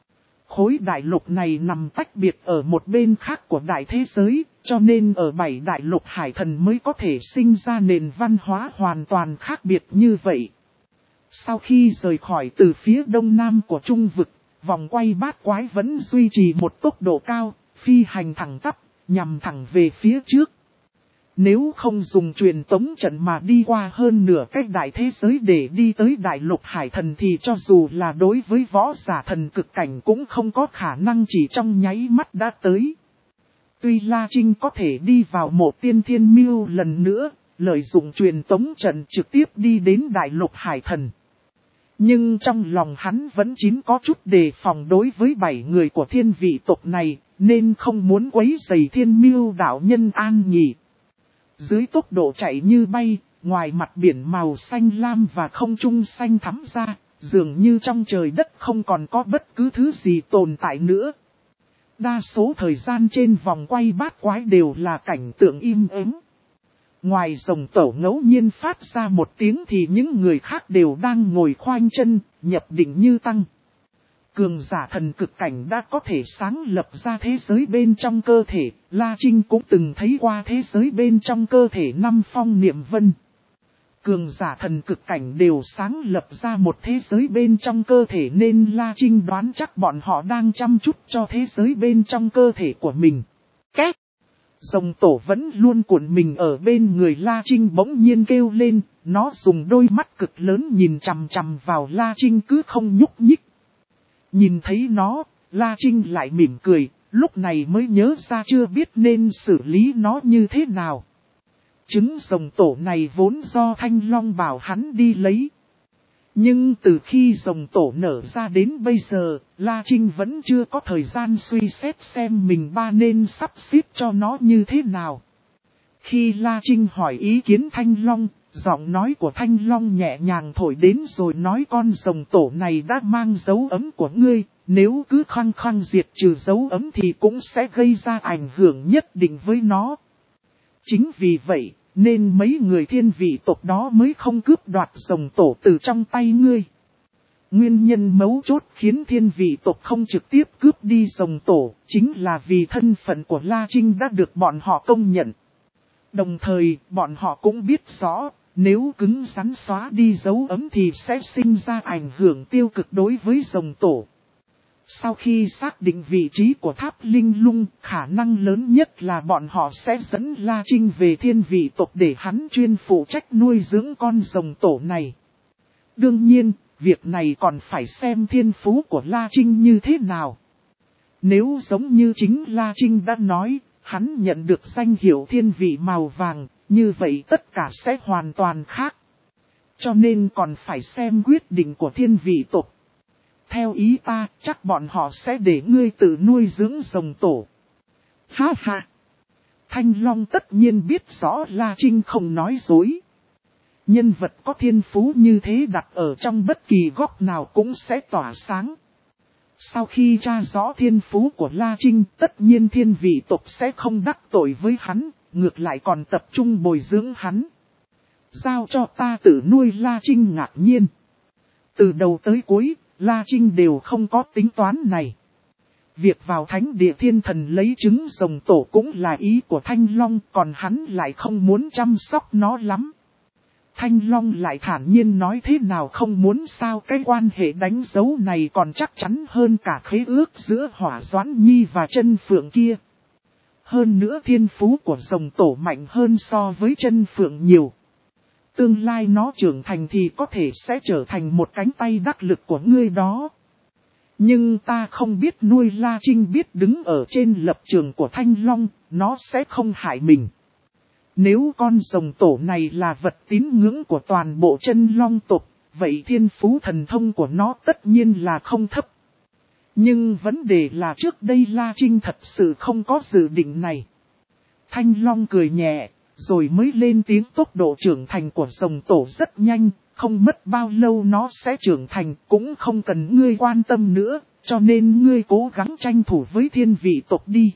Speaker 1: Khối đại lục này nằm tách biệt ở một bên khác của đại thế giới, cho nên ở bảy đại lục hải thần mới có thể sinh ra nền văn hóa hoàn toàn khác biệt như vậy. Sau khi rời khỏi từ phía đông nam của trung vực, vòng quay bát quái vẫn duy trì một tốc độ cao, phi hành thẳng tắp, nhằm thẳng về phía trước. Nếu không dùng truyền tống trận mà đi qua hơn nửa cách đại thế giới để đi tới đại lục hải thần thì cho dù là đối với võ giả thần cực cảnh cũng không có khả năng chỉ trong nháy mắt đã tới. Tuy La Trinh có thể đi vào mộ tiên thiên miêu lần nữa, lợi dụng truyền tống trận trực tiếp đi đến đại lục hải thần. Nhưng trong lòng hắn vẫn chín có chút đề phòng đối với bảy người của thiên vị tộc này, nên không muốn quấy rầy thiên miêu đạo nhân an nghỉ. Dưới tốc độ chạy như bay, ngoài mặt biển màu xanh lam và không trung xanh thắm ra, dường như trong trời đất không còn có bất cứ thứ gì tồn tại nữa. Đa số thời gian trên vòng quay bát quái đều là cảnh tượng im ắng. Ngoài rồng tẩu ngẫu nhiên phát ra một tiếng thì những người khác đều đang ngồi khoanh chân, nhập định như tăng. Cường giả thần cực cảnh đã có thể sáng lập ra thế giới bên trong cơ thể, La Trinh cũng từng thấy qua thế giới bên trong cơ thể năm Phong Niệm Vân. cường giả thần cực cảnh đều sáng lập ra một thế giới bên trong cơ thể nên La Trinh đoán chắc bọn họ đang chăm chút cho thế giới bên trong cơ thể của mình. Két! Rồng tổ vẫn luôn cuộn mình ở bên người La Trinh bỗng nhiên kêu lên, nó dùng đôi mắt cực lớn nhìn chằm chằm vào La Trinh cứ không nhúc nhích. Nhìn thấy nó, La Trinh lại mỉm cười, lúc này mới nhớ ra chưa biết nên xử lý nó như thế nào. Trứng rồng tổ này vốn do Thanh Long bảo hắn đi lấy. Nhưng từ khi rồng tổ nở ra đến bây giờ, La Trinh vẫn chưa có thời gian suy xét xem mình ba nên sắp xếp cho nó như thế nào. Khi La Trinh hỏi ý kiến Thanh Long, giọng nói của Thanh Long nhẹ nhàng thổi đến rồi nói con rồng tổ này đã mang dấu ấm của ngươi, nếu cứ khăng khăng diệt trừ dấu ấm thì cũng sẽ gây ra ảnh hưởng nhất định với nó. Chính vì vậy, nên mấy người thiên vị tộc đó mới không cướp đoạt rồng tổ từ trong tay ngươi. Nguyên nhân mấu chốt khiến thiên vị tộc không trực tiếp cướp đi rồng tổ, chính là vì thân phận của La Trinh đã được bọn họ công nhận. Đồng thời, bọn họ cũng biết rõ, nếu cứng rắn xóa đi dấu ấm thì sẽ sinh ra ảnh hưởng tiêu cực đối với rồng tổ. Sau khi xác định vị trí của tháp linh lung, khả năng lớn nhất là bọn họ sẽ dẫn La Trinh về thiên vị tộc để hắn chuyên phụ trách nuôi dưỡng con rồng tổ này. Đương nhiên, việc này còn phải xem thiên phú của La Trinh như thế nào. Nếu giống như chính La Trinh đã nói, hắn nhận được danh hiệu thiên vị màu vàng, như vậy tất cả sẽ hoàn toàn khác. Cho nên còn phải xem quyết định của thiên vị tộc. Theo ý ta, chắc bọn họ sẽ để ngươi tự nuôi dưỡng rồng tổ. Ha ha! Thanh Long tất nhiên biết rõ La Trinh không nói dối. Nhân vật có thiên phú như thế đặt ở trong bất kỳ góc nào cũng sẽ tỏa sáng. Sau khi tra rõ thiên phú của La Trinh, tất nhiên thiên vị tộc sẽ không đắc tội với hắn, ngược lại còn tập trung bồi dưỡng hắn. Giao cho ta tự nuôi La Trinh ngạc nhiên. Từ đầu tới cuối, La Trinh đều không có tính toán này. Việc vào thánh địa thiên thần lấy trứng rồng tổ cũng là ý của Thanh Long, còn hắn lại không muốn chăm sóc nó lắm. Thanh Long lại thản nhiên nói thế nào không muốn sao, cái quan hệ đánh dấu này còn chắc chắn hơn cả khế ước giữa Hỏa Doãn Nhi và Chân Phượng kia. Hơn nữa thiên phú của rồng tổ mạnh hơn so với Chân Phượng nhiều. Tương lai nó trưởng thành thì có thể sẽ trở thành một cánh tay đắc lực của ngươi đó. Nhưng ta không biết nuôi La Trinh biết đứng ở trên lập trường của Thanh Long, nó sẽ không hại mình. Nếu con rồng tổ này là vật tín ngưỡng của toàn bộ Chân Long tộc, vậy thiên phú thần thông của nó tất nhiên là không thấp. Nhưng vấn đề là trước đây La Trinh thật sự không có dự định này. Thanh Long cười nhẹ, rồi mới lên tiếng tốc độ trưởng thành của rồng tổ rất nhanh, không mất bao lâu nó sẽ trưởng thành, cũng không cần ngươi quan tâm nữa, cho nên ngươi cố gắng tranh thủ với thiên vị tộc đi.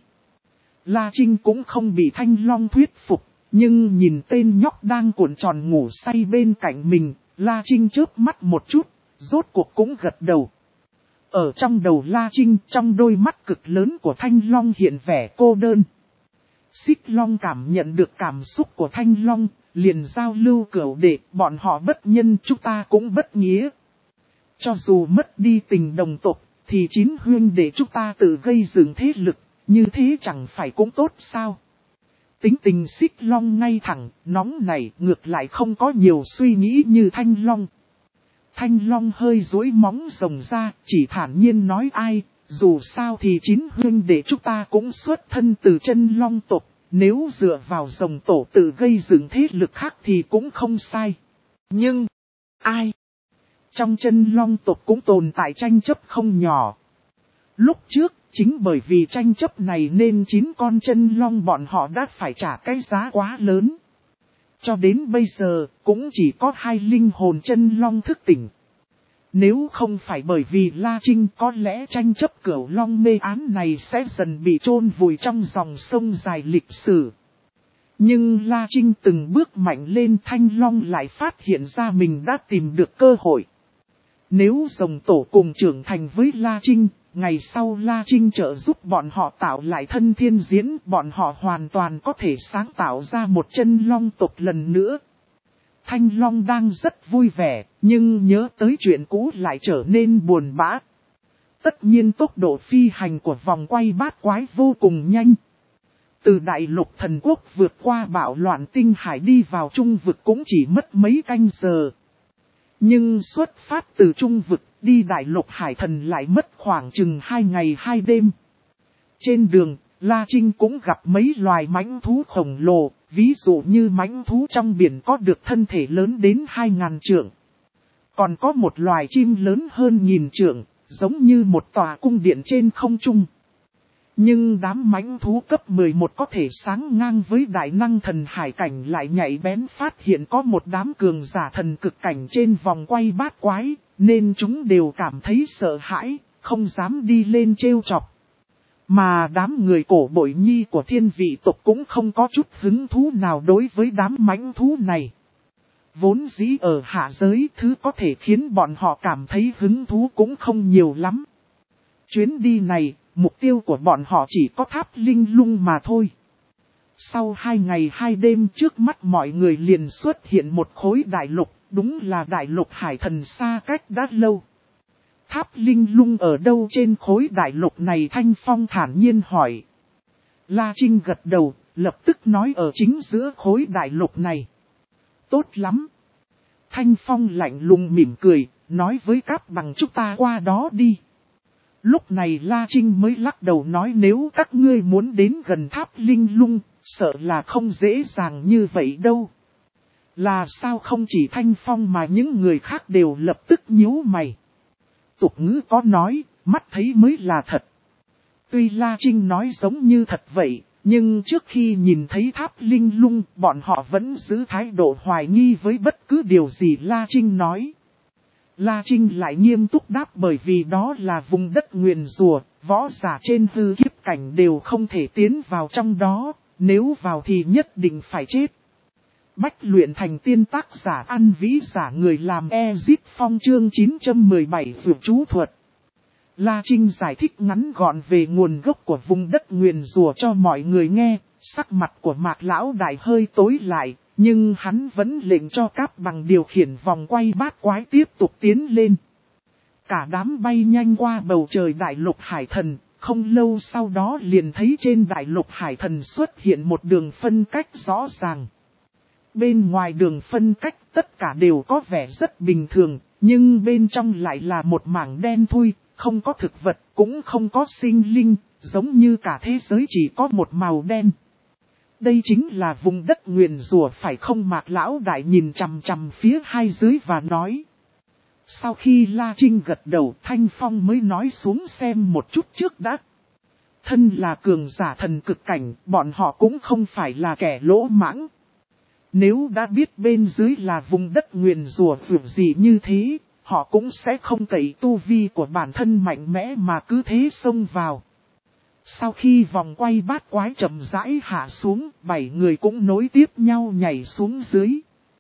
Speaker 1: La Trinh cũng không bị Thanh Long thuyết phục, nhưng nhìn tên nhóc đang cuộn tròn ngủ say bên cạnh mình, La Trinh chớp mắt một chút, rốt cuộc cũng gật đầu. Ở trong đầu La Trinh, trong đôi mắt cực lớn của Thanh Long hiện vẻ cô đơn. Xích Long cảm nhận được cảm xúc của Thanh Long, liền giao lưu cửu đệ, bọn họ bất nhân chúng ta cũng bất nghĩa. Cho dù mất đi tình đồng tộc, thì chín huynh đệ chúng ta tự gây dựng thế lực, như thế chẳng phải cũng tốt sao? Tính tình Xích Long ngay thẳng, nóng nảy, ngược lại không có nhiều suy nghĩ như Thanh Long. Thanh Long hơi duỗi móng rồng ra, chỉ thản nhiên nói ai, dù sao thì chín huynh đệ chúng ta cũng xuất thân từ Chân Long tộc, nếu dựa vào rồng tổ tự gây dựng thế lực khác thì cũng không sai. Nhưng, ai? Trong Chân Long tộc cũng tồn tại tranh chấp không nhỏ. Lúc trước, chính bởi vì tranh chấp này nên chín con Chân Long bọn họ đã phải trả cái giá quá lớn. Cho đến bây giờ, cũng chỉ có hai linh hồn Chân Long thức tỉnh. Nếu không phải bởi vì La Trinh, có lẽ tranh chấp Cửu Long mê án này sẽ dần bị chôn vùi trong dòng sông dài lịch sử. Nhưng La Trinh từng bước mạnh lên, Thanh Long lại phát hiện ra mình đã tìm được cơ hội. Nếu rồng tổ cùng trưởng thành với La Trinh, ngày sau La Trinh trợ giúp bọn họ tạo lại thân thiên diễn, bọn họ hoàn toàn có thể sáng tạo ra một Chân Long tộc lần nữa. Thanh Long đang rất vui vẻ, nhưng nhớ tới chuyện cũ lại trở nên buồn bã. Tất nhiên tốc độ phi hành của vòng quay bát quái vô cùng nhanh. Từ đại lục thần quốc vượt qua bạo loạn tinh hải đi vào trung vực cũng chỉ mất mấy canh giờ. Nhưng xuất phát từ trung vực đi đại lục hải thần lại mất khoảng chừng hai ngày hai đêm. Trên đường, La Trinh cũng gặp mấy loài mãnh thú khổng lồ, ví dụ như mãnh thú trong biển có được thân thể lớn đến hai ngàn trượng. Còn có một loài chim lớn hơn nghìn trượng, giống như một tòa cung điện trên không trung. Nhưng đám mãnh thú cấp mười một có thể sáng ngang với đại năng thần hải cảnh lại nhạy bén phát hiện có một đám cường giả thần cực cảnh trên vòng quay bát quái, nên chúng đều cảm thấy sợ hãi, không dám đi lên trêu chọc. Mà đám người cổ bội nhi của thiên vị tộc cũng không có chút hứng thú nào đối với đám mãnh thú này. Vốn dĩ ở hạ giới thứ có thể khiến bọn họ cảm thấy hứng thú cũng không nhiều lắm. Chuyến đi này, mục tiêu của bọn họ chỉ có tháp linh lung mà thôi. Sau hai ngày hai đêm trước mắt mọi người liền xuất hiện một khối đại lục, đúng là đại lục hải thần xa cách đã lâu. Tháp linh lung ở đâu trên khối đại lục này? Thanh Phong thản nhiên hỏi. La Trinh gật đầu, lập tức nói ở chính giữa khối đại lục này. Tốt lắm. Thanh Phong lạnh lùng mỉm cười, nói với Cáp Bằng chúng ta qua đó đi. Lúc này La Trinh mới lắc đầu nói nếu các ngươi muốn đến gần tháp linh lung, sợ là không dễ dàng như vậy đâu. Là sao không chỉ Thanh Phong mà những người khác đều lập tức nhíu mày. Tục ngữ có nói, mắt thấy mới là thật. Tuy La Trinh nói giống như thật vậy, nhưng trước khi nhìn thấy tháp linh lung, bọn họ vẫn giữ thái độ hoài nghi với bất cứ điều gì La Trinh nói. La Trinh lại nghiêm túc đáp bởi vì đó là vùng đất nguyền rủa, võ giả trên hư kiếp cảnh đều không thể tiến vào trong đó, nếu vào thì nhất định phải chết. Bách luyện thành tiên tác giả ăn vĩ giả người làm Ezip Phong chương chín trăm mười bảy vượt chú thuật. La Trinh giải thích ngắn gọn về nguồn gốc của vùng đất nguyền rủa cho mọi người nghe, sắc mặt của Mạc Lão Đại hơi tối lại, nhưng hắn vẫn lệnh cho Cáp Bằng điều khiển vòng quay bát quái tiếp tục tiến lên. Cả đám bay nhanh qua bầu trời đại lục hải thần, không lâu sau đó liền thấy trên đại lục hải thần xuất hiện một đường phân cách rõ ràng. Bên ngoài đường phân cách tất cả đều có vẻ rất bình thường, nhưng bên trong lại là một mảng đen thui, không có thực vật, cũng không có sinh linh, giống như cả thế giới chỉ có một màu đen. Đây chính là vùng đất nguyền rủa phải không? Mạc Lão Đại nhìn chằm chằm phía hai dưới và nói. Sau khi La Trinh gật đầu, Thanh Phong mới nói xuống xem một chút trước đã. Thân là cường giả thần cực cảnh, bọn họ cũng không phải là kẻ lỗ mãng. Nếu đã biết bên dưới là vùng đất nguyền rủa vượt gì như thế, họ cũng sẽ không cậy tu vi của bản thân mạnh mẽ mà cứ thế xông vào. Sau khi vòng quay bát quái chậm rãi hạ xuống, bảy người cũng nối tiếp nhau nhảy xuống dưới.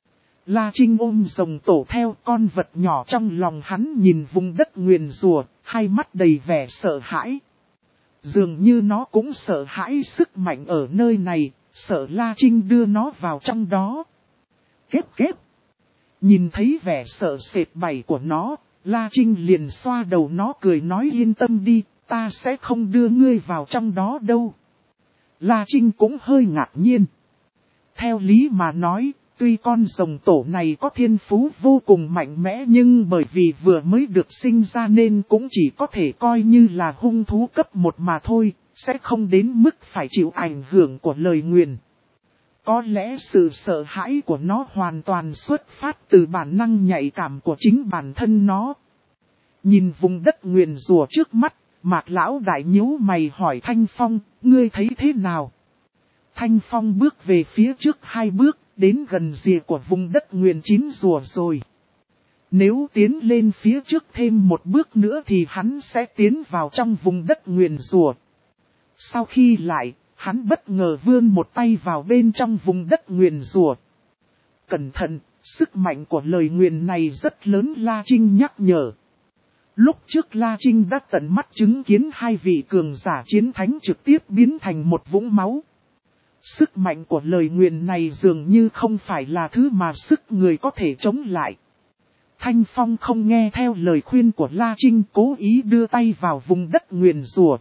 Speaker 1: La Trinh ôm rồng tổ theo con vật nhỏ trong lòng hắn nhìn vùng đất nguyền rủa, hai mắt đầy vẻ sợ hãi. Dường như nó cũng sợ hãi sức mạnh ở nơi này, sợ La Trinh đưa nó vào trong đó. Kép kép. Nhìn thấy vẻ sợ sệt bày của nó, La Trinh liền xoa đầu nó cười nói yên tâm đi, ta sẽ không đưa ngươi vào trong đó đâu. La Trinh cũng hơi ngạc nhiên. Theo lý mà nói, tuy con rồng tổ này có thiên phú vô cùng mạnh mẽ nhưng bởi vì vừa mới được sinh ra nên cũng chỉ có thể coi như là hung thú cấp một mà thôi, sẽ không đến mức phải chịu ảnh hưởng của lời nguyền. Có lẽ sự sợ hãi của nó hoàn toàn xuất phát từ bản năng nhạy cảm của chính bản thân nó. Nhìn vùng đất nguyền rủa trước mắt, Mạc Lão Đại nhíu mày hỏi Thanh Phong, ngươi thấy thế nào? Thanh Phong bước về phía trước hai bước, đến gần rìa của vùng đất nguyền chín rùa rồi. Nếu tiến lên phía trước thêm một bước nữa thì hắn sẽ tiến vào trong vùng đất nguyền rùa. Sau khi lại, hắn bất ngờ vươn một tay vào bên trong vùng đất nguyền rùa. Cẩn thận, sức mạnh của lời nguyền này rất lớn, La Trinh nhắc nhở. Lúc trước La Trinh đã tận mắt chứng kiến hai vị cường giả chiến thánh trực tiếp biến thành một vũng máu. Sức mạnh của lời nguyền này dường như không phải là thứ mà sức người có thể chống lại. Thanh Phong không nghe theo lời khuyên của La Trinh, cố ý đưa tay vào vùng đất nguyền rủa.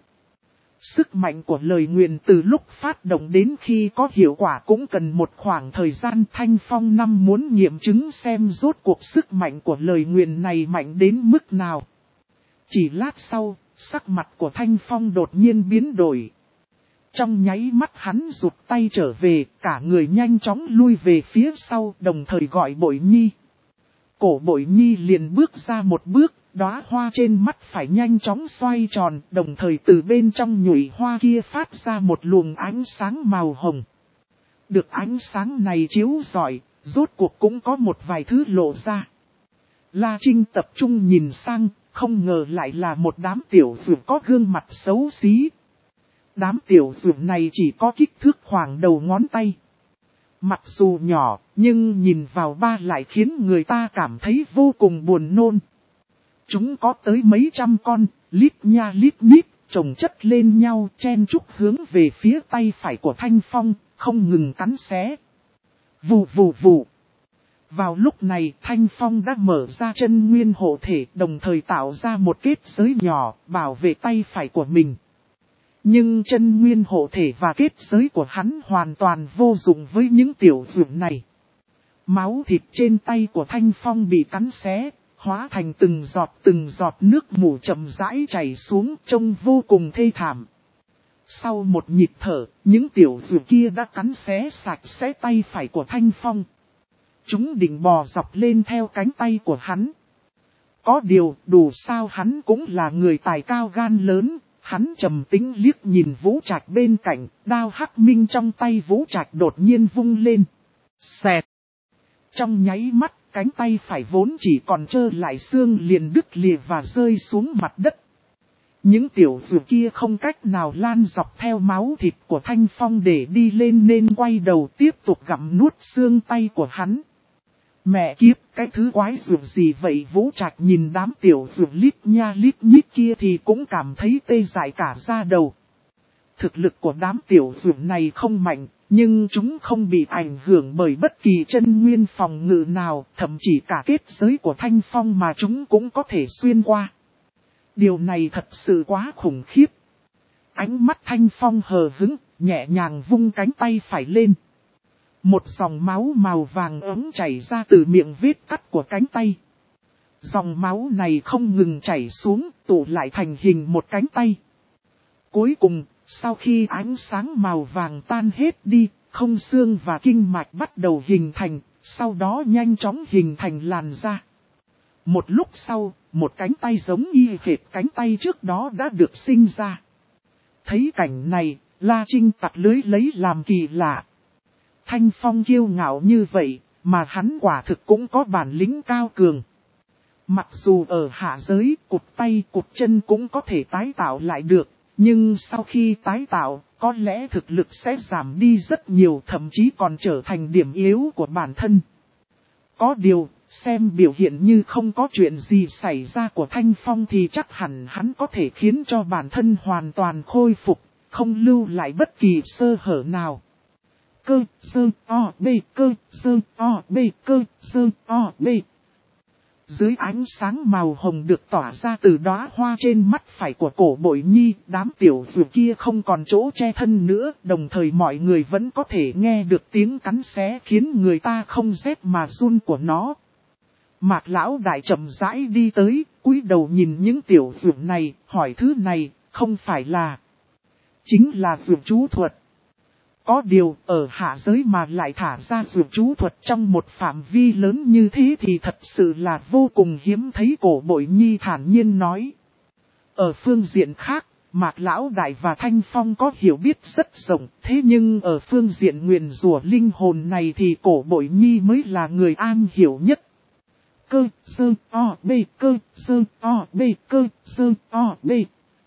Speaker 1: Sức mạnh của lời nguyền từ lúc phát động đến khi có hiệu quả cũng cần một khoảng thời gian. Thanh Phong năm muốn nghiệm chứng xem rốt cuộc sức mạnh của lời nguyền này mạnh đến mức nào. Chỉ lát sau, sắc mặt của Thanh Phong đột nhiên biến đổi. Trong nháy mắt hắn rụt tay trở về, cả người nhanh chóng lui về phía sau, đồng thời gọi Bội Nhi. Cổ Bội Nhi liền bước ra một bước, đóa hoa trên mắt phải nhanh chóng xoay tròn, đồng thời từ bên trong nhụy hoa kia phát ra một luồng ánh sáng màu hồng. Được ánh sáng này chiếu rọi, rốt cuộc cũng có một vài thứ lộ ra. La Trinh tập trung nhìn sang, không ngờ lại là một đám tiểu dược có gương mặt xấu xí. Đám tiểu dược này chỉ có kích thước khoảng đầu ngón tay. Mặc dù nhỏ, nhưng nhìn vào ba lại khiến người ta cảm thấy vô cùng buồn nôn. Chúng có tới mấy trăm con, lít nha lít nhít, chồng chất lên nhau, chen chúc hướng về phía tay phải của Thanh Phong, không ngừng cắn xé. Vù vù vù. Vào lúc này, Thanh Phong đã mở ra chân nguyên hộ thể, đồng thời tạo ra một kết giới nhỏ, bảo vệ tay phải của mình. Nhưng chân nguyên hộ thể và kết giới của hắn hoàn toàn vô dụng với những tiểu dược này. Máu thịt trên tay của Thanh Phong bị cắn xé, hóa thành từng giọt từng giọt nước mủ chậm rãi chảy xuống, trông vô cùng thê thảm. Sau một nhịp thở, những tiểu dược kia đã cắn xé sạch sẽ tay phải của Thanh Phong. Chúng định bò dọc lên theo cánh tay của hắn. Có điều, đủ sao hắn cũng là người tài cao gan lớn. Hắn trầm tĩnh liếc nhìn Vũ Trạch bên cạnh, đao hắc minh trong tay Vũ Trạch đột nhiên vung lên. Xẹt. Trong nháy mắt, cánh tay phải vốn chỉ còn trơ lại xương liền đứt lìa và rơi xuống mặt đất. Những tiểu dược kia không cách nào lan dọc theo máu thịt của Thanh Phong để đi lên nên quay đầu tiếp tục gặm nuốt xương tay của hắn. Mẹ kiếp, cái thứ quái dược gì vậy? Vũ Trạch nhìn đám tiểu dược lít nha lít nhít kia thì cũng cảm thấy tê dại cả da đầu. Thực lực của đám tiểu dược này không mạnh, nhưng chúng không bị ảnh hưởng bởi bất kỳ chân nguyên phòng ngự nào, thậm chí cả kết giới của Thanh Phong mà chúng cũng có thể xuyên qua. Điều này thật sự quá khủng khiếp. Ánh mắt Thanh Phong hờ hững, nhẹ nhàng vung cánh tay phải lên. Một dòng máu màu vàng ấm chảy ra từ miệng vết cắt của cánh tay. Dòng máu này không ngừng chảy xuống, tụ lại thành hình một cánh tay. Cuối cùng, sau khi ánh sáng màu vàng tan hết đi, không xương và kinh mạch bắt đầu hình thành, sau đó nhanh chóng hình thành làn da. Một lúc sau, một cánh tay giống y hệt cánh tay trước đó đã được sinh ra. Thấy cảnh này, La Trinh tặc lưới lấy làm kỳ lạ. Thanh Phong kiêu ngạo như vậy, mà hắn quả thực cũng có bản lĩnh cao cường. Mặc dù ở hạ giới, cụt tay cụt chân cũng có thể tái tạo lại được, nhưng sau khi tái tạo, có lẽ thực lực sẽ giảm đi rất nhiều, thậm chí còn trở thành điểm yếu của bản thân. Có điều, xem biểu hiện như không có chuyện gì xảy ra của Thanh Phong thì chắc hẳn hắn có thể khiến cho bản thân hoàn toàn khôi phục, không lưu lại bất kỳ sơ hở nào. Cơ, sơ, o, bê, cơ, sơ, o, bê, cơ, sơ, o, bê. Dưới ánh sáng màu hồng được tỏa ra từ đóa hoa trên mắt phải của Cổ Bội Nhi, đám tiểu dược kia không còn chỗ che thân nữa, đồng thời mọi người vẫn có thể nghe được tiếng cắn xé khiến người ta không rét mà run của nó. Mạc Lão Đại chậm rãi đi tới, cúi đầu nhìn những tiểu dược này, hỏi thứ này, không phải là... Chính là dược chú thuật. Có điều, ở hạ giới mà lại thả ra dược chú thuật trong một phạm vi lớn như thế thì thật sự là vô cùng hiếm thấy. Cổ Bội Nhi thản nhiên nói. Ở phương diện khác, Mạc Lão Đại và Thanh Phong có hiểu biết rất rộng, thế nhưng ở phương diện nguyền rủa linh hồn này thì Cổ Bội Nhi mới là người am hiểu nhất. Cơ, sơ, o, bê, cơ, sơ, o, bê, cơ, sơ, o, bê.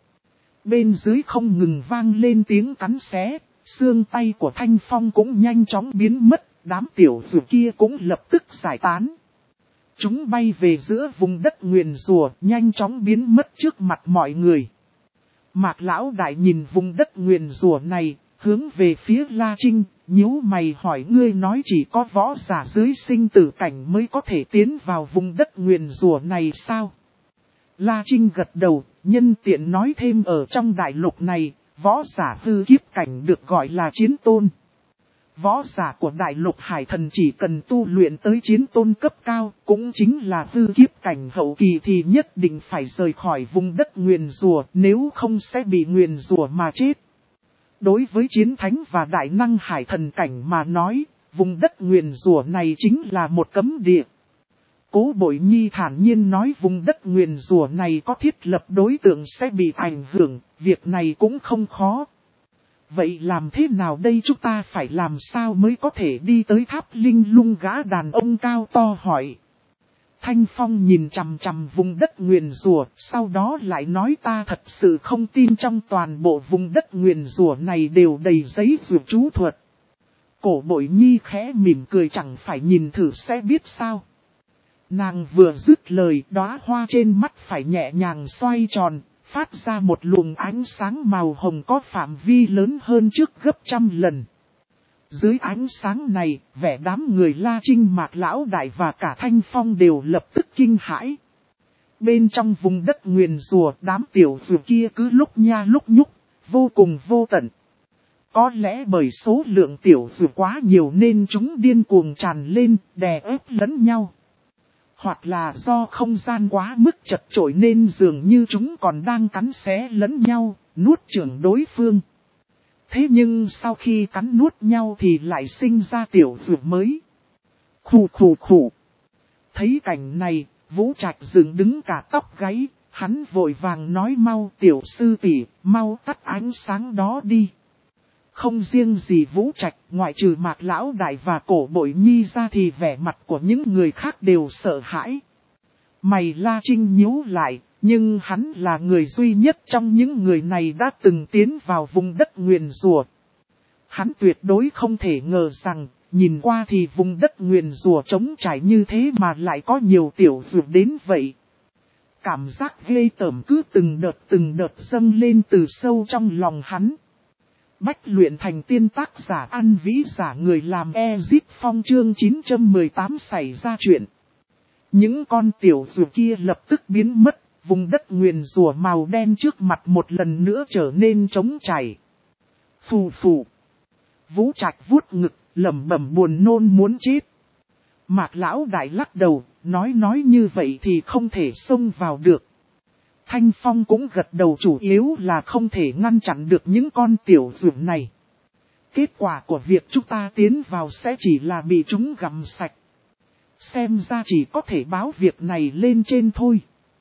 Speaker 1: Bên dưới không ngừng vang lên tiếng cắn xé. Xương tay của Thanh Phong cũng nhanh chóng biến mất, đám tiểu dược kia cũng lập tức giải tán. Chúng bay về giữa vùng đất nguyền rủa, nhanh chóng biến mất trước mặt mọi người. Mạc Lão Đại nhìn vùng đất nguyền rủa này, hướng về phía La Trinh, nhíu mày hỏi ngươi nói chỉ có võ giả dưới sinh tử cảnh mới có thể tiến vào vùng đất nguyền rủa này sao? La Trinh gật đầu, nhân tiện nói thêm ở trong đại lục này, võ giả hư kiếp cảnh được gọi là chiến tôn. Võ giả của đại lục hải thần chỉ cần tu luyện tới chiến tôn cấp cao, cũng chính là hư kiếp cảnh hậu kỳ thì nhất định phải rời khỏi vùng đất nguyền rủa, nếu không sẽ bị nguyền rủa mà chết. Đối với chiến thánh và đại năng hải thần cảnh mà nói, vùng đất nguyền rủa này chính là một cấm địa. Cố Bội Nhi thản nhiên nói vùng đất nguyền rủa này có thiết lập đối tượng sẽ bị ảnh hưởng, việc này cũng không khó. Vậy làm thế nào đây, chúng ta phải làm sao mới có thể đi tới tháp linh lung, gã đàn ông cao to hỏi. Thanh Phong nhìn chằm chằm vùng đất nguyền rủa, sau đó lại nói ta thật sự không tin trong toàn bộ vùng đất nguyền rủa này đều đầy giấy dược chú thuật. Cổ Bội Nhi khẽ mỉm cười, chẳng phải nhìn thử sẽ biết sao. Nàng vừa dứt lời, đóa hoa trên mắt phải nhẹ nhàng xoay tròn, phát ra một luồng ánh sáng màu hồng có phạm vi lớn hơn trước gấp trăm lần. Dưới ánh sáng này, vẻ đám người La Trinh, Mạc Lão Đại và cả Thanh Phong đều lập tức kinh hãi. Bên trong vùng đất nguyền rủa, đám tiểu dược kia cứ lúc nha lúc nhúc, vô cùng vô tận. Có lẽ bởi số lượng tiểu dược quá nhiều nên chúng điên cuồng tràn lên, đè ép lẫn nhau. Hoặc là do không gian quá mức chật chội nên dường như chúng còn đang cắn xé lẫn nhau, nuốt chửng đối phương. Thế nhưng sau khi cắn nuốt nhau thì lại sinh ra tiểu dược mới. Khủ khủ khủ. Thấy cảnh này, Vũ Trạch dựng đứng cả tóc gáy, hắn vội vàng nói mau tiểu sư tỷ, mau tắt ánh sáng đó đi. Không riêng gì Vũ Trạch, ngoại trừ Mạc Lão Đại và Cổ Bội Nhi ra thì vẻ mặt của những người khác đều sợ hãi. Mày La Trinh nhíu lại, nhưng hắn là người duy nhất trong những người này đã từng tiến vào vùng đất nguyền rủa. Hắn tuyệt đối không thể ngờ rằng, nhìn qua thì vùng đất nguyền rủa trống trải như thế mà lại có nhiều tiểu dược đến vậy. Cảm giác ghê tởm cứ từng đợt từng đợt dâng lên từ sâu trong lòng hắn. Bách luyện thành tiên, tác giả An Vĩ, giả người làm Ezip Phong, chương chín trăm mười tám xảy ra chuyện. Những con tiểu dược kia lập tức biến mất, vùng đất nguyền rủa màu đen trước mặt một lần nữa trở nên trống trải. Phù phù. Vũ Trạch vuốt ngực, lẩm bẩm buồn nôn muốn chết. Mạc Lão Đại lắc đầu, nói nói như vậy thì không thể xông vào được. Thanh Phong cũng gật đầu, chủ yếu là không thể ngăn chặn được những con tiểu dược này. Kết quả của việc chúng ta tiến vào sẽ chỉ là bị chúng gặm sạch. Xem ra chỉ có thể báo việc này lên trên thôi.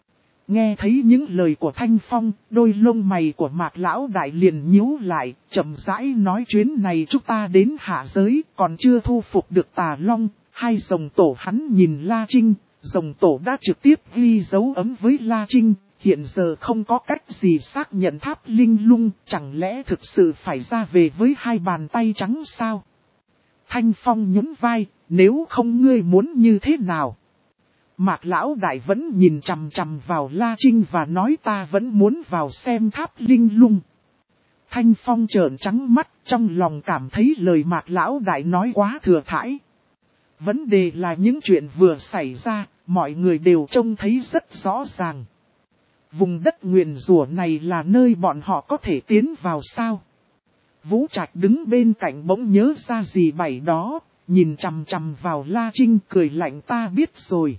Speaker 1: Nghe thấy những lời của Thanh Phong, đôi lông mày của Mạc Lão Đại liền nhíu lại, chậm rãi nói chuyến này chúng ta đến hạ giới, còn chưa thu phục được Tà Long, hai rồng tổ. Hắn nhìn La Trinh, rồng tổ đã trực tiếp ghi dấu ấm với La Trinh. Hiện giờ không có cách gì xác nhận tháp linh lung, chẳng lẽ thực sự phải ra về với hai bàn tay trắng sao? Thanh Phong nhún vai, nếu không ngươi muốn như thế nào? Mạc Lão Đại vẫn nhìn chằm chằm vào La Trinh và nói ta vẫn muốn vào xem tháp linh lung. Thanh Phong trợn trắng mắt, trong lòng cảm thấy lời Mạc Lão Đại nói quá thừa thãi. Vấn đề là những chuyện vừa xảy ra, mọi người đều trông thấy rất rõ ràng. Vùng đất nguyền rủa này là nơi bọn họ có thể tiến vào sao? Vũ Trạch đứng bên cạnh bỗng nhớ ra gì bảy đó, nhìn chằm chằm vào La Trinh cười lạnh, ta biết rồi.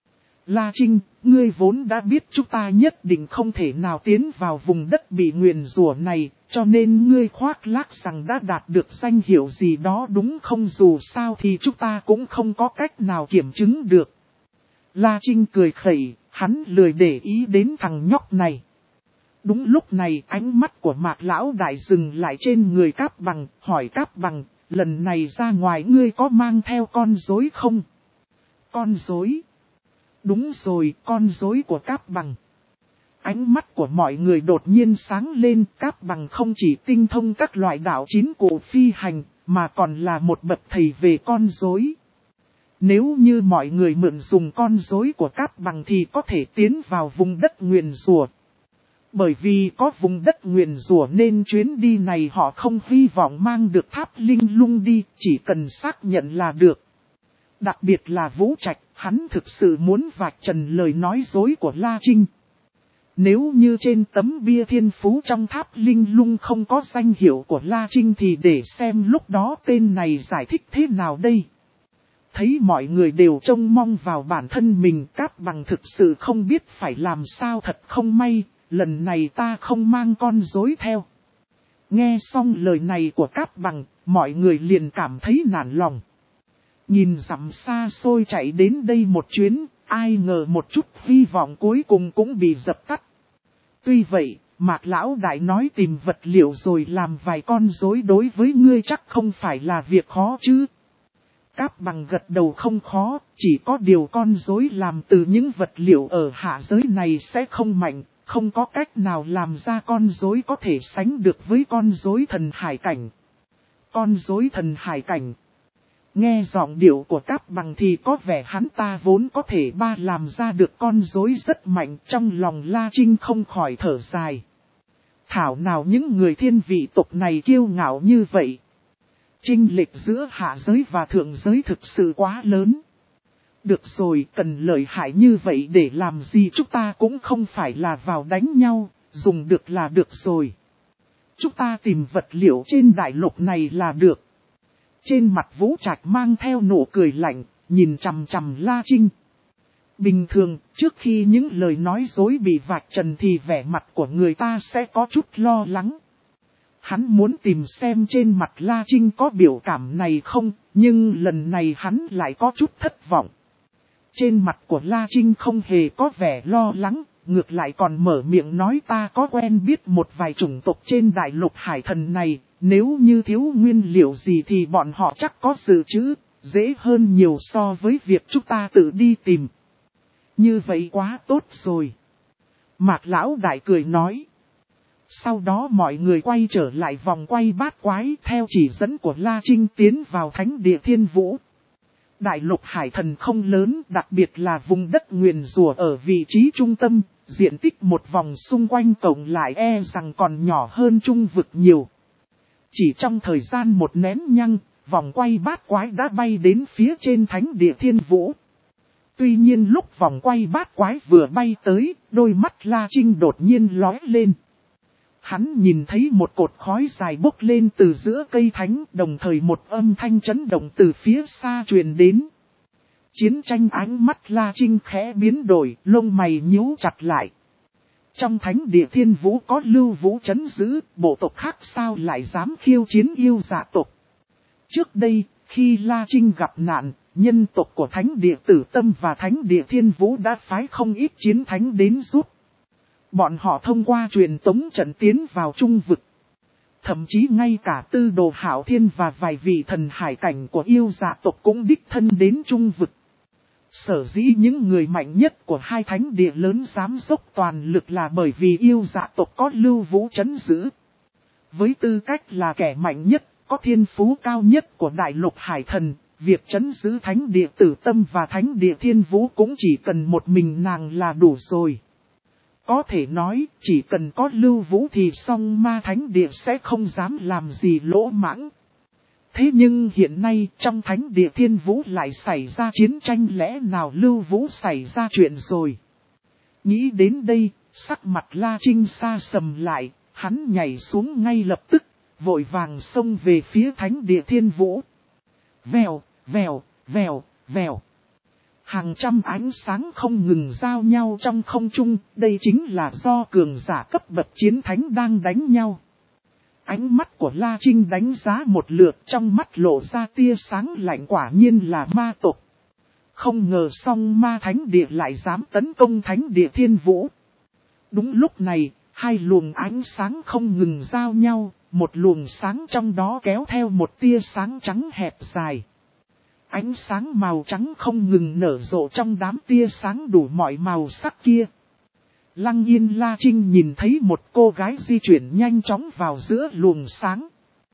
Speaker 1: La Trinh, ngươi vốn đã biết chúng ta nhất định không thể nào tiến vào vùng đất bị nguyền rủa này, cho nên ngươi khoác lác rằng đã đạt được danh hiệu gì đó đúng không? Dù sao thì chúng ta cũng không có cách nào kiểm chứng được. La Trinh cười khẩy, hắn lười để ý đến thằng nhóc này. Đúng lúc này ánh mắt của Mạc Lão Đại dừng lại trên người Cáp Bằng, hỏi Cáp Bằng, lần này ra ngoài ngươi có mang theo con rối không? Con rối? Đúng rồi, con rối của Cáp Bằng. Ánh mắt của mọi người đột nhiên sáng lên, Cáp Bằng không chỉ tinh thông các loại đạo chín cổ phi hành, mà còn là một bậc thầy về con rối. Nếu như mọi người mượn dùng con rối của Cáp Bằng thì có thể tiến vào vùng đất nguyền rủa. Bởi vì có vùng đất nguyền rủa nên chuyến đi này họ không hy vọng mang được tháp linh lung đi, chỉ cần xác nhận là được. Đặc biệt là Vũ Trạch, hắn thực sự muốn vạch trần lời nói dối của La Trinh. Nếu như trên tấm bia thiên phú trong tháp linh lung không có danh hiệu của La Trinh thì để xem lúc đó tên này giải thích thế nào đây. Thấy mọi người đều trông mong vào bản thân mình, Cáp Bằng thực sự không biết phải làm sao, thật không may, lần này ta không mang con rối theo. Nghe xong lời này của Cáp Bằng, mọi người liền cảm thấy nản lòng. Nhìn dặm xa xôi chạy đến đây một chuyến, ai ngờ một chút hy vọng cuối cùng cũng bị dập tắt. Tuy vậy, Mạc Lão Đại nói tìm vật liệu rồi làm vài con rối đối với ngươi chắc không phải là việc khó chứ. Cáp Bằng gật đầu, không khó, chỉ có điều con rối làm từ những vật liệu ở hạ giới này sẽ không mạnh, không có cách nào làm ra con rối có thể sánh được với con rối thần hải cảnh. Con rối thần hải cảnh. Nghe giọng điệu của Cáp Bằng thì có vẻ hắn ta vốn có thể ba làm ra được con rối rất mạnh, trong lòng La Trinh không khỏi thở dài. Thảo nào những người thiên vị tộc này kiêu ngạo như vậy. Chênh lệch giữa hạ giới và thượng giới thực sự quá lớn. Được rồi, cần lợi hại như vậy để làm gì, chúng ta cũng không phải là vào đánh nhau, dùng được là được rồi. Chúng ta tìm vật liệu trên đại lục này là được. Trên mặt Vũ Trạch mang theo nụ cười lạnh, nhìn chằm chằm La Trinh. Bình thường, trước khi những lời nói dối bị vạch trần thì vẻ mặt của người ta sẽ có chút lo lắng. Hắn muốn tìm xem trên mặt La Trinh có biểu cảm này không, nhưng lần này hắn lại có chút thất vọng. Trên mặt của La Trinh không hề có vẻ lo lắng, ngược lại còn mở miệng nói ta có quen biết một vài chủng tộc trên đại lục hải thần này, nếu như thiếu nguyên liệu gì thì bọn họ chắc có dự trữ, dễ hơn nhiều so với việc chúng ta tự đi tìm. Như vậy quá tốt rồi. Mạc Lão Đại cười nói. Sau đó mọi người quay trở lại vòng quay bát quái theo chỉ dẫn của La Trinh tiến vào thánh địa Thiên Vũ. Đại lục hải thần không lớn, đặc biệt là vùng đất nguyền rủa ở vị trí trung tâm, diện tích một vòng xung quanh cộng lại e rằng còn nhỏ hơn trung vực nhiều. Chỉ trong thời gian một nén nhăng, vòng quay bát quái đã bay đến phía trên thánh địa Thiên Vũ. Tuy nhiên lúc vòng quay bát quái vừa bay tới, đôi mắt La Trinh đột nhiên lóe lên. Hắn nhìn thấy một cột khói dài bốc lên từ giữa cây thánh, đồng thời một âm thanh chấn động từ phía xa truyền đến. Chiến tranh, ánh mắt La Trinh khẽ biến đổi, lông mày nhíu chặt lại. Trong thánh địa Thiên Vũ có Lưu Vũ trấn giữ, bộ tộc khác sao lại dám khiêu chiến yêu dạ tộc. Trước đây, khi La Trinh gặp nạn, nhân tộc của thánh địa Tử Tâm và thánh địa Thiên Vũ đã phái không ít chiến thánh đến giúp. Bọn họ thông qua truyền tống trận tiến vào trung vực. Thậm chí ngay cả Tư Đồ Hạo Thiên và vài vị thần hải cảnh của yêu dạ tộc cũng đích thân đến trung vực. Sở dĩ những người mạnh nhất của hai thánh địa lớn dám dốc toàn lực là bởi vì yêu dạ tộc có Lưu Vũ trấn giữ. Với tư cách là kẻ mạnh nhất, có thiên phú cao nhất của đại lục hải thần, việc trấn giữ thánh địa Tử Tâm và thánh địa Thiên Vũ cũng chỉ cần một mình nàng là đủ rồi. Có thể nói, chỉ cần có Lưu Vũ thì song ma thánh địa sẽ không dám làm gì lỗ mãng. Thế nhưng hiện nay trong thánh địa Thiên Vũ lại xảy ra chiến tranh, lẽ nào Lưu Vũ xảy ra chuyện rồi? Nghĩ đến đây, sắc mặt La Trinh xa sầm lại, hắn nhảy xuống ngay lập tức, vội vàng xông về phía thánh địa Thiên Vũ. Vèo, vèo, vèo, vèo. Hàng trăm ánh sáng không ngừng giao nhau trong không trung, đây chính là do cường giả cấp bậc chiến thánh đang đánh nhau. Ánh mắt của La Trinh đánh giá một lượt, trong mắt lộ ra tia sáng lạnh, quả nhiên là ma tộc. Không ngờ song ma thánh địa lại dám tấn công thánh địa Thiên Vũ. Đúng lúc này, hai luồng ánh sáng không ngừng giao nhau, một luồng sáng trong đó kéo theo một tia sáng trắng hẹp dài. Ánh sáng màu trắng không ngừng nở rộ trong đám tia sáng đủ mọi màu sắc kia. Lăng Yên La Trinh nhìn thấy một cô gái di chuyển nhanh chóng vào giữa luồng sáng.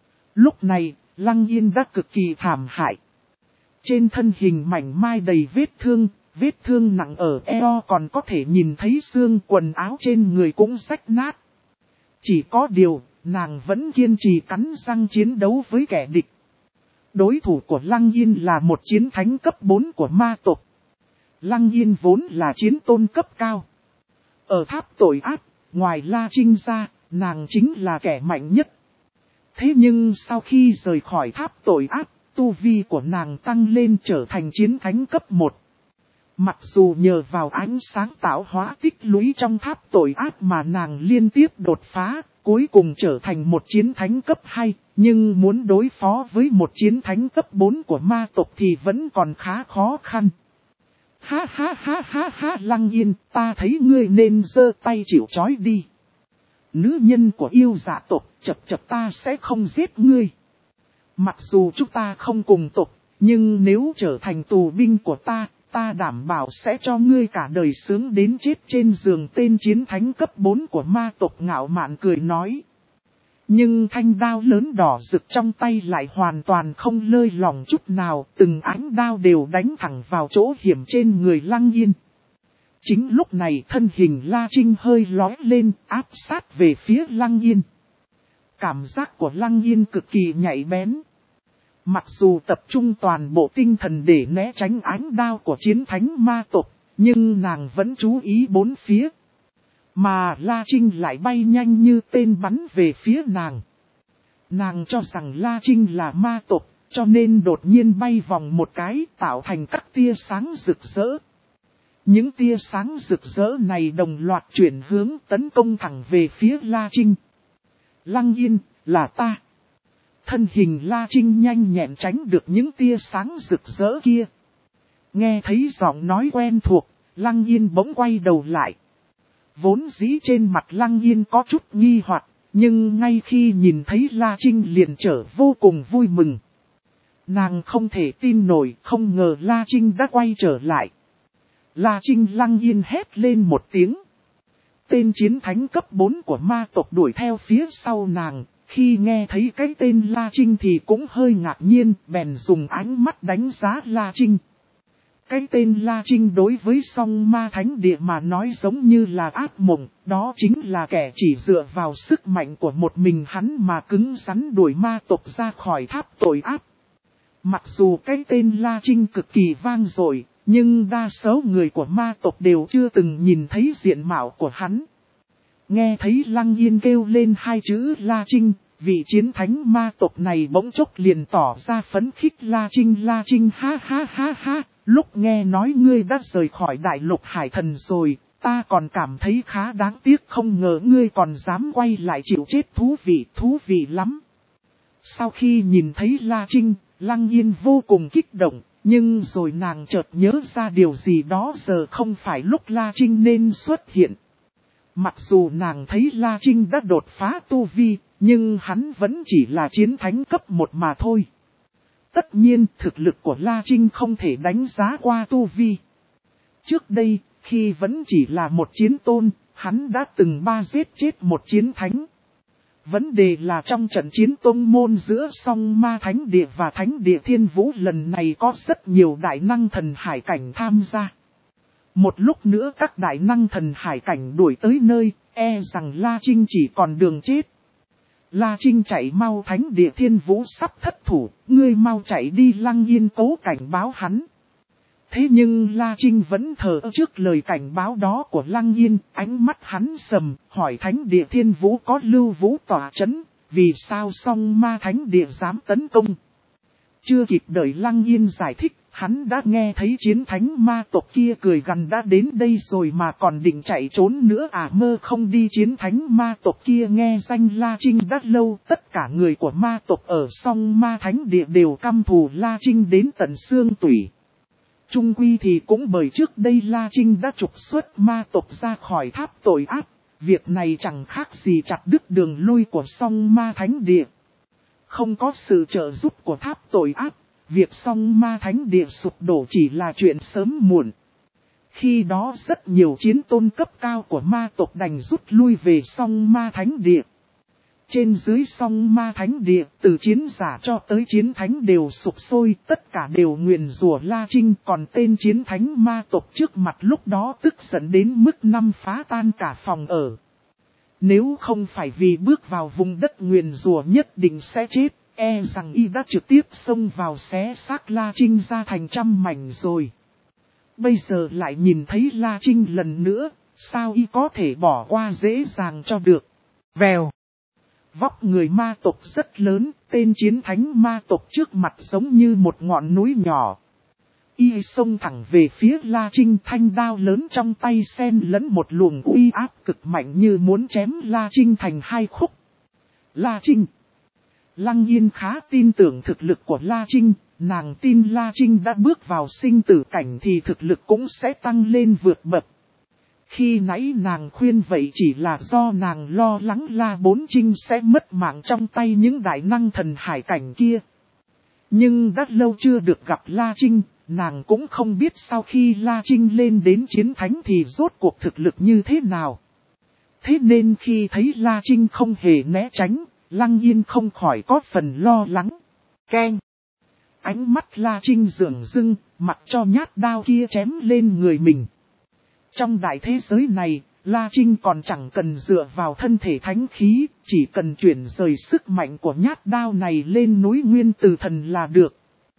Speaker 1: Lúc này, Lăng Yên đã cực kỳ thảm hại. Trên thân hình mảnh mai đầy vết thương, Vết thương nặng ở eo còn có thể nhìn thấy xương, quần áo trên người cũng rách nát. Chỉ có điều, nàng vẫn kiên trì cắn răng chiến đấu với kẻ địch. Đối thủ của Lăng Yên là một chiến thánh cấp bốn của ma tộc. Lăng Yên vốn là chiến tôn cấp cao. Ở tháp tội ác, ngoài La Trinh ra, nàng chính là kẻ mạnh nhất. Thế nhưng sau khi rời khỏi tháp tội ác, tu vi của nàng tăng lên trở thành chiến thánh cấp một. Mặc dù nhờ vào ánh sáng tạo hóa tích lũy trong tháp tội ác mà nàng liên tiếp đột phá, cuối cùng trở thành một chiến thánh cấp hai, nhưng muốn đối phó với một chiến thánh cấp bốn của ma tộc thì vẫn còn khá khó khăn. Ha ha ha ha ha, Lăng Yên, ta thấy ngươi nên giơ tay chịu trói đi. Nữ nhân của yêu dạ tộc, chập chập ta sẽ không giết ngươi. Mặc dù chúng ta không cùng tộc, nhưng nếu trở thành tù binh của ta, ta đảm bảo sẽ cho ngươi cả đời sướng đến chết trên giường. Tên chiến thánh cấp bốn của ma tộc ngạo mạn cười nói. Nhưng thanh đao lớn đỏ rực trong tay lại hoàn toàn không lơi lỏng chút nào, từng ánh đao đều đánh thẳng vào chỗ hiểm trên người Lăng Yên. Chính lúc này thân hình La Trinh hơi lói lên, áp sát về phía Lăng Yên. Cảm giác của Lăng Yên cực kỳ nhạy bén. Mặc dù tập trung toàn bộ tinh thần để né tránh ánh đao của chiến thánh ma tộc, nhưng nàng vẫn chú ý bốn phía. Mà La Trinh lại bay nhanh như tên bắn về phía nàng. Nàng cho rằng La Trinh là ma tộc, cho nên đột nhiên bay vòng một cái tạo thành các tia sáng rực rỡ. Những tia sáng rực rỡ này đồng loạt chuyển hướng tấn công thẳng về phía La Trinh. Lăng Yên, là ta. Thân hình La Trinh nhanh nhẹn tránh được những tia sáng rực rỡ kia. Nghe thấy giọng nói quen thuộc, Lăng Yên bỗng quay đầu lại. Vốn dĩ trên mặt Lăng Yên có chút nghi hoặc, nhưng ngay khi nhìn thấy La Trinh liền trở vô cùng vui mừng. Nàng không thể tin nổi, không ngờ La Trinh đã quay trở lại. La Trinh, Lăng Yên hét lên một tiếng. Tên chiến thánh cấp bốn của ma tộc đuổi theo phía sau nàng, khi nghe thấy cái tên La Trinh thì cũng hơi ngạc nhiên, bèn dùng ánh mắt đánh giá La Trinh. Cái tên La Trinh đối với song ma thánh địa mà nói giống như là ác mộng, đó chính là kẻ chỉ dựa vào sức mạnh của một mình hắn mà cứng rắn đuổi ma tộc ra khỏi tháp tội ác. Mặc dù cái tên La Trinh cực kỳ vang dội, nhưng đa số người của ma tộc đều chưa từng nhìn thấy diện mạo của hắn. Nghe thấy Lăng Yên kêu lên hai chữ La Trinh, vị chiến thánh ma tộc này bỗng chốc liền tỏ ra phấn khích. La Trinh, La Trinh, ha ha ha ha, lúc nghe nói ngươi đã rời khỏi đại lục hải thần rồi, ta còn cảm thấy khá đáng tiếc, không ngờ ngươi còn dám quay lại chịu chết, thú vị, thú vị lắm. Sau khi nhìn thấy La Trinh, Lăng Yên vô cùng kích động, nhưng rồi nàng chợt nhớ ra điều gì đó, giờ không phải lúc La Trinh nên xuất hiện. Mặc dù nàng thấy La Trinh đã đột phá tu vi, nhưng hắn vẫn chỉ là chiến thánh cấp một mà thôi. Tất nhiên thực lực của La Trinh không thể đánh giá qua tu vi. Trước đây, khi vẫn chỉ là một chiến tôn, hắn đã từng ba giết chết một chiến thánh. Vấn đề là trong trận chiến tôn môn giữa song ma thánh địa và thánh địa thiên vũ lần này có rất nhiều đại năng thần hải cảnh tham gia. Một lúc nữa các đại năng thần hải cảnh đuổi tới nơi, e rằng La Trinh chỉ còn đường chết. La Trinh chạy mau, thánh địa thiên vũ sắp thất thủ, ngươi mau chạy đi. Lăng Yên cố cảnh báo hắn. Thế nhưng La Trinh vẫn thờ ơ trước lời cảnh báo đó của Lăng Yên, ánh mắt hắn sầm, hỏi thánh địa thiên vũ có lưu vũ tỏa chấn, vì sao song ma thánh địa dám tấn công. Chưa kịp đợi Lăng Yên giải thích, hắn đã nghe thấy chiến thánh ma tộc kia cười gằn đã đến đây rồi mà còn định chạy trốn nữa à, mơ không đi. Chiến thánh ma tộc kia nghe danh La Trinh đã lâu, tất cả người của ma tộc ở song ma thánh địa đều căm thù La Trinh đến tận xương tủy. Trung quy thì cũng bởi trước đây La Trinh đã trục xuất ma tộc ra khỏi tháp tội ác, việc này chẳng khác gì chặt đứt đường lui của song ma thánh địa. Không có sự trợ giúp của tháp tội ác, việc song ma thánh địa sụp đổ chỉ là chuyện sớm muộn. Khi đó rất nhiều chiến tôn cấp cao của ma tộc đành rút lui về song ma thánh địa. Trên dưới song ma thánh địa, từ chiến giả cho tới chiến thánh đều sụp sôi, tất cả đều nguyền rủa La Trinh, còn tên chiến thánh ma tộc trước mặt lúc đó tức giận đến mức năm phá tan cả phòng ở. Nếu không phải vì bước vào vùng đất nguyền rủa nhất định sẽ chết, e rằng y đã trực tiếp xông vào xé xác La Trinh ra thành trăm mảnh rồi. Bây giờ lại nhìn thấy La Trinh lần nữa, sao y có thể bỏ qua dễ dàng cho được. Vèo. Vóc người ma tộc rất lớn, tên chiến thánh ma tộc trước mặt giống như một ngọn núi nhỏ. Y xông thẳng về phía La Trinh, thanh đao lớn trong tay xen lẫn một luồng uy áp cực mạnh như muốn chém La Trinh thành hai khúc. La Trinh. Lăng Yên khá tin tưởng thực lực của La Trinh, nàng tin La Trinh đã bước vào sinh tử cảnh thì thực lực cũng sẽ tăng lên vượt bậc. Khi nãy nàng khuyên vậy chỉ là do nàng lo lắng La Bốn Trinh sẽ mất mạng trong tay những đại năng thần hải cảnh kia. Nhưng đã lâu chưa được gặp La Trinh, nàng cũng không biết sau khi La Trinh lên đến chiến thánh thì rốt cuộc thực lực như thế nào. Thế nên khi thấy La Trinh không hề né tránh, Lăng Yên không khỏi có phần lo lắng. Keng! Ánh mắt La Trinh dường dưng, mặc cho nhát đao kia chém lên người mình. Trong đại thế giới này, La Trinh còn chẳng cần dựa vào thân thể thánh khí, chỉ cần chuyển rời sức mạnh của nhát đao này lên núi nguyên tử thần là được.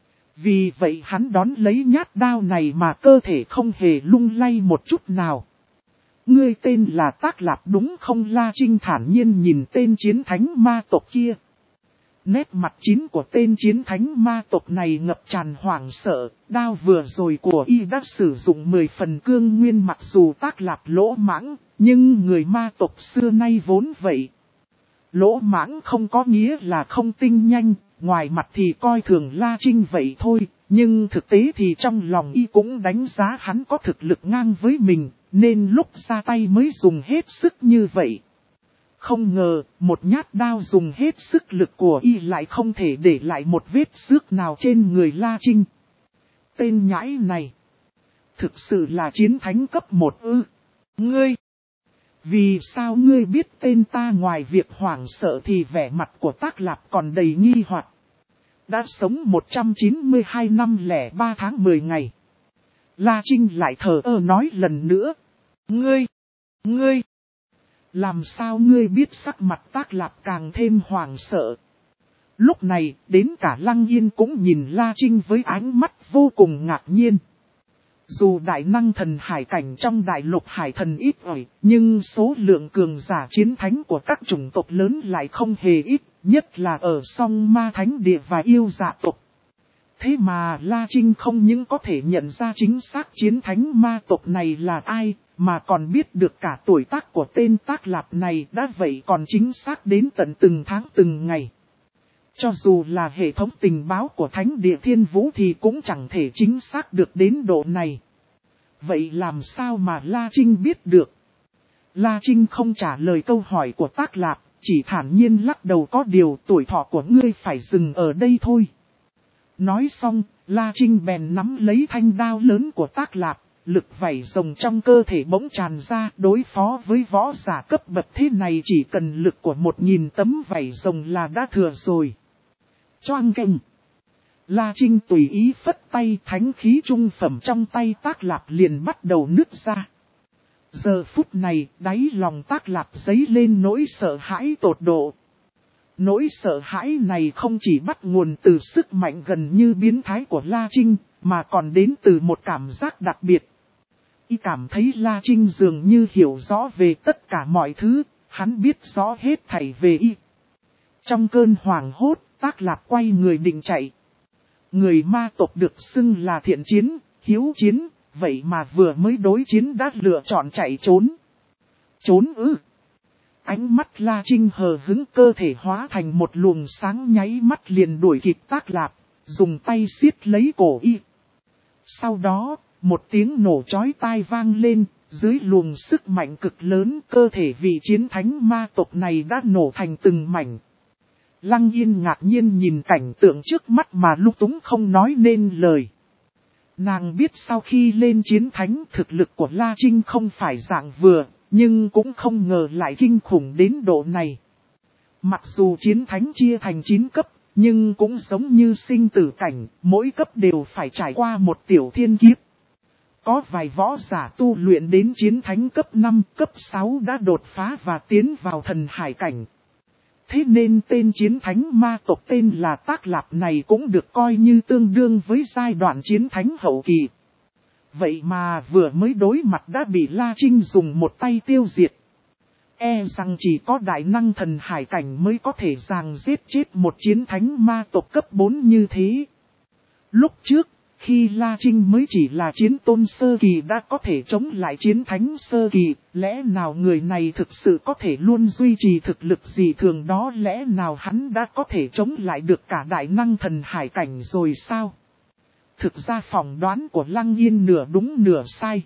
Speaker 1: Vì vậy hắn đón lấy nhát đao này mà cơ thể không hề lung lay một chút nào. Ngươi tên là Tác Lạp đúng không? La Trinh thản nhiên nhìn tên chiến thánh ma tộc kia. Nét mặt chín của tên chiến thánh ma tộc này ngập tràn hoảng sợ, đao vừa rồi của y đã sử dụng mười phần cương nguyên, mặc dù Tác Lạp lỗ mãng, nhưng người ma tộc xưa nay vốn vậy. Lỗ mãng không có nghĩa là không tinh nhanh, ngoài mặt thì coi thường La Trinh vậy thôi, nhưng thực tế thì trong lòng y cũng đánh giá hắn có thực lực ngang với mình, nên lúc ra tay mới dùng hết sức như vậy. Không ngờ, một nhát đao dùng hết sức lực của y lại không thể để lại một vết xước nào trên người La Trinh. Tên nhãi này, thực sự là chiến thánh cấp một ư? Ngươi, vì sao ngươi biết tên ta? Ngoài việc hoảng sợ thì vẻ mặt của Tác Lạp còn đầy nghi hoặc. Đã sống một trăm chín mươi hai năm lẻ ba tháng mười ngày. La Trinh lại thờ ơ nói lần nữa. Ngươi, ngươi, làm sao ngươi biết? Sắc mặt Tác Lạp càng thêm hoảng sợ. Lúc này, đến cả Lăng Yên cũng nhìn La Trinh với ánh mắt vô cùng ngạc nhiên. Dù đại năng thần hải cảnh trong đại lục hải thần ít ỏi, nhưng số lượng cường giả chiến thánh của các chủng tộc lớn lại không hề ít, nhất là ở song ma thánh địa và yêu dạ tộc. Thế mà La Trinh không những có thể nhận ra chính xác chiến thánh ma tộc này là ai, mà còn biết được cả tuổi tác của tên Tác Lạp này, đã vậy còn chính xác đến tận từng tháng từng ngày. Cho dù là hệ thống tình báo của Thánh Địa Thiên Vũ thì cũng chẳng thể chính xác được đến độ này. Vậy làm sao mà La Trinh biết được? La Trinh không trả lời câu hỏi của Tác Lạp, chỉ thản nhiên lắc đầu. Có điều tuổi thọ của ngươi phải dừng ở đây thôi. Nói xong, La Trinh bèn nắm lấy thanh đao lớn của Tác Lạp, lực vảy rồng trong cơ thể bỗng tràn ra. Đối phó với võ giả cấp bậc thế này chỉ cần lực của một nghìn tấm vảy rồng là đã thừa rồi. Choang kênh. La Trinh tùy ý phất tay, thánh khí trung phẩm trong tay Tác Lạp liền bắt đầu nứt ra. Giờ phút này, đáy lòng Tác Lạp dấy lên nỗi sợ hãi tột độ. Nỗi sợ hãi này không chỉ bắt nguồn từ sức mạnh gần như biến thái của La Trinh, mà còn đến từ một cảm giác đặc biệt. Y cảm thấy La Trinh dường như hiểu rõ về tất cả mọi thứ, hắn biết rõ hết thảy về y. Trong cơn hoảng hốt, Tác Lạp quay người định chạy. Người ma tộc được xưng là thiện chiến, hiếu chiến, vậy mà vừa mới đối chiến đã lựa chọn chạy trốn. Trốn ư? Ánh mắt La Trinh hờ hững, cơ thể hóa thành một luồng sáng nháy mắt liền đuổi kịp Tác Lạp, dùng tay siết lấy cổ y. Sau đó, một tiếng nổ chói tai vang lên, dưới luồng sức mạnh cực lớn, cơ thể vị chiến thánh ma tộc này đã nổ thành từng mảnh. Lăng Yên ngạc nhiên nhìn cảnh tượng trước mắt mà lung túng không nói nên lời. Nàng biết sau khi lên chiến thánh, thực lực của La Trinh không phải dạng vừa, nhưng cũng không ngờ lại kinh khủng đến độ này. Mặc dù chiến thánh chia thành chín cấp, nhưng cũng giống như sinh tử cảnh, mỗi cấp đều phải trải qua một tiểu thiên kiếp. Có vài võ giả tu luyện đến chiến thánh cấp năm, cấp sáu đã đột phá và tiến vào thần hải cảnh. Thế nên tên chiến thánh ma tộc tên là Tác Lạp này cũng được coi như tương đương với giai đoạn chiến thánh hậu kỳ. Vậy mà vừa mới đối mặt đã bị La Trinh dùng một tay tiêu diệt. E rằng chỉ có đại năng thần hải cảnh mới có thể giằng giết chết một chiến thánh ma tộc cấp bốn như thế. Lúc trước, khi La Trinh mới chỉ là chiến tôn sơ kỳ đã có thể chống lại chiến thánh sơ kỳ, lẽ nào người này thực sự có thể luôn duy trì thực lực gì thường đó, lẽ nào hắn đã có thể chống lại được cả đại năng thần hải cảnh rồi sao? Thực ra phỏng đoán của Lăng Yên nửa đúng nửa sai.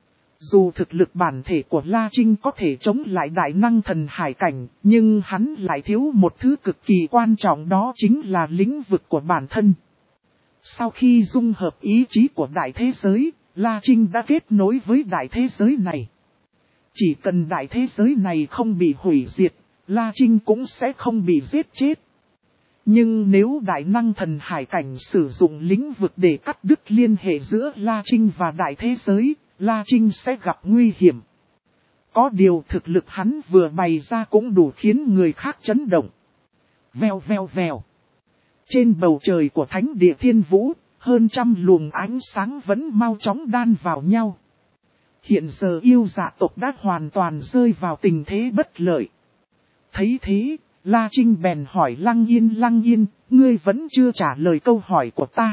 Speaker 1: Dù thực lực bản thể của La Trinh có thể chống lại đại năng thần hải cảnh, nhưng hắn lại thiếu một thứ cực kỳ quan trọng, đó chính là lĩnh vực của bản thân. Sau khi dung hợp ý chí của đại thế giới, La Trinh đã kết nối với đại thế giới này. Chỉ cần đại thế giới này không bị hủy diệt, La Trinh cũng sẽ không bị giết chết. Nhưng nếu đại năng thần hải cảnh sử dụng lĩnh vực để cắt đứt liên hệ giữa La Trinh và đại thế giới, La Trinh sẽ gặp nguy hiểm. Có điều thực lực hắn vừa bày ra cũng đủ khiến người khác chấn động. Vèo vèo vèo. Trên bầu trời của thánh địa thiên vũ, hơn trăm luồng ánh sáng vẫn mau chóng đan vào nhau. Hiện giờ yêu dạ tộc đã hoàn toàn rơi vào tình thế bất lợi. Thấy thế, La Trinh bèn hỏi Lăng Yên, Lăng Yên, ngươi vẫn chưa trả lời câu hỏi của ta.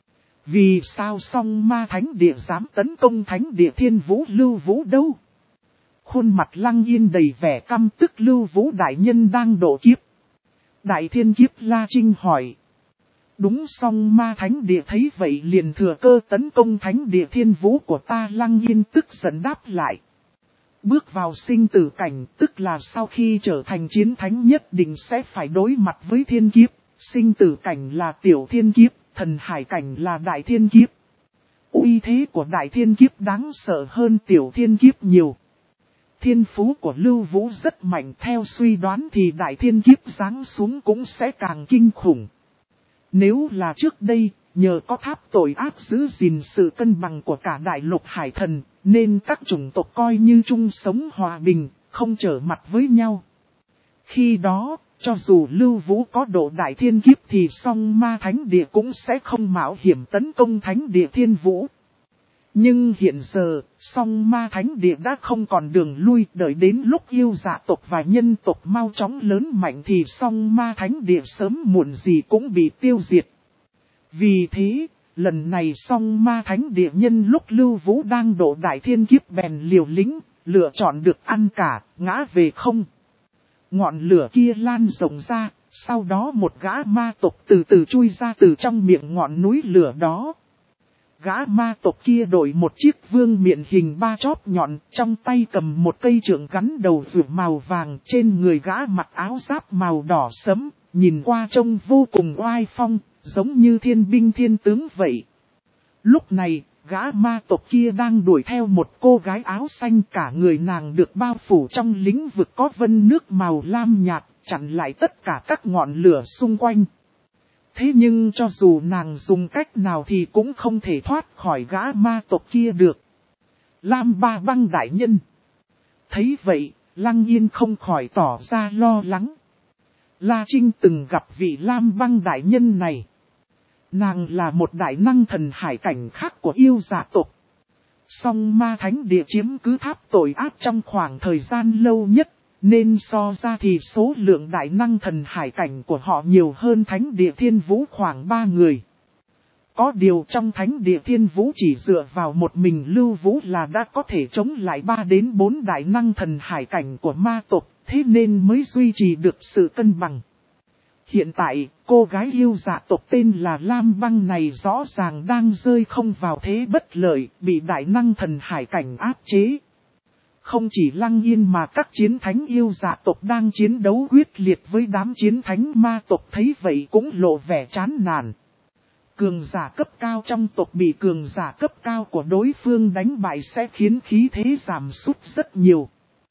Speaker 1: Vì sao song ma thánh địa dám tấn công thánh địa thiên vũ Lưu Vũ đâu? Khuôn mặt Lăng Yên đầy vẻ căm tức, Lưu Vũ đại nhân đang độ kiếp. Đại thiên kiếp, La Trinh hỏi. Đúng, song ma thánh địa thấy vậy liền thừa cơ tấn công thánh địa thiên vũ của ta, Lăng Yên tức giận đáp lại. Bước vào sinh tử cảnh, tức là sau khi trở thành chiến thánh nhất định sẽ phải đối mặt với thiên kiếp. Sinh tử cảnh là tiểu thiên kiếp, thần hải cảnh là đại thiên kiếp. Uy thế của đại thiên kiếp đáng sợ hơn tiểu thiên kiếp nhiều. Thiên phú của Lưu Vũ rất mạnh, theo suy đoán thì đại thiên kiếp giáng xuống cũng sẽ càng kinh khủng. Nếu là trước đây, nhờ có tháp tội ác giữ gìn sự cân bằng của cả đại lục hải thần, nên các chủng tộc coi như chung sống hòa bình, không trở mặt với nhau. Khi đó, cho dù Lưu Vũ có độ đại thiên kiếp thì song ma thánh địa cũng sẽ không mạo hiểm tấn công thánh địa thiên vũ. Nhưng hiện giờ, song ma thánh địa đã không còn đường lui, đợi đến lúc yêu dạ tộc và nhân tộc mau chóng lớn mạnh thì song ma thánh địa sớm muộn gì cũng bị tiêu diệt. Vì thế, lần này song ma thánh địa nhân lúc Lưu Vũ đang độ đại thiên kiếp bèn liều lĩnh, lựa chọn được ăn cả, ngã về không. Ngọn lửa kia lan rộng ra, sau đó một gã ma tộc từ từ chui ra từ trong miệng ngọn núi lửa đó. Gã ma tộc kia đội một chiếc vương miện hình ba chóp nhọn, trong tay cầm một cây trượng gắn đầu rượu màu vàng, trên người gã mặc áo giáp màu đỏ sẫm, nhìn qua trông vô cùng oai phong, giống như thiên binh thiên tướng vậy. Lúc này, gã ma tộc kia đang đuổi theo một cô gái áo xanh, cả người nàng được bao phủ trong lĩnh vực có vân nước màu lam nhạt, chặn lại tất cả các ngọn lửa xung quanh. Thế nhưng cho dù nàng dùng cách nào thì cũng không thể thoát khỏi gã ma tộc kia được. Lam Ba Băng đại nhân. Thấy vậy, Lăng Yên không khỏi tỏ ra lo lắng. La Trinh từng gặp vị Lam Băng đại nhân này. Nàng là một đại năng thần hải cảnh khác của yêu dạ tộc. Song ma thánh địa chiếm cứ tháp tội ác trong khoảng thời gian lâu nhất. Nên so ra thì số lượng đại năng thần hải cảnh của họ nhiều hơn thánh địa thiên vũ khoảng ba người. Có điều trong thánh địa thiên vũ chỉ dựa vào một mình Lưu Vũ là đã có thể chống lại ba đến bốn đại năng thần hải cảnh của ma tộc, thế nên mới duy trì được sự cân bằng. Hiện tại, cô gái yêu dạ tộc tên là Lam Băng này rõ ràng đang rơi không vào thế bất lợi, bị đại năng thần hải cảnh áp chế. Không chỉ Lăng Yên mà các chiến thánh yêu dạ tộc đang chiến đấu quyết liệt với đám chiến thánh ma tộc thấy vậy cũng lộ vẻ chán nản. Cường giả cấp cao trong tộc bị cường giả cấp cao của đối phương đánh bại sẽ khiến khí thế giảm sút rất nhiều.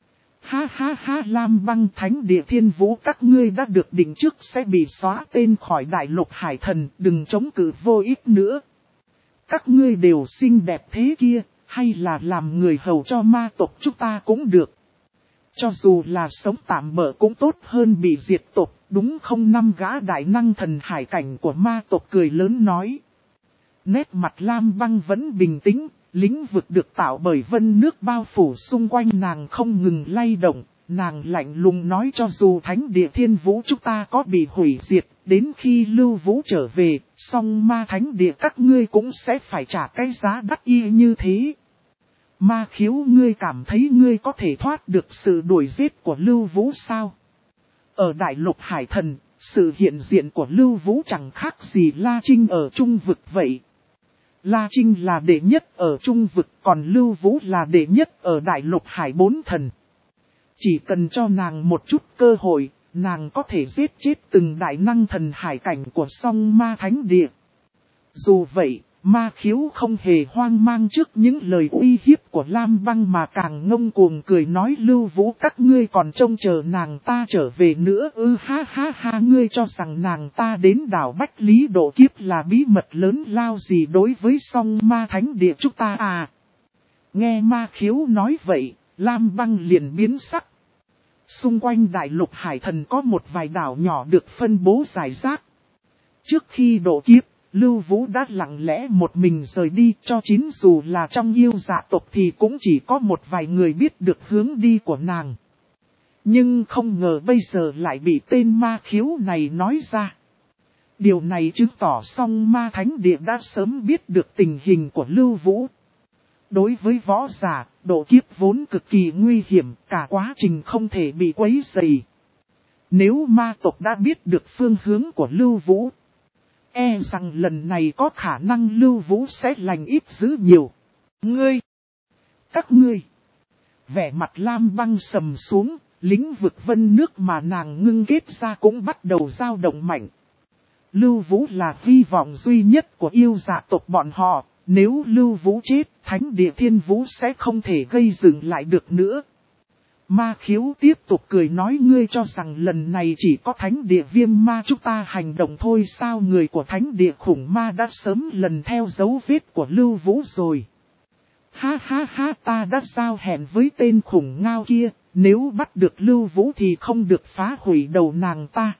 Speaker 1: Ha ha ha, Lam Băng Thánh Địa Thiên Vũ các ngươi đã được định trước sẽ bị xóa tên khỏi đại lục hải thần, đừng chống cự vô ích nữa. Các ngươi đều xinh đẹp thế kia, hay là làm người hầu cho ma tộc chúng ta cũng được. Cho dù là sống tạm bỡ cũng tốt hơn bị diệt tộc, đúng không? Năm gã đại năng thần hải cảnh của ma tộc cười lớn nói. Nét mặt Lam Băng vẫn bình tĩnh, lĩnh vực được tạo bởi vân nước bao phủ xung quanh nàng không ngừng lay động, nàng lạnh lùng nói cho dù Thánh Địa Thiên Vũ chúng ta có bị hủy diệt, đến khi Lưu Vũ trở về, song ma Thánh Địa các ngươi cũng sẽ phải trả cái giá đắt y như thế. Ma Khiếu, ngươi cảm thấy ngươi có thể thoát được sự đuổi giết của Lưu Vũ sao? Ở đại lục hải thần, sự hiện diện của Lưu Vũ chẳng khác gì La Trinh ở trung vực vậy. La Trinh là đệ nhất ở trung vực, còn Lưu Vũ là đệ nhất ở đại lục hải bốn thần. Chỉ cần cho nàng một chút cơ hội, nàng có thể giết chết từng đại năng thần hải cảnh của song ma Thánh Địa. Dù vậy, Ma Khiếu không hề hoang mang trước những lời uy hiếp của Lam Băng mà càng ngông cuồng cười nói Lưu Vũ các ngươi còn trông chờ nàng ta trở về nữa ư. Ha ha ha, ngươi cho rằng nàng ta đến đảo Bách Lý độ kiếp là bí mật lớn lao gì đối với song ma Thánh Địa chúng ta à? Nghe Ma Khiếu nói vậy, Lam Băng liền biến sắc. Xung quanh đại lục hải thần có một vài đảo nhỏ được phân bố rải rác. Trước khi độ kiếp, Lưu Vũ đã lặng lẽ một mình rời đi, cho chín dù là trong yêu dạ tộc thì cũng chỉ có một vài người biết được hướng đi của nàng. Nhưng không ngờ bây giờ lại bị tên Ma Khiếu này nói ra. Điều này chứng tỏ song ma Thánh Địa đã sớm biết được tình hình của Lưu Vũ. Đối với võ giả, độ kiếp vốn cực kỳ nguy hiểm, cả quá trình không thể bị quấy rầy. Nếu ma tộc đã biết được phương hướng của Lưu Vũ, e rằng lần này có khả năng Lưu Vũ sẽ lành ít dữ nhiều. Ngươi! Các ngươi! Vẻ mặt Lam Băng sầm xuống, lĩnh vực vân nước mà nàng ngưng kết ra cũng bắt đầu dao động mạnh. Lưu Vũ là hy vọng duy nhất của yêu dạ tộc bọn họ, nếu Lưu Vũ chết, Thánh Địa Thiên Vũ sẽ không thể gây dựng lại được nữa. Ma Khiếu tiếp tục cười nói ngươi cho rằng lần này chỉ có Thánh Địa Viêm Ma chúng ta hành động thôi sao? Người của Thánh Địa Khủng Ma đã sớm lần theo dấu vết của Lưu Vũ rồi. Ha ha ha, ta đã giao hẹn với tên khủng ngao kia, nếu bắt được Lưu Vũ thì không được phá hủy đầu nàng ta.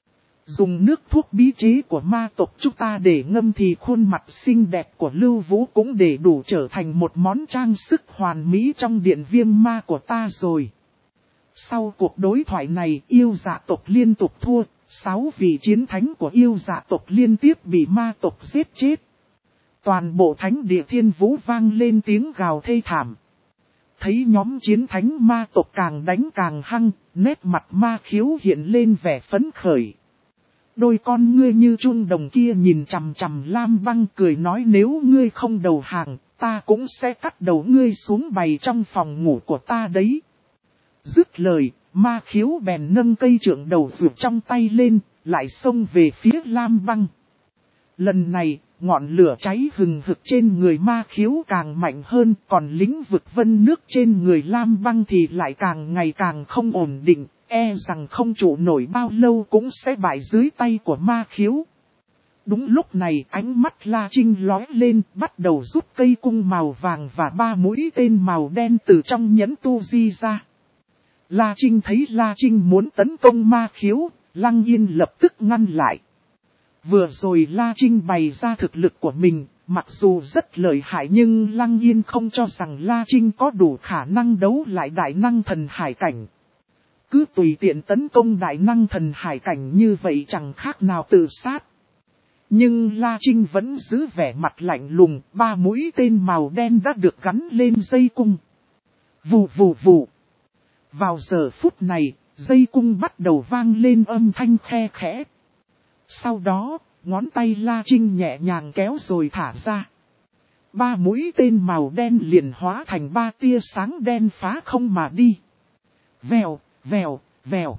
Speaker 1: Dùng nước thuốc bí chế của ma tộc chúng ta để ngâm thì khuôn mặt xinh đẹp của Lưu Vũ cũng để đủ trở thành một món trang sức hoàn mỹ trong điện viêm ma của ta rồi. Sau cuộc đối thoại này, yêu dạ tộc liên tục thua, sáu vị chiến thánh của yêu dạ tộc liên tiếp bị ma tộc giết chết. Toàn bộ Thánh Địa Thiên Vũ vang lên tiếng gào thê thảm. Thấy nhóm chiến thánh ma tộc càng đánh càng hăng, nét mặt Ma Khiếu hiện lên vẻ phấn khởi. Đôi con ngươi như chun đồng kia nhìn chằm chằm Lam Băng cười nói nếu ngươi không đầu hàng, ta cũng sẽ cắt đầu ngươi xuống bày trong phòng ngủ của ta đấy. Dứt lời, Ma Khiếu bèn nâng cây trượng đầu vượt trong tay lên, lại xông về phía Lam Băng. Lần này, ngọn lửa cháy hừng hực trên người Ma Khiếu càng mạnh hơn, còn lĩnh vực vân nước trên người Lam Băng thì lại càng ngày càng không ổn định, e rằng không trụ nổi bao lâu cũng sẽ bại dưới tay của Ma Khiếu. Đúng lúc này ánh mắt La Trinh lóe lên, bắt đầu rút cây cung màu vàng và ba mũi tên màu đen từ trong nhẫn tu di ra. La Trinh thấy La Trinh muốn tấn công Ma Khiếu, Lăng Yên lập tức ngăn lại. Vừa rồi La Trinh bày ra thực lực của mình, mặc dù rất lợi hại nhưng Lăng Yên không cho rằng La Trinh có đủ khả năng đấu lại đại năng thần hải cảnh. Cứ tùy tiện tấn công đại năng thần hải cảnh như vậy chẳng khác nào tự sát. Nhưng La Trinh vẫn giữ vẻ mặt lạnh lùng, ba mũi tên màu đen đã được gắn lên dây cung. Vù vù vù. Vào giờ phút này, dây cung bắt đầu vang lên âm thanh khe khẽ. Sau đó, ngón tay La Trinh nhẹ nhàng kéo rồi thả ra. Ba mũi tên màu đen liền hóa thành ba tia sáng đen phá không mà đi. Vèo, vèo, vèo.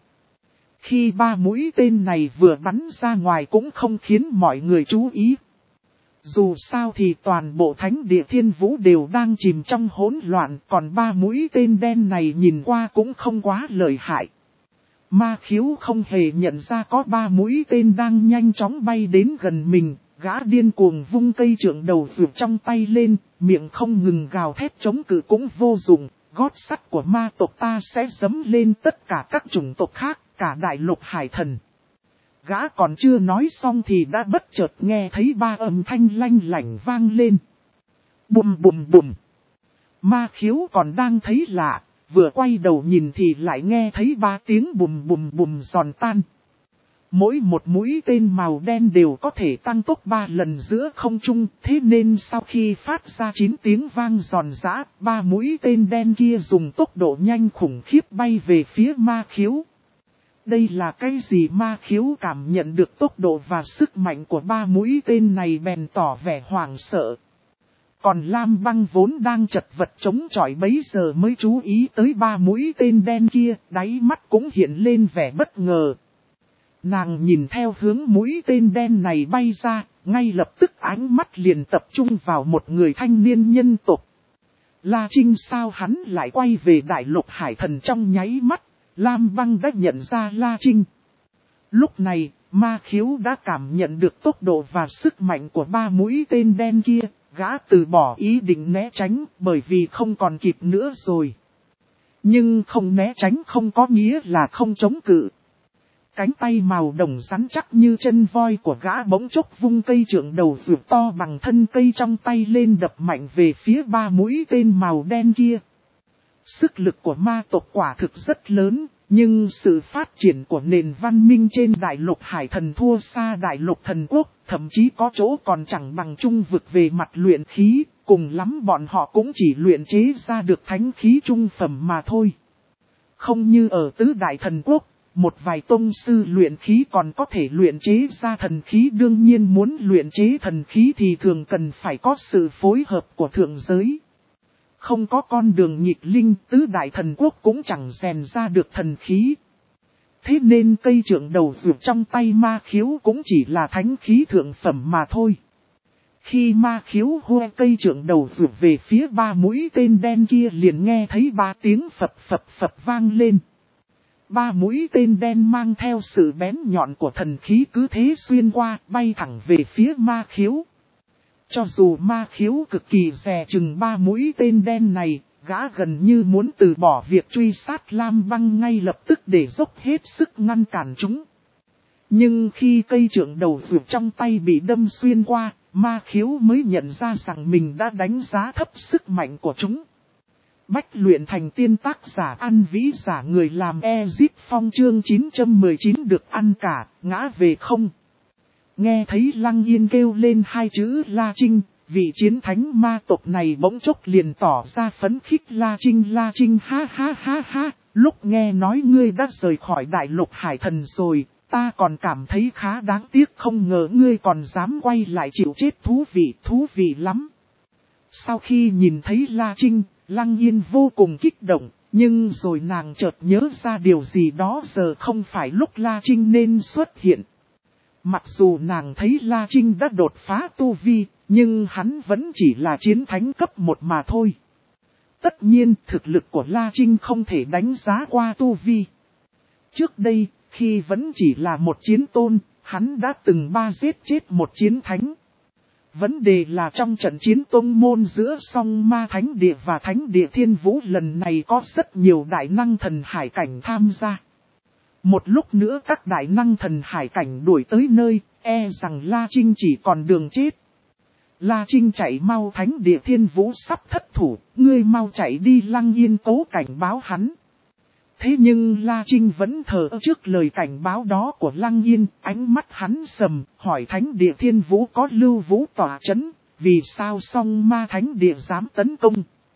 Speaker 1: Khi ba mũi tên này vừa bắn ra ngoài cũng không khiến mọi người chú ý. Dù sao thì toàn bộ thánh địa thiên vũ đều đang chìm trong hỗn loạn, còn ba mũi tên đen này nhìn qua cũng không quá lợi hại. Ma khiếu không hề nhận ra có ba mũi tên đang nhanh chóng bay đến gần mình, gã điên cuồng vung cây trượng đầu vượt trong tay lên, miệng không ngừng gào thét chống cự cũng vô dụng, gót sắt của ma tộc ta sẽ dẫm lên tất cả các chủng tộc khác, cả đại lục hải thần. Gã còn chưa nói xong thì đã bất chợt nghe thấy ba âm thanh lanh lảnh vang lên. Bùm bùm bùm. Ma khiếu còn đang thấy lạ, vừa quay đầu nhìn thì lại nghe thấy ba tiếng bùm bùm bùm giòn tan. Mỗi một mũi tên màu đen đều có thể tăng tốc ba lần giữa không trung, thế nên sau khi phát ra chín tiếng vang giòn giã, ba mũi tên đen kia dùng tốc độ nhanh khủng khiếp bay về phía ma khiếu. Đây là cái gì? Ma khiếu cảm nhận được tốc độ và sức mạnh của ba mũi tên này bèn tỏ vẻ hoảng sợ. Còn Lam Băng vốn đang chật vật chống chọi bấy giờ mới chú ý tới ba mũi tên đen kia, đáy mắt cũng hiện lên vẻ bất ngờ. Nàng nhìn theo hướng mũi tên đen này bay ra, ngay lập tức ánh mắt liền tập trung vào một người thanh niên nhân tộc. La Trinh. Sao hắn lại quay về đại lục hải thần trong nháy mắt? Lam Băng đã nhận ra La Trinh. Lúc này, ma khiếu đã cảm nhận được tốc độ và sức mạnh của ba mũi tên đen kia, gã từ bỏ ý định né tránh bởi vì không còn kịp nữa rồi. Nhưng không né tránh không có nghĩa là không chống cự. Cánh tay màu đồng rắn chắc như chân voi của gã bỗng chốc vung cây trượng đầu vượt to bằng thân cây trong tay lên đập mạnh về phía ba mũi tên màu đen kia. Sức lực của ma tộc quả thực rất lớn, nhưng sự phát triển của nền văn minh trên đại lục hải thần thua xa đại lục thần quốc, thậm chí có chỗ còn chẳng bằng trung vực về mặt luyện khí, cùng lắm bọn họ cũng chỉ luyện chế ra được thánh khí trung phẩm mà thôi. Không như ở tứ đại thần quốc, một vài tông sư luyện khí còn có thể luyện chế ra thần khí, đương nhiên muốn luyện chế thần khí thì thường cần phải có sự phối hợp của thượng giới. Không có con đường nghịch linh, tứ đại thần quốc cũng chẳng rèn ra được thần khí. Thế nên cây trượng đầu vượt trong tay ma khiếu cũng chỉ là thánh khí thượng phẩm mà thôi. Khi ma khiếu hô cây trượng đầu vượt về phía ba mũi tên đen kia liền nghe thấy ba tiếng phập phập phập vang lên. Ba mũi tên đen mang theo sự bén nhọn của thần khí cứ thế xuyên qua, bay thẳng về phía ma khiếu. Cho dù ma khiếu cực kỳ dè chừng ba mũi tên đen này, gã gần như muốn từ bỏ việc truy sát Lam Băng ngay lập tức để dốc hết sức ngăn cản chúng. Nhưng khi cây trượng đầu vượt trong tay bị đâm xuyên qua, ma khiếu mới nhận ra rằng mình đã đánh giá thấp sức mạnh của chúng. Bách luyện thành tiên, tác giả An Vĩ, giả người làm Ezip Phong, chương chín trăm mười chín được ăn cả, ngã về không. Nghe thấy Lăng Yên kêu lên hai chữ La Trinh, vị chiến thánh ma tộc này bỗng chốc liền tỏ ra phấn khích. La Trinh, La Trinh, ha ha ha ha, lúc nghe nói ngươi đã rời khỏi đại lục hải thần rồi, ta còn cảm thấy khá đáng tiếc, không ngờ ngươi còn dám quay lại chịu chết, thú vị, thú vị lắm. Sau khi nhìn thấy La Trinh, Lăng Yên vô cùng kích động, nhưng rồi nàng chợt nhớ ra điều gì đó, giờ không phải lúc La Trinh nên xuất hiện. Mặc dù nàng thấy La Trinh đã đột phá tu vi, nhưng hắn vẫn chỉ là chiến thánh cấp một mà thôi. Tất nhiên thực lực của La Trinh không thể đánh giá qua tu vi. Trước đây, khi vẫn chỉ là một chiến tôn, hắn đã từng ba giết chết một chiến thánh. Vấn đề là trong trận chiến tông môn giữa Song Ma Thánh Địa và Thánh Địa Thiên Vũ lần này có rất nhiều đại năng thần hải cảnh tham gia. Một lúc nữa các đại năng thần hải cảnh đuổi tới nơi, e rằng La Trinh chỉ còn đường chết. La Trinh chạy mau, Thánh Địa Thiên Vũ sắp thất thủ, ngươi mau chạy đi, Lăng Yên cố cảnh báo hắn. Thế nhưng La Trinh vẫn thờ ơ trước lời cảnh báo đó của Lăng Yên, ánh mắt hắn sầm, hỏi Thánh Địa Thiên Vũ có Lưu Vũ tỏa chấn, vì sao Song Ma Thánh Địa dám tấn công.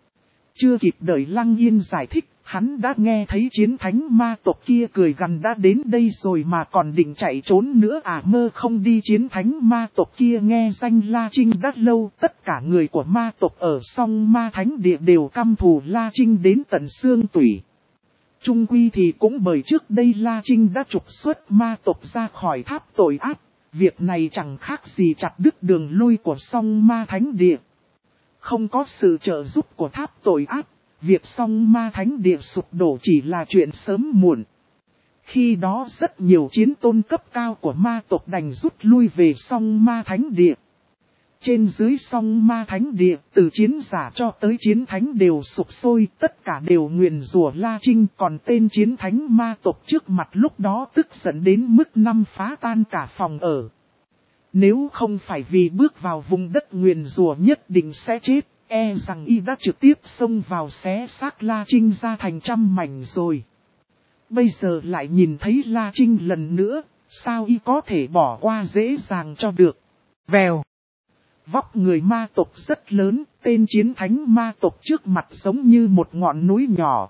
Speaker 1: Chưa kịp đợi Lăng Yên giải thích, hắn đã nghe thấy chiến thánh ma tộc kia cười gằn đã đến đây rồi mà còn định chạy trốn nữa à, mơ không đi. Chiến thánh ma tộc kia nghe danh La Trinh đã lâu, tất cả người của ma tộc ở Song Ma Thánh Địa đều căm thù La Trinh đến tận xương tủy. Trung quy thì cũng bởi trước đây La Trinh đã trục xuất ma tộc ra khỏi tháp tội ác, Việc này chẳng khác gì chặt đứt đường lui của song ma thánh địa. Không có sự trợ giúp của tháp tội ác, việc song ma thánh địa sụp đổ chỉ là chuyện sớm muộn. Khi đó rất nhiều chiến tôn cấp cao của ma tộc đành rút lui về song ma thánh địa. Trên dưới song ma thánh địa, từ chiến giả cho tới chiến thánh đều sụp sôi, tất cả đều nguyền rủa La Trinh, còn tên chiến thánh ma tộc trước mặt lúc đó tức giận đến mức năm phá tan cả phòng ở. Nếu không phải vì bước vào vùng đất nguyền rủa nhất định sẽ chết, e rằng y đã trực tiếp xông vào xé xác La Trinh ra thành trăm mảnh rồi. Bây giờ lại nhìn thấy La Trinh lần nữa, sao y có thể bỏ qua dễ dàng cho được. Vèo. Vóc người ma tộc rất lớn, tên chiến thánh ma tộc trước mặt giống như một ngọn núi nhỏ.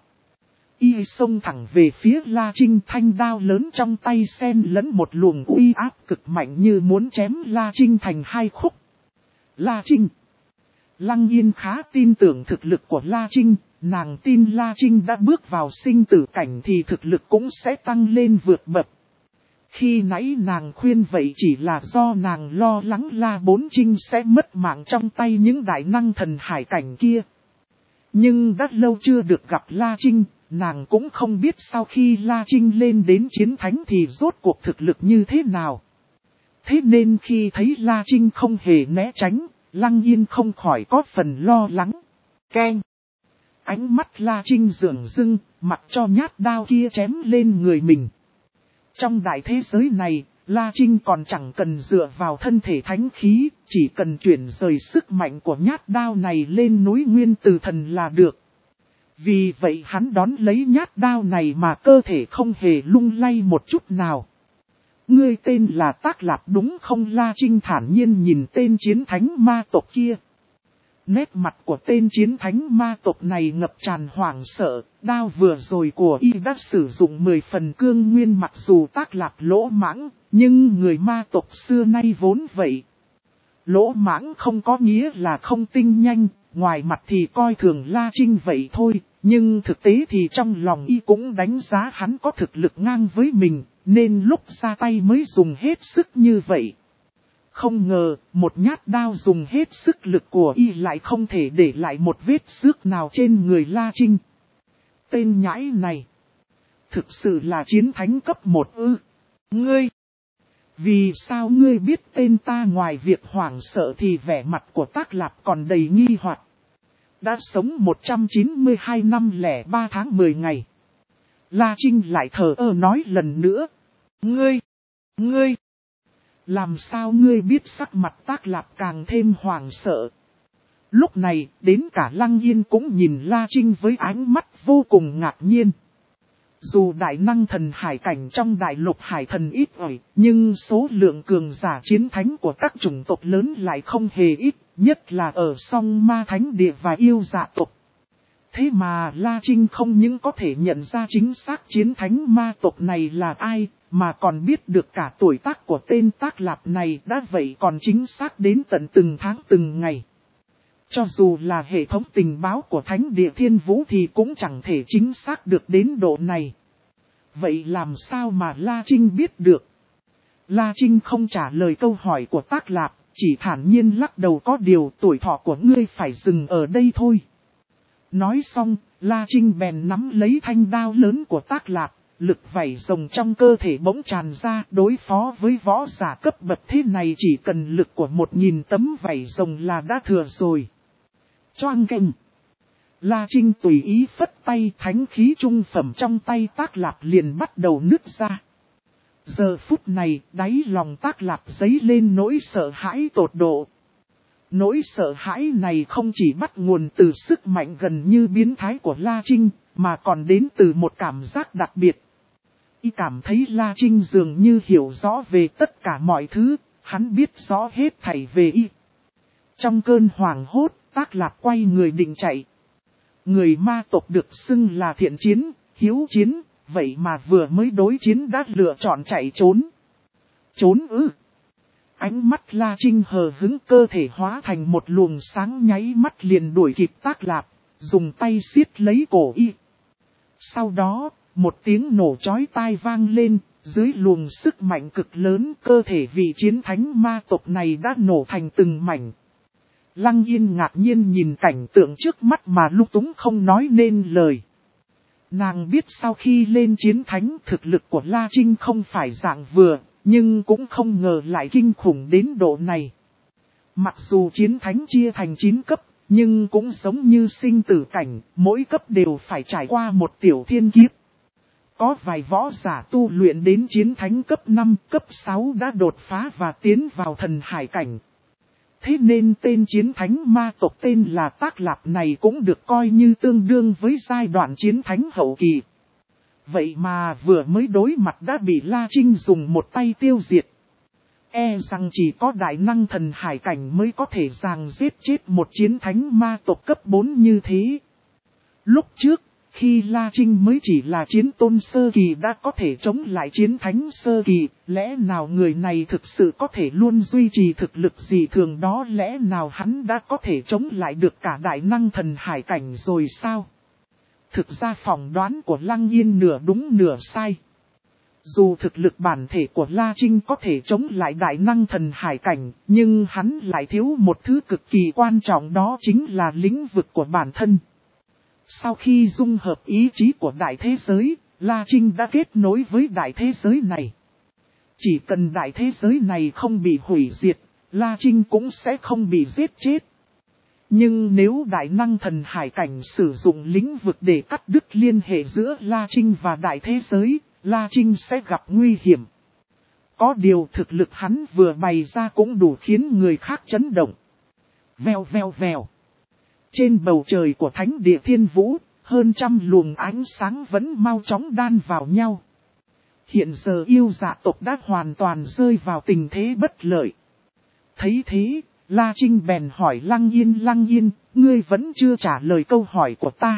Speaker 1: Y xông thẳng về phía La Trinh, thanh đao lớn trong tay xen lẫn một luồng uy áp cực mạnh như muốn chém La Trinh thành hai khúc. La Trinh. Lăng Yên khá tin tưởng thực lực của La Trinh, nàng tin La Trinh đã bước vào sinh tử cảnh thì thực lực cũng sẽ tăng lên vượt bậc. Khi nãy nàng khuyên vậy chỉ là do nàng lo lắng La Bốn Trinh sẽ mất mạng trong tay những đại năng thần hải cảnh kia. Nhưng đã lâu chưa được gặp La Trinh, nàng cũng không biết sau khi La Trinh lên đến chiến thánh thì rốt cuộc thực lực như thế nào. Thế nên khi thấy La Trinh không hề né tránh, Lăng Yên không khỏi có phần lo lắng. Keng! Ánh mắt La Trinh dửng dưng, mặc cho nhát đao kia chém lên người mình. Trong đại thế giới này, La Trinh còn chẳng cần dựa vào thân thể thánh khí, chỉ cần chuyển rời sức mạnh của nhát đao này lên núi nguyên từ thần là được. Vì vậy hắn đón lấy nhát đao này mà cơ thể không hề lung lay một chút nào. Ngươi tên là Tác Lạp đúng không? La Trinh thản nhiên nhìn tên chiến thánh ma tộc kia. Nét mặt của tên chiến thánh ma tộc này ngập tràn hoảng sợ, đao vừa rồi của y đã sử dụng mười phần cương nguyên, mặc dù Tác Lạp lỗ mãng, nhưng người ma tộc xưa nay vốn vậy. Lỗ mãng không có nghĩa là không tinh nhanh, ngoài mặt thì coi thường La Trinh vậy thôi, nhưng thực tế thì trong lòng y cũng đánh giá hắn có thực lực ngang với mình, nên lúc ra tay mới dùng hết sức như vậy. Không ngờ, một nhát đao dùng hết sức lực của y lại không thể để lại một vết xước nào trên người La Trinh. Tên nhãi này, thực sự là chiến thánh cấp một ư? Ngươi, vì sao ngươi biết tên ta? Ngoài việc hoảng sợ thì vẻ mặt của Tác Lạp còn đầy nghi hoặc. Đã sống một trăm chín mươi hai năm lẻ ba tháng mười ngày. La Trinh lại thờ ơ nói lần nữa. Ngươi, ngươi, làm sao ngươi biết? Sắc mặt Tác Lạp càng thêm hoảng sợ. Lúc này, đến cả Lăng Yên cũng nhìn La Trinh với ánh mắt vô cùng ngạc nhiên. Dù đại năng thần hải cảnh trong đại lục hải thần ít ỏi, nhưng số lượng cường giả chiến thánh của các chủng tộc lớn lại không hề ít, nhất là ở song ma thánh địa và yêu dạ tộc. Thế mà La Trinh không những có thể nhận ra chính xác chiến thánh ma tộc này là ai, mà còn biết được cả tuổi tác của tên Tác Lạp này, đã vậy còn chính xác đến tận từng tháng từng ngày. Cho dù là hệ thống tình báo của Thánh Địa Thiên Vũ thì cũng chẳng thể chính xác được đến độ này. Vậy làm sao mà La Trinh biết được? La Trinh không trả lời câu hỏi của Tác Lạp, chỉ thản nhiên lắc đầu. Có điều tuổi thọ của ngươi phải dừng ở đây thôi. Nói xong, La Trinh bèn nắm lấy thanh đao lớn của Tác Lạp, lực vảy rồng trong cơ thể bỗng tràn ra. Đối phó với võ giả cấp bậc thế này chỉ cần lực của một nghìn tấm vảy rồng là đã thừa rồi. Choang kênh. La Trinh tùy ý phất tay, thánh khí trung phẩm trong tay Tác Lạp liền bắt đầu nứt ra. Giờ phút này, đáy lòng Tác Lạp dấy lên nỗi sợ hãi tột độ. Nỗi sợ hãi này không chỉ bắt nguồn từ sức mạnh gần như biến thái của La Trinh, mà còn đến từ một cảm giác đặc biệt. Y cảm thấy La Trinh dường như hiểu rõ về tất cả mọi thứ, hắn biết rõ hết thảy về y. Trong cơn hoảng hốt, Tác Lạp quay người định chạy. Người ma tộc được xưng là thiện chiến, hiếu chiến, vậy mà vừa mới đối chiến đã lựa chọn chạy trốn. Trốn ư? Ánh mắt La Trinh hờ hững, cơ thể hóa thành một luồng sáng nháy mắt liền đuổi kịp Tác Lạp, dùng tay siết lấy cổ y. Sau đó, một tiếng nổ chói tai vang lên, Dưới luồng sức mạnh cực lớn, cơ thể vị chiến thánh ma tộc này đã nổ thành từng mảnh. Lăng Yên ngạc nhiên nhìn cảnh tượng trước mắt mà lung túng không nói nên lời. Nàng biết sau khi lên chiến thánh thực lực của La Trinh không phải dạng vừa, nhưng cũng không ngờ lại kinh khủng đến độ này. Mặc dù chiến thánh chia thành chín cấp, nhưng cũng giống như sinh tử cảnh, mỗi cấp đều phải trải qua một tiểu thiên kiếp. Có vài võ giả tu luyện đến chiến thánh cấp năm, cấp sáu đã đột phá và tiến vào thần hải cảnh. Thế nên tên chiến thánh ma tộc tên là Tác Lạp này cũng được coi như tương đương với giai đoạn chiến thánh hậu kỳ. Vậy mà vừa mới đối mặt đã bị La Trinh dùng một tay tiêu diệt. E rằng chỉ có đại năng thần hải cảnh mới có thể giằng giết chết một chiến thánh ma tộc cấp bốn như thế. Lúc trước, khi La Trinh mới chỉ là chiến tôn sơ kỳ đã có thể chống lại chiến thánh sơ kỳ, lẽ nào người này thực sự có thể luôn duy trì thực lực gì thường đó, lẽ nào hắn đã có thể chống lại được cả đại năng thần hải cảnh rồi sao? Thực ra phỏng đoán của Lăng Yên nửa đúng nửa sai. Dù thực lực bản thể của La Trinh có thể chống lại đại năng thần hải cảnh, nhưng hắn lại thiếu một thứ cực kỳ quan trọng, đó chính là lĩnh vực của bản thân. Sau khi dung hợp ý chí của đại thế giới, La Trinh đã kết nối với đại thế giới này. Chỉ cần đại thế giới này không bị hủy diệt, La Trinh cũng sẽ không bị giết chết. Nhưng nếu đại năng thần hải cảnh sử dụng lĩnh vực để cắt đứt liên hệ giữa La Trinh và đại thế giới, La Trinh sẽ gặp nguy hiểm. Có điều thực lực hắn vừa bày ra cũng đủ khiến người khác chấn động. Vèo vèo vèo. Trên bầu trời của thánh địa thiên vũ, hơn trăm luồng ánh sáng vẫn mau chóng đan vào nhau. Hiện giờ yêu dạ tộc đã hoàn toàn rơi vào tình thế bất lợi. Thấy thế, La Trinh bèn hỏi Lăng Yên, Lăng Yên, ngươi vẫn chưa trả lời câu hỏi của ta.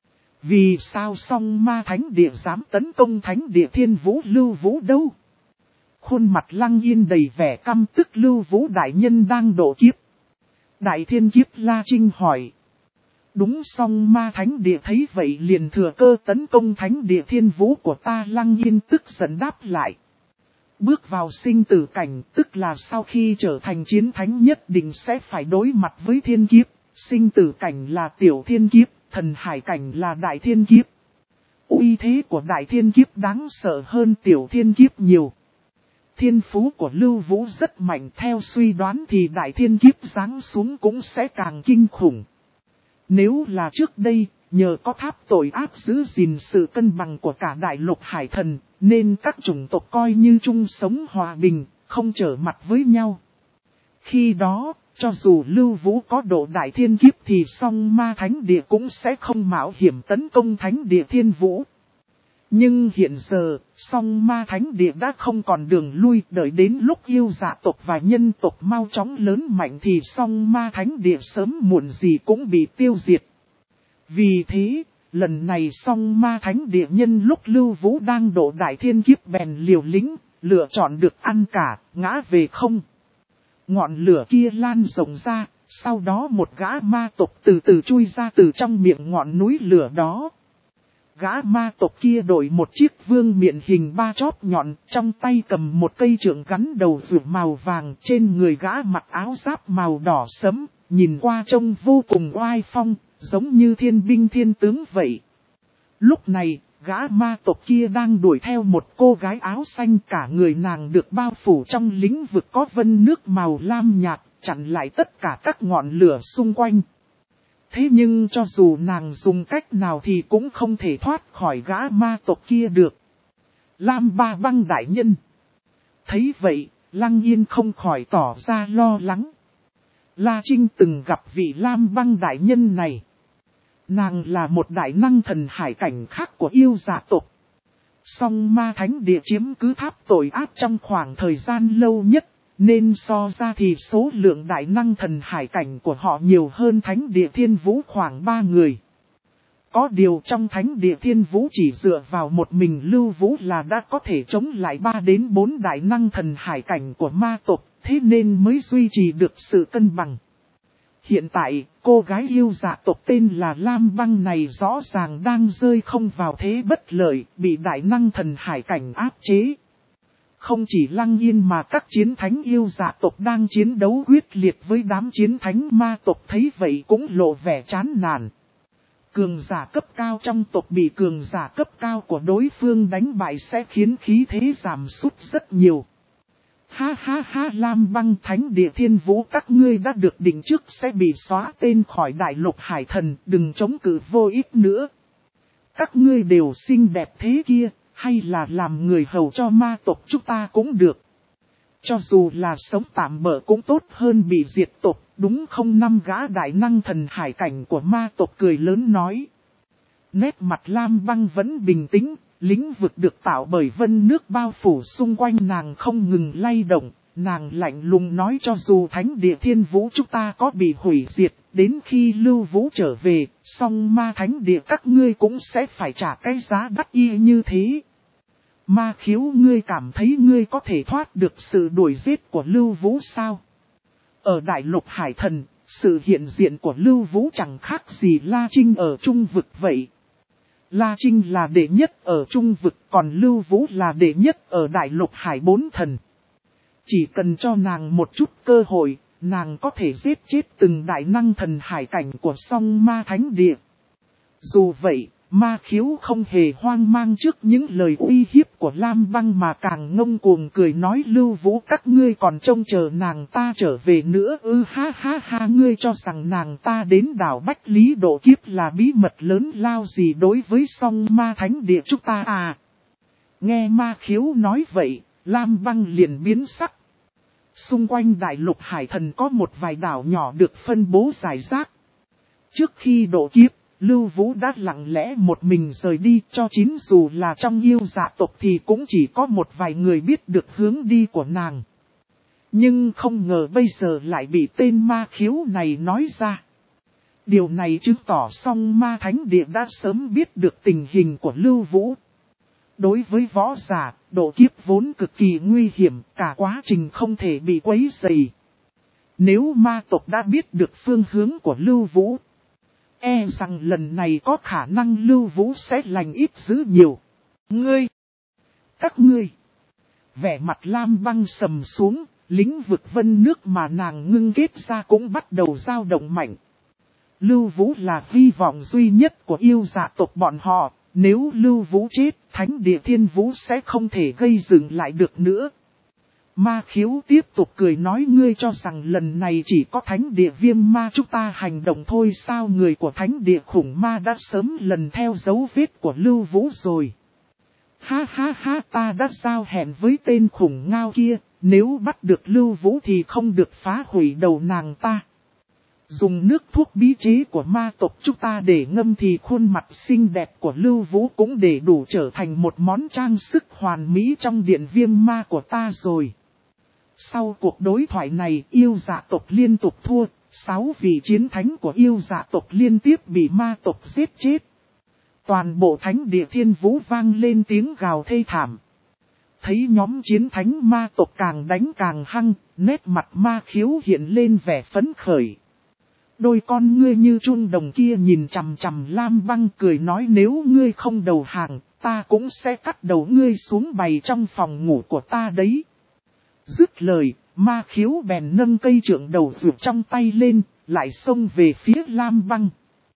Speaker 1: Vì sao song ma thánh địa dám tấn công thánh địa thiên vũ Lưu Vũ đâu? Khuôn mặt Lăng Yên đầy vẻ căm tức, Lưu Vũ đại nhân đang độ kiếp. Đại thiên kiếp, La Trinh hỏi. Đúng, song ma thánh địa thấy vậy liền thừa cơ tấn công thánh địa thiên vũ của ta, Lăng Yên tức giận đáp lại. Bước vào sinh tử cảnh, tức là sau khi trở thành chiến thánh nhất định sẽ phải đối mặt với thiên kiếp. Sinh tử cảnh là tiểu thiên kiếp, thần hải cảnh là đại thiên kiếp. Uy thế của đại thiên kiếp đáng sợ hơn tiểu thiên kiếp nhiều. Thiên phú của Lưu Vũ rất mạnh, theo suy đoán thì đại thiên kiếp giáng xuống cũng sẽ càng kinh khủng. Nếu là trước đây, nhờ có tháp tội ác giữ gìn sự cân bằng của cả đại lục hải thần, nên các chủng tộc coi như chung sống hòa bình, không trở mặt với nhau. Khi đó, cho dù Lưu Vũ có độ đại thiên kiếp thì song ma thánh địa cũng sẽ không mạo hiểm tấn công thánh địa thiên vũ. Nhưng hiện giờ, song ma thánh địa đã không còn đường lui, đợi đến lúc yêu dạ tộc và nhân tộc mau chóng lớn mạnh thì song ma thánh địa sớm muộn gì cũng bị tiêu diệt. Vì thế, lần này song ma thánh địa nhân lúc Lưu Vũ đang độ đại thiên kiếp bèn liều lĩnh, lựa chọn được ăn cả, ngã về không. Ngọn lửa kia lan rộng ra, sau đó một gã ma tộc từ từ chui ra từ trong miệng ngọn núi lửa đó. Gã ma tộc kia đội một chiếc vương miện hình ba chóp nhọn, trong tay cầm một cây trượng gắn đầu rượu màu vàng, trên người gã mặc áo giáp màu đỏ sẫm, nhìn qua trông vô cùng oai phong, giống như thiên binh thiên tướng vậy. Lúc này, gã ma tộc kia đang đuổi theo một cô gái áo xanh, cả người nàng được bao phủ trong lĩnh vực có vân nước màu lam nhạt, chặn lại tất cả các ngọn lửa xung quanh. Thế nhưng cho dù nàng dùng cách nào thì cũng không thể thoát khỏi gã ma tộc kia được. Lam Ba Băng đại nhân. Thấy vậy, Lăng Yên không khỏi tỏ ra lo lắng. La Trinh từng gặp vị Lam Băng đại nhân này. Nàng là một đại năng thần hải cảnh khác của yêu dạ tộc. Song ma thánh địa chiếm cứ tháp tội ác trong khoảng thời gian lâu nhất. Nên so ra thì số lượng đại năng thần hải cảnh của họ nhiều hơn thánh địa thiên vũ khoảng ba người. Có điều trong thánh địa thiên vũ chỉ dựa vào một mình Lưu Vũ là đã có thể chống lại ba đến bốn đại năng thần hải cảnh của ma tộc, thế nên mới duy trì được sự cân bằng. Hiện tại, cô gái yêu dạ tộc tên là Lam Băng này rõ ràng đang rơi không vào thế bất lợi, bị đại năng thần hải cảnh áp chế. không chỉ Lăng Yên mà các chiến thánh yêu dạ tộc đang chiến đấu quyết liệt với đám chiến thánh ma tộc thấy vậy cũng lộ vẻ chán nản. Cường giả cấp cao trong tộc bị cường giả cấp cao của đối phương đánh bại sẽ khiến khí thế giảm sút rất nhiều. Ha ha ha, Lam Băng Thánh Địa Thiên Vũ, các ngươi đã được định trước sẽ bị xóa tên khỏi đại lục hải thần, đừng chống cự vô ích nữa. Các ngươi đều xinh đẹp thế kia, hay là làm người hầu cho ma tộc chúng ta cũng được. Cho dù là sống tạm bỡ cũng tốt hơn bị diệt tộc, đúng không? Năm gã đại năng thần hải cảnh của ma tộc cười lớn nói. Nét mặt Lam Băng vẫn bình tĩnh, lĩnh vực được tạo bởi vân nước bao phủ xung quanh nàng không ngừng lay động, nàng lạnh lùng nói cho dù Thánh Địa Thiên Vũ chúng ta có bị hủy diệt, đến khi Lưu Vũ trở về, song ma Thánh Địa các ngươi cũng sẽ phải trả cái giá đắt y như thế. Ma Khiếu, ngươi cảm thấy ngươi có thể thoát được sự đuổi giết của Lưu Vũ sao? Ở đại lục hải thần, sự hiện diện của Lưu Vũ chẳng khác gì La Trinh ở trung vực vậy. La Trinh là đệ nhất ở trung vực, còn Lưu Vũ là đệ nhất ở đại lục hải bốn thần. Chỉ cần cho nàng một chút cơ hội, nàng có thể giết chết từng đại năng thần hải cảnh của song ma Thánh Địa. Dù vậy, Ma Khiếu không hề hoang mang trước những lời uy hiếp của Lam Băng mà càng ngông cuồng cười nói, Lưu Vũ, các ngươi còn trông chờ nàng ta trở về nữa ư? Ha ha ha, ngươi cho rằng nàng ta đến đảo Bách Lý độ kiếp là bí mật lớn lao gì đối với song ma Thánh Địa chúng ta à? Nghe Ma Khiếu nói vậy, Lam Băng liền biến sắc. Xung quanh đại lục hải thần có một vài đảo nhỏ được phân bố rải rác. Trước khi độ kiếp, Lưu Vũ đã lặng lẽ một mình rời đi, cho chín dù là trong yêu dạ tộc thì cũng chỉ có một vài người biết được hướng đi của nàng. Nhưng không ngờ bây giờ lại bị tên Ma Khiếu này nói ra. Điều này chứng tỏ song ma Thánh Địa đã sớm biết được tình hình của Lưu Vũ. Đối với võ giả, độ kiếp vốn cực kỳ nguy hiểm, cả quá trình không thể bị quấy rầy. Nếu ma tộc đã biết được phương hướng của Lưu Vũ, e rằng lần này có khả năng Lưu Vũ sẽ lành ít dữ nhiều. Ngươi! Các ngươi! Vẻ mặt Lam Băng sầm xuống, lĩnh vực vân nước mà nàng ngưng kết ra cũng bắt đầu dao động mạnh. Lưu Vũ là hy vọng duy nhất của yêu dạ tộc bọn họ, nếu Lưu Vũ chết, Thánh Địa Thiên Vũ sẽ không thể gây dựng lại được nữa. Ma Khiếu tiếp tục cười nói, ngươi cho rằng lần này chỉ có Thánh Địa Viêm Ma chúng ta hành động thôi sao? Người của Thánh Địa Khủng Ma đã sớm lần theo dấu vết của Lưu Vũ rồi. Ha ha ha, ta đã giao hẹn với tên khủng ngao kia, nếu bắt được Lưu Vũ thì không được phá hủy đầu nàng ta. Dùng nước thuốc bí chế của ma tộc chúng ta để ngâm thì khuôn mặt xinh đẹp của Lưu Vũ cũng để đủ trở thành một món trang sức hoàn mỹ trong điện viêm ma của ta rồi. Sau cuộc đối thoại này, yêu dạ tộc liên tục thua, sáu vị chiến thánh của yêu dạ tộc liên tiếp bị ma tộc giết chết. Toàn bộ Thánh Địa Thiên Vũ vang lên tiếng gào thê thảm. Thấy nhóm chiến thánh ma tộc càng đánh càng hăng, nét mặt Ma Khiếu hiện lên vẻ phấn khởi. Đôi con ngươi như chun đồng kia nhìn chằm chằm Lam Băng cười nói, nếu ngươi không đầu hàng, ta cũng sẽ cắt đầu ngươi xuống bày trong phòng ngủ của ta đấy. Dứt lời, Ma Khiếu bèn nâng cây trượng đầu vượt trong tay lên, lại xông về phía Lam Băng.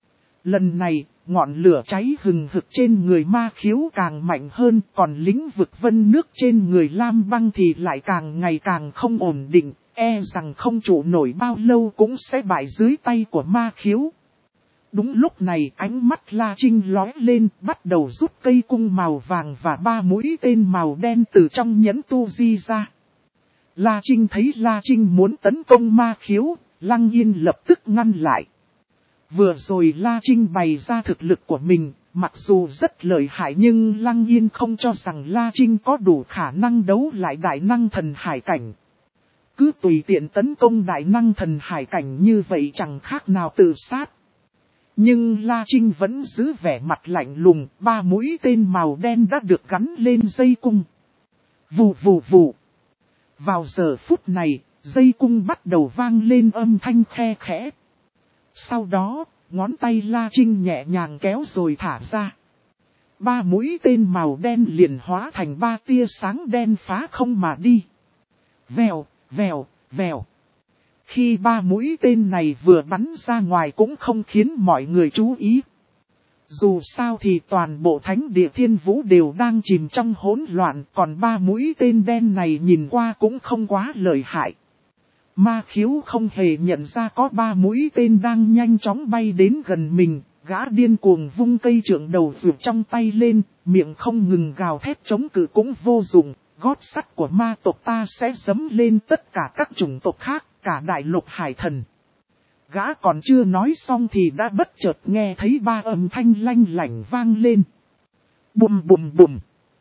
Speaker 1: Lần này, ngọn lửa cháy hừng hực trên người Ma Khiếu càng mạnh hơn, còn lĩnh vực vân nước trên người Lam Băng thì lại càng ngày càng không ổn định, e rằng không trụ nổi bao lâu cũng sẽ bại dưới tay của Ma Khiếu. Đúng lúc này ánh mắt La Trinh lóe lên, bắt đầu rút cây cung màu vàng và ba mũi tên màu đen từ trong nhẫn tu di ra. La Trinh thấy La Trinh muốn tấn công Ma Khiếu, Lăng Yên lập tức ngăn lại. Vừa rồi La Trinh bày ra thực lực của mình, mặc dù rất lợi hại nhưng Lăng Yên không cho rằng La Trinh có đủ khả năng đấu lại đại năng thần hải cảnh. Cứ tùy tiện tấn công đại năng thần hải cảnh như vậy chẳng khác nào tự sát. Nhưng La Trinh vẫn giữ vẻ mặt lạnh lùng, ba mũi tên màu đen đã được gắn lên dây cung. Vù vù vù. Vào giờ phút này, dây cung bắt đầu vang lên âm thanh khe khẽ. Sau đó, ngón tay La Trinh nhẹ nhàng kéo rồi thả ra. Ba mũi tên màu đen liền hóa thành ba tia sáng đen phá không mà đi. Vèo, vèo, vèo. Khi ba mũi tên này vừa bắn ra ngoài cũng không khiến mọi người chú ý. Dù sao thì toàn bộ thánh địa thiên vũ đều đang chìm trong hỗn loạn, còn ba mũi tên đen này nhìn qua cũng không quá lợi hại. Ma Khiếu không hề nhận ra có ba mũi tên đang nhanh chóng bay đến gần mình, gã điên cuồng vung cây trượng đầu vượt trong tay lên, miệng không ngừng gào thét chống cự cũng vô dụng, gót sắt của ma tộc ta sẽ giẫm lên tất cả các chủng tộc khác, cả đại lục hải thần. Gã còn chưa nói xong thì đã bất chợt nghe thấy ba âm thanh lanh lảnh vang lên. Bùm bùm bùm.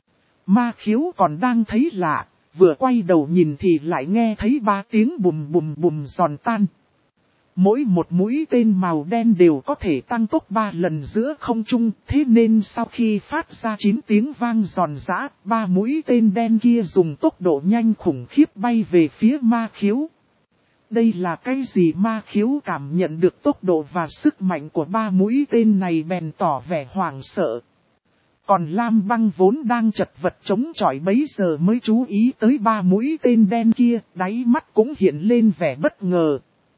Speaker 1: Ma Khiếu còn đang thấy lạ, vừa quay đầu nhìn thì lại nghe thấy ba tiếng bùm bùm bùm giòn tan. Mỗi một mũi tên màu đen đều có thể tăng tốc ba lần giữa không trung, thế nên sau khi phát ra chín tiếng vang giòn giã, ba mũi tên đen kia dùng tốc độ nhanh khủng khiếp bay về phía Ma Khiếu. Đây là cái gì? Ma Khiếu cảm nhận được tốc độ và sức mạnh của ba mũi tên này bèn tỏ vẻ hoảng sợ. Còn Lam Băng vốn đang chật vật chống chọi bấy giờ mới chú ý tới ba mũi tên đen kia, đáy mắt cũng hiện lên vẻ bất ngờ.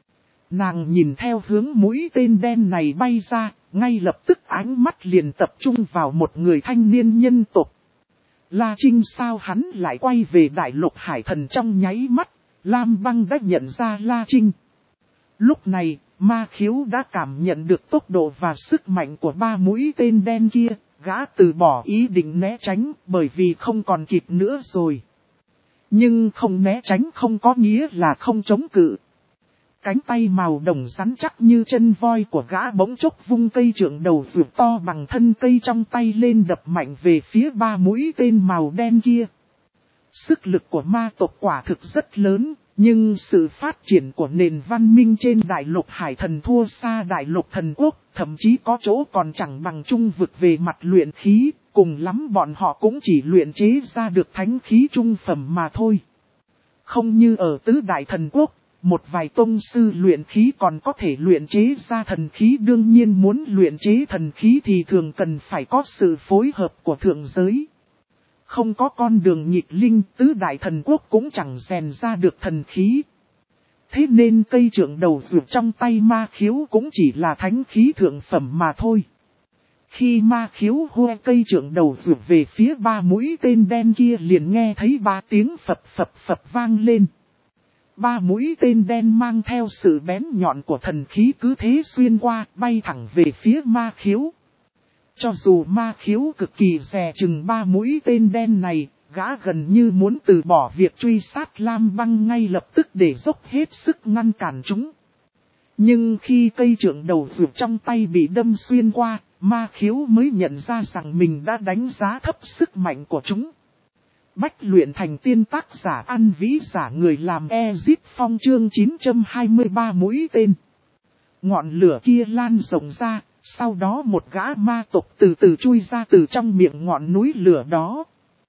Speaker 1: Nàng nhìn theo hướng mũi tên đen này bay ra, ngay lập tức ánh mắt liền tập trung vào một người thanh niên nhân tộc. La Trinh. Sao hắn lại quay về đại lục hải thần? Trong nháy mắt, Lam Băng đã nhận ra La Trinh. Lúc này, Ma Khiếu đã cảm nhận được tốc độ và sức mạnh của ba mũi tên đen kia, gã từ bỏ ý định né tránh bởi vì không còn kịp nữa rồi. Nhưng không né tránh không có nghĩa là không chống cự. Cánh tay màu đồng rắn chắc như chân voi của gã bỗng chốc vung cây trượng đầu vượt to bằng thân cây trong tay lên đập mạnh về phía ba mũi tên màu đen kia. Sức lực của ma tộc quả thực rất lớn, nhưng sự phát triển của nền văn minh trên đại lục hải thần thua xa đại lục thần quốc, thậm chí có chỗ còn chẳng bằng trung vực về mặt luyện khí, cùng lắm bọn họ cũng chỉ luyện chế ra được thánh khí trung phẩm mà thôi. Không như ở tứ đại thần quốc, một vài tông sư luyện khí còn có thể luyện chế ra thần khí, đương nhiên muốn luyện chế thần khí thì thường cần phải có sự phối hợp của thượng giới. Không có con đường nhịp linh, tứ đại thần quốc cũng chẳng rèn ra được thần khí. Thế nên cây trượng đầu vượt trong tay Ma Khiếu cũng chỉ là thánh khí thượng phẩm mà thôi. Khi Ma Khiếu hô cây trượng đầu vượt về phía ba mũi tên đen kia liền nghe thấy ba tiếng phập phập phập vang lên. Ba mũi tên đen mang theo sự bén nhọn của thần khí cứ thế xuyên qua, bay thẳng về phía Ma Khiếu. Cho dù Ma Khiếu cực kỳ dè chừng ba mũi tên đen này, gã gần như muốn từ bỏ việc truy sát Lam Băng ngay lập tức để dốc hết sức ngăn cản chúng. Nhưng khi cây trượng đầu vượt trong tay bị đâm xuyên qua, Ma Khiếu mới nhận ra rằng mình đã đánh giá thấp sức mạnh của chúng. Bách luyện thành tiên, tác giả An Vĩ, giả người làm Ezip Phong. Chương chín trăm hai mươi ba mũi tên. Ngọn lửa kia lan rộng ra, sau đó một gã ma tộc từ từ chui ra từ trong miệng ngọn núi lửa đó.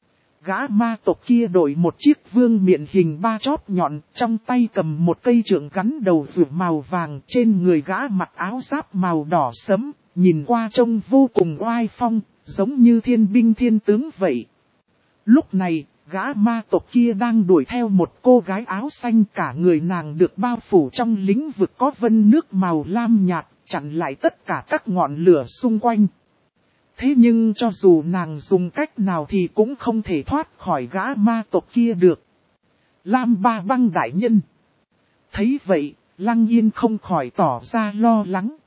Speaker 1: Gã ma tộc kia đội một chiếc vương miện hình ba chóp nhọn, trong tay cầm một cây trượng gắn đầu vượt màu vàng, trên người gã mặc áo giáp màu đỏ sẫm, nhìn qua trông vô cùng oai phong, giống như thiên binh thiên tướng vậy. Lúc này, gã ma tộc kia đang đuổi theo một cô gái áo xanh, cả người nàng được bao phủ trong lĩnh vực có vân nước màu lam nhạt, chặn lại tất cả các ngọn lửa xung quanh. Thế nhưng cho dù nàng dùng cách nào thì cũng không thể thoát khỏi gã ma tộc kia được. Lam Ba Băng đại nhân. Thấy vậy, Lăng Yên không khỏi tỏ ra lo lắng.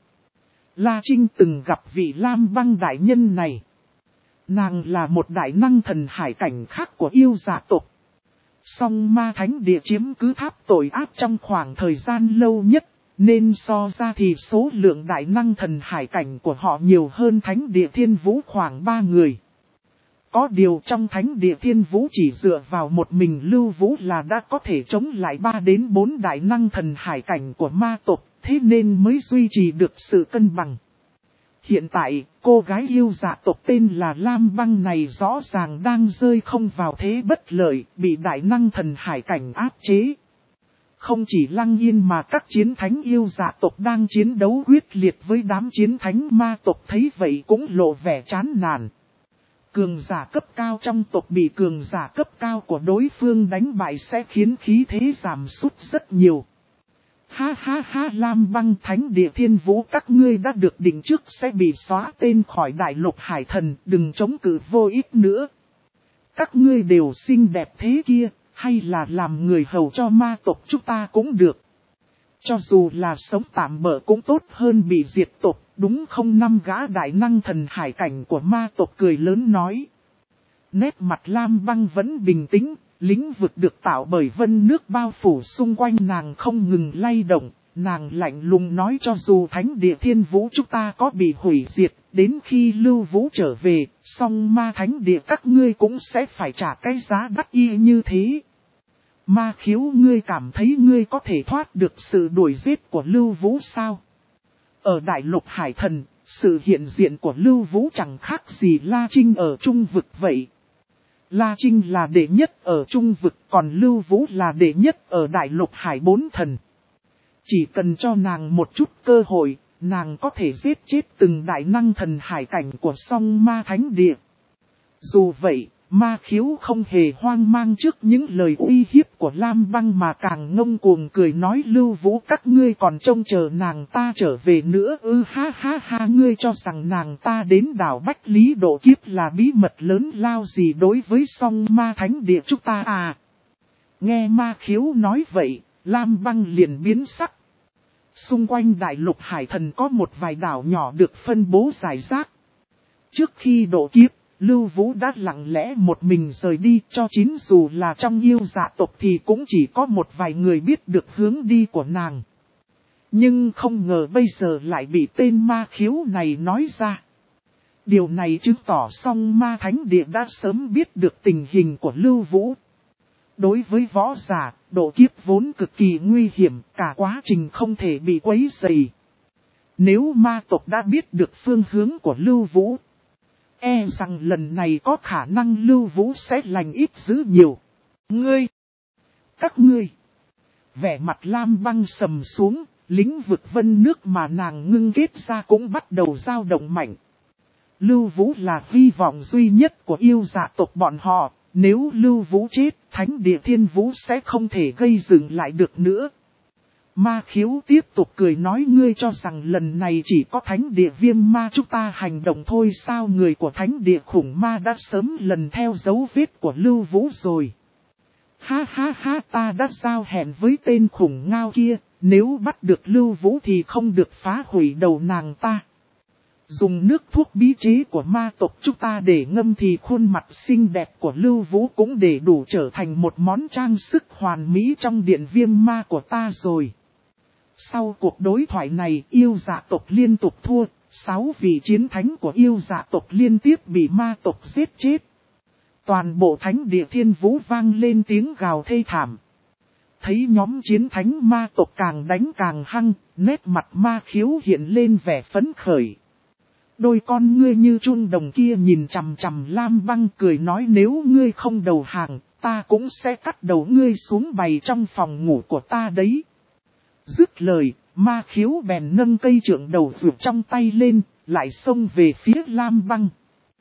Speaker 1: La Trinh từng gặp vị Lam Băng đại nhân này. Nàng là một đại năng thần hải cảnh khác của yêu dạ tộc. Song ma thánh địa chiếm cứ tháp tội ác trong khoảng thời gian lâu nhất, nên so ra thì số lượng đại năng thần hải cảnh của họ nhiều hơn thánh địa thiên vũ khoảng ba người. Có điều trong thánh địa thiên vũ chỉ dựa vào một mình Lưu Vũ là đã có thể chống lại ba đến bốn đại năng thần hải cảnh của ma tộc, thế nên mới duy trì được sự cân bằng. Hiện tại, cô gái yêu dạ tộc tên là Lam Băng này rõ ràng đang rơi không vào thế bất lợi, bị đại năng thần hải cảnh áp chế. Không chỉ Lăng Yên mà các chiến thánh yêu dạ tộc đang chiến đấu quyết liệt với đám chiến thánh ma tộc thấy vậy cũng lộ vẻ chán nản. Cường giả cấp cao trong tộc bị cường giả cấp cao của đối phương đánh bại sẽ khiến khí thế giảm sút rất nhiều. Ha ha ha, Lam Băng Thánh Địa Thiên Vũ, các ngươi đã được định trước sẽ bị xóa tên khỏi đại lục hải thần, đừng chống cự vô ích nữa. Các ngươi đều xinh đẹp thế kia, hay là làm người hầu cho ma tộc chúng ta cũng được. Cho dù là sống tạm bỡ cũng tốt hơn bị diệt tộc, đúng không? Năm gã đại năng thần hải cảnh của ma tộc cười lớn nói. Nét mặt Lam Băng vẫn bình tĩnh, lĩnh vực được tạo bởi vân nước bao phủ xung quanh nàng không ngừng lay động, nàng lạnh lùng nói cho dù Thánh Địa Thiên Vũ chúng ta có bị hủy diệt, đến khi Lưu Vũ trở về, song ma Thánh Địa các ngươi cũng sẽ phải trả cái giá đắt y như thế. Ma Khiếu, ngươi cảm thấy ngươi có thể thoát được sự đuổi giết của Lưu Vũ sao? Ở đại lục hải thần, sự hiện diện của Lưu Vũ chẳng khác gì La Trinh ở trung vực vậy. La Trinh là đệ nhất ở trung vực, còn Lưu Vũ là đệ nhất ở đại lục hải bốn thần. Chỉ cần cho nàng một chút cơ hội, nàng có thể giết chết từng đại năng thần hải cảnh của song ma Thánh Địa. Dù vậy, Ma Khiếu không hề hoang mang trước những lời uy hiếp của Lam Băng mà càng ngông cuồng cười nói, Lưu Vũ các ngươi còn trông chờ nàng ta trở về nữa ư? Ha ha ha, ngươi cho rằng nàng ta đến đảo Bách Lý độ kiếp là bí mật lớn lao gì đối với song ma Thánh Địa chúng ta à? Nghe Ma Khiếu nói vậy, Lam Băng liền biến sắc. Xung quanh đại lục hải thần có một vài đảo nhỏ được phân bố rải rác. Trước khi độ kiếp, Lưu Vũ đã lặng lẽ một mình rời đi, cho chính dù là trong yêu dạ tộc thì cũng chỉ có một vài người biết được hướng đi của nàng. Nhưng không ngờ bây giờ lại bị tên Ma Khiếu này nói ra. Điều này chứng tỏ song ma Thánh Địa đã sớm biết được tình hình của Lưu Vũ. Đối với võ giả, độ kiếp vốn cực kỳ nguy hiểm, cả quá trình không thể bị quấy rầy. Nếu ma tộc đã biết được phương hướng của Lưu Vũ, e rằng lần này có khả năng Lưu Vũ sẽ lành ít dữ nhiều. Ngươi! Các ngươi! Vẻ mặt Lam Băng sầm xuống, lĩnh vực vân nước mà nàng ngưng kết ra cũng bắt đầu dao động mạnh. Lưu Vũ là hy vọng duy nhất của yêu dạ tộc bọn họ, nếu Lưu Vũ chết, Thánh Địa Thiên Vũ sẽ không thể gây dựng lại được nữa. Ma Khiếu tiếp tục cười nói, ngươi cho rằng lần này chỉ có Thánh Địa Viêm Ma chúng ta hành động thôi sao? Người của Thánh Địa Khủng Ma đã sớm lần theo dấu vết của Lưu Vũ rồi. Ha ha ha, ta đã giao hẹn với tên khủng ngao kia, nếu bắt được Lưu Vũ thì không được phá hủy đầu nàng ta. Dùng nước thuốc bí chế của ma tộc chúng ta để ngâm thì khuôn mặt xinh đẹp của Lưu Vũ cũng để đủ trở thành một món trang sức hoàn mỹ trong điện viêm ma của ta rồi. Sau cuộc đối thoại này, yêu dạ tộc liên tục thua, sáu vị chiến thánh của yêu dạ tộc liên tiếp bị ma tộc giết chết. Toàn bộ Thánh Địa Thiên Vũ vang lên tiếng gào thê thảm. Thấy nhóm chiến thánh ma tộc càng đánh càng hăng, nét mặt Ma Khiếu hiện lên vẻ phấn khởi. Đôi con ngươi như chun đồng kia nhìn chằm chằm Lam Băng cười nói, nếu ngươi không đầu hàng, ta cũng sẽ cắt đầu ngươi xuống bày trong phòng ngủ của ta đấy. Dứt lời, Ma Khiếu bèn nâng cây trượng đầu vượt trong tay lên, lại xông về phía Lam Băng.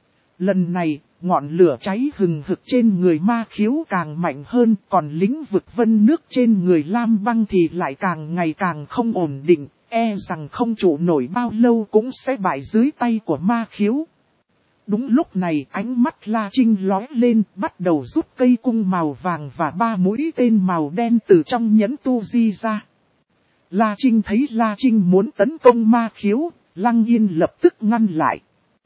Speaker 1: Lần này, ngọn lửa cháy hừng hực trên người Ma Khiếu càng mạnh hơn, còn lĩnh vực vân nước trên người Lam Băng thì lại càng ngày càng không ổn định, e rằng không trụ nổi bao lâu cũng sẽ bại dưới tay của Ma Khiếu. Đúng lúc này ánh mắt La Trinh lóe lên, bắt đầu rút cây cung màu vàng và ba mũi tên màu đen từ trong nhẫn tu di ra. La Trinh thấy La Trinh muốn tấn công Ma Khiếu, Lăng Yên lập tức ngăn lại.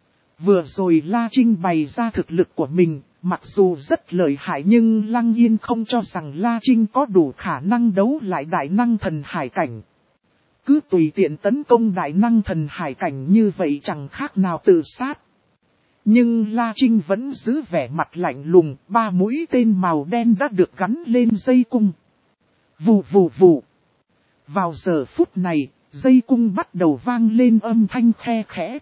Speaker 1: Vừa rồi La Trinh bày ra thực lực của mình, mặc dù rất lợi hại nhưng Lăng Yên không cho rằng La Trinh có đủ khả năng đấu lại đại năng thần hải cảnh. Cứ tùy tiện tấn công đại năng thần hải cảnh như vậy chẳng khác nào tự sát. Nhưng La Trinh vẫn giữ vẻ mặt lạnh lùng, ba mũi tên màu đen đã được gắn lên dây cung. Vù vù vù. Vào giờ phút này, dây cung bắt đầu vang lên âm thanh khe khẽ.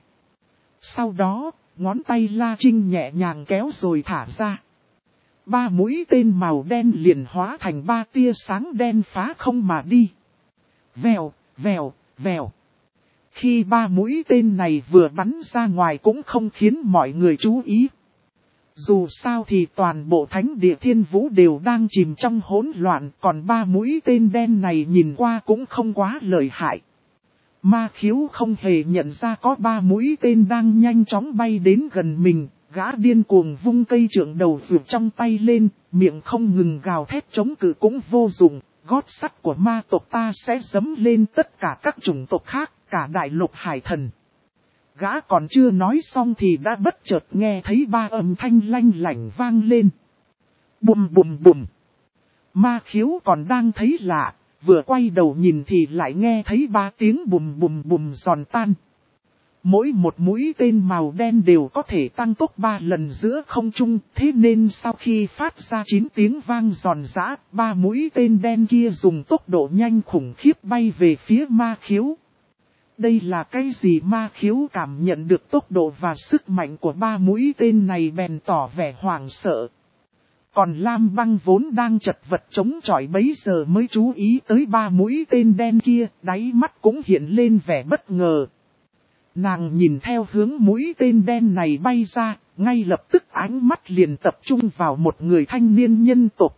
Speaker 1: Sau đó, ngón tay La Trinh nhẹ nhàng kéo rồi thả ra. Ba mũi tên màu đen liền hóa thành ba tia sáng đen phá không mà đi. Vèo, vèo, vèo. Khi ba mũi tên này vừa bắn ra ngoài cũng không khiến mọi người chú ý. Dù sao thì toàn bộ thánh địa thiên vũ đều đang chìm trong hỗn loạn, còn ba mũi tên đen này nhìn qua cũng không quá lợi hại. Ma khiếu không hề nhận ra có ba mũi tên đang nhanh chóng bay đến gần mình, gã điên cuồng vung cây trượng đầu vượt trong tay lên, miệng không ngừng gào thét chống cự cũng vô dụng, gót sắt của ma tộc ta sẽ dẫm lên tất cả các chủng tộc khác, cả đại lục hải thần. Gã còn chưa nói xong thì đã bất chợt nghe thấy ba âm thanh lanh lảnh vang lên. Bùm bùm bùm. Ma khiếu còn đang thấy lạ, vừa quay đầu nhìn thì lại nghe thấy ba tiếng bùm bùm bùm giòn tan. Mỗi một mũi tên màu đen đều có thể tăng tốc ba lần giữa không trung, thế nên sau khi phát ra chín tiếng vang giòn giã, ba mũi tên đen kia dùng tốc độ nhanh khủng khiếp bay về phía ma khiếu. Đây là cái gì? Ma khiếu cảm nhận được tốc độ và sức mạnh của ba mũi tên này bèn tỏ vẻ hoảng sợ. Còn Lam Băng vốn đang chật vật chống chọi bấy giờ mới chú ý tới ba mũi tên đen kia, đáy mắt cũng hiện lên vẻ bất ngờ. Nàng nhìn theo hướng mũi tên đen này bay ra, ngay lập tức ánh mắt liền tập trung vào một người thanh niên nhân tộc.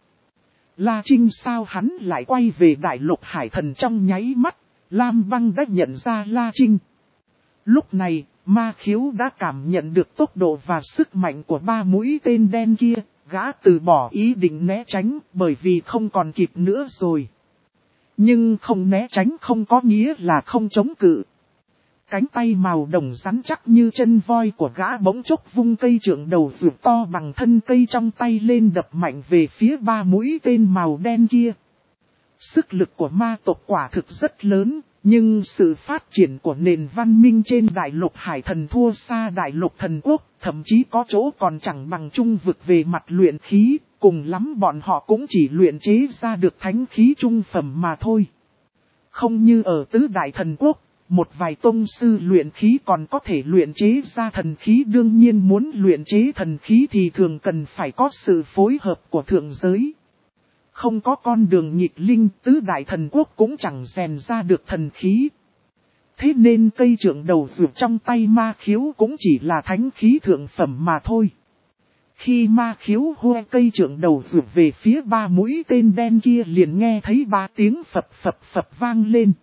Speaker 1: La Trinh sao hắn lại quay về đại lục hải thần trong nháy mắt, Lam Băng đã nhận ra La Trinh. Lúc này, ma khiếu đã cảm nhận được tốc độ và sức mạnh của ba mũi tên đen kia, gã từ bỏ ý định né tránh bởi vì không còn kịp nữa rồi. Nhưng không né tránh không có nghĩa là không chống cự. Cánh tay màu đồng rắn chắc như chân voi của gã bỗng chốc vung cây trượng đầu vượt to bằng thân cây trong tay lên đập mạnh về phía ba mũi tên màu đen kia. Sức lực của ma tộc quả thực rất lớn, nhưng sự phát triển của nền văn minh trên đại lục hải thần thua xa đại lục thần quốc, thậm chí có chỗ còn chẳng bằng trung vực về mặt luyện khí, cùng lắm bọn họ cũng chỉ luyện chế ra được thánh khí trung phẩm mà thôi. Không như ở tứ đại thần quốc, một vài tông sư luyện khí còn có thể luyện chế ra thần khí, đương nhiên muốn luyện chế thần khí thì thường cần phải có sự phối hợp của thượng giới. Không có con đường nghịch linh, tứ đại thần quốc cũng chẳng rèn ra được thần khí. Thế nên cây trượng đầu vượt trong tay ma khiếu cũng chỉ là thánh khí thượng phẩm mà thôi. Khi ma khiếu hô cây trượng đầu vượt về phía ba mũi tên đen kia liền nghe thấy ba tiếng phập phập phập vang lên.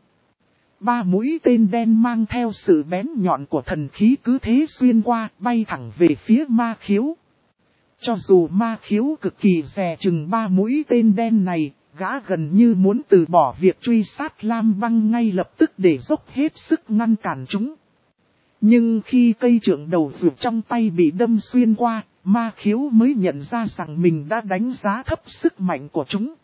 Speaker 1: Ba mũi tên đen mang theo sự bén nhọn của thần khí cứ thế xuyên qua, bay thẳng về phía ma khiếu. Cho dù ma khiếu cực kỳ dè chừng ba mũi tên đen này, gã gần như muốn từ bỏ việc truy sát Lam Băng ngay lập tức để dốc hết sức ngăn cản chúng. Nhưng khi cây trượng đầu vượt trong tay bị đâm xuyên qua, ma khiếu mới nhận ra rằng mình đã đánh giá thấp sức mạnh của chúng.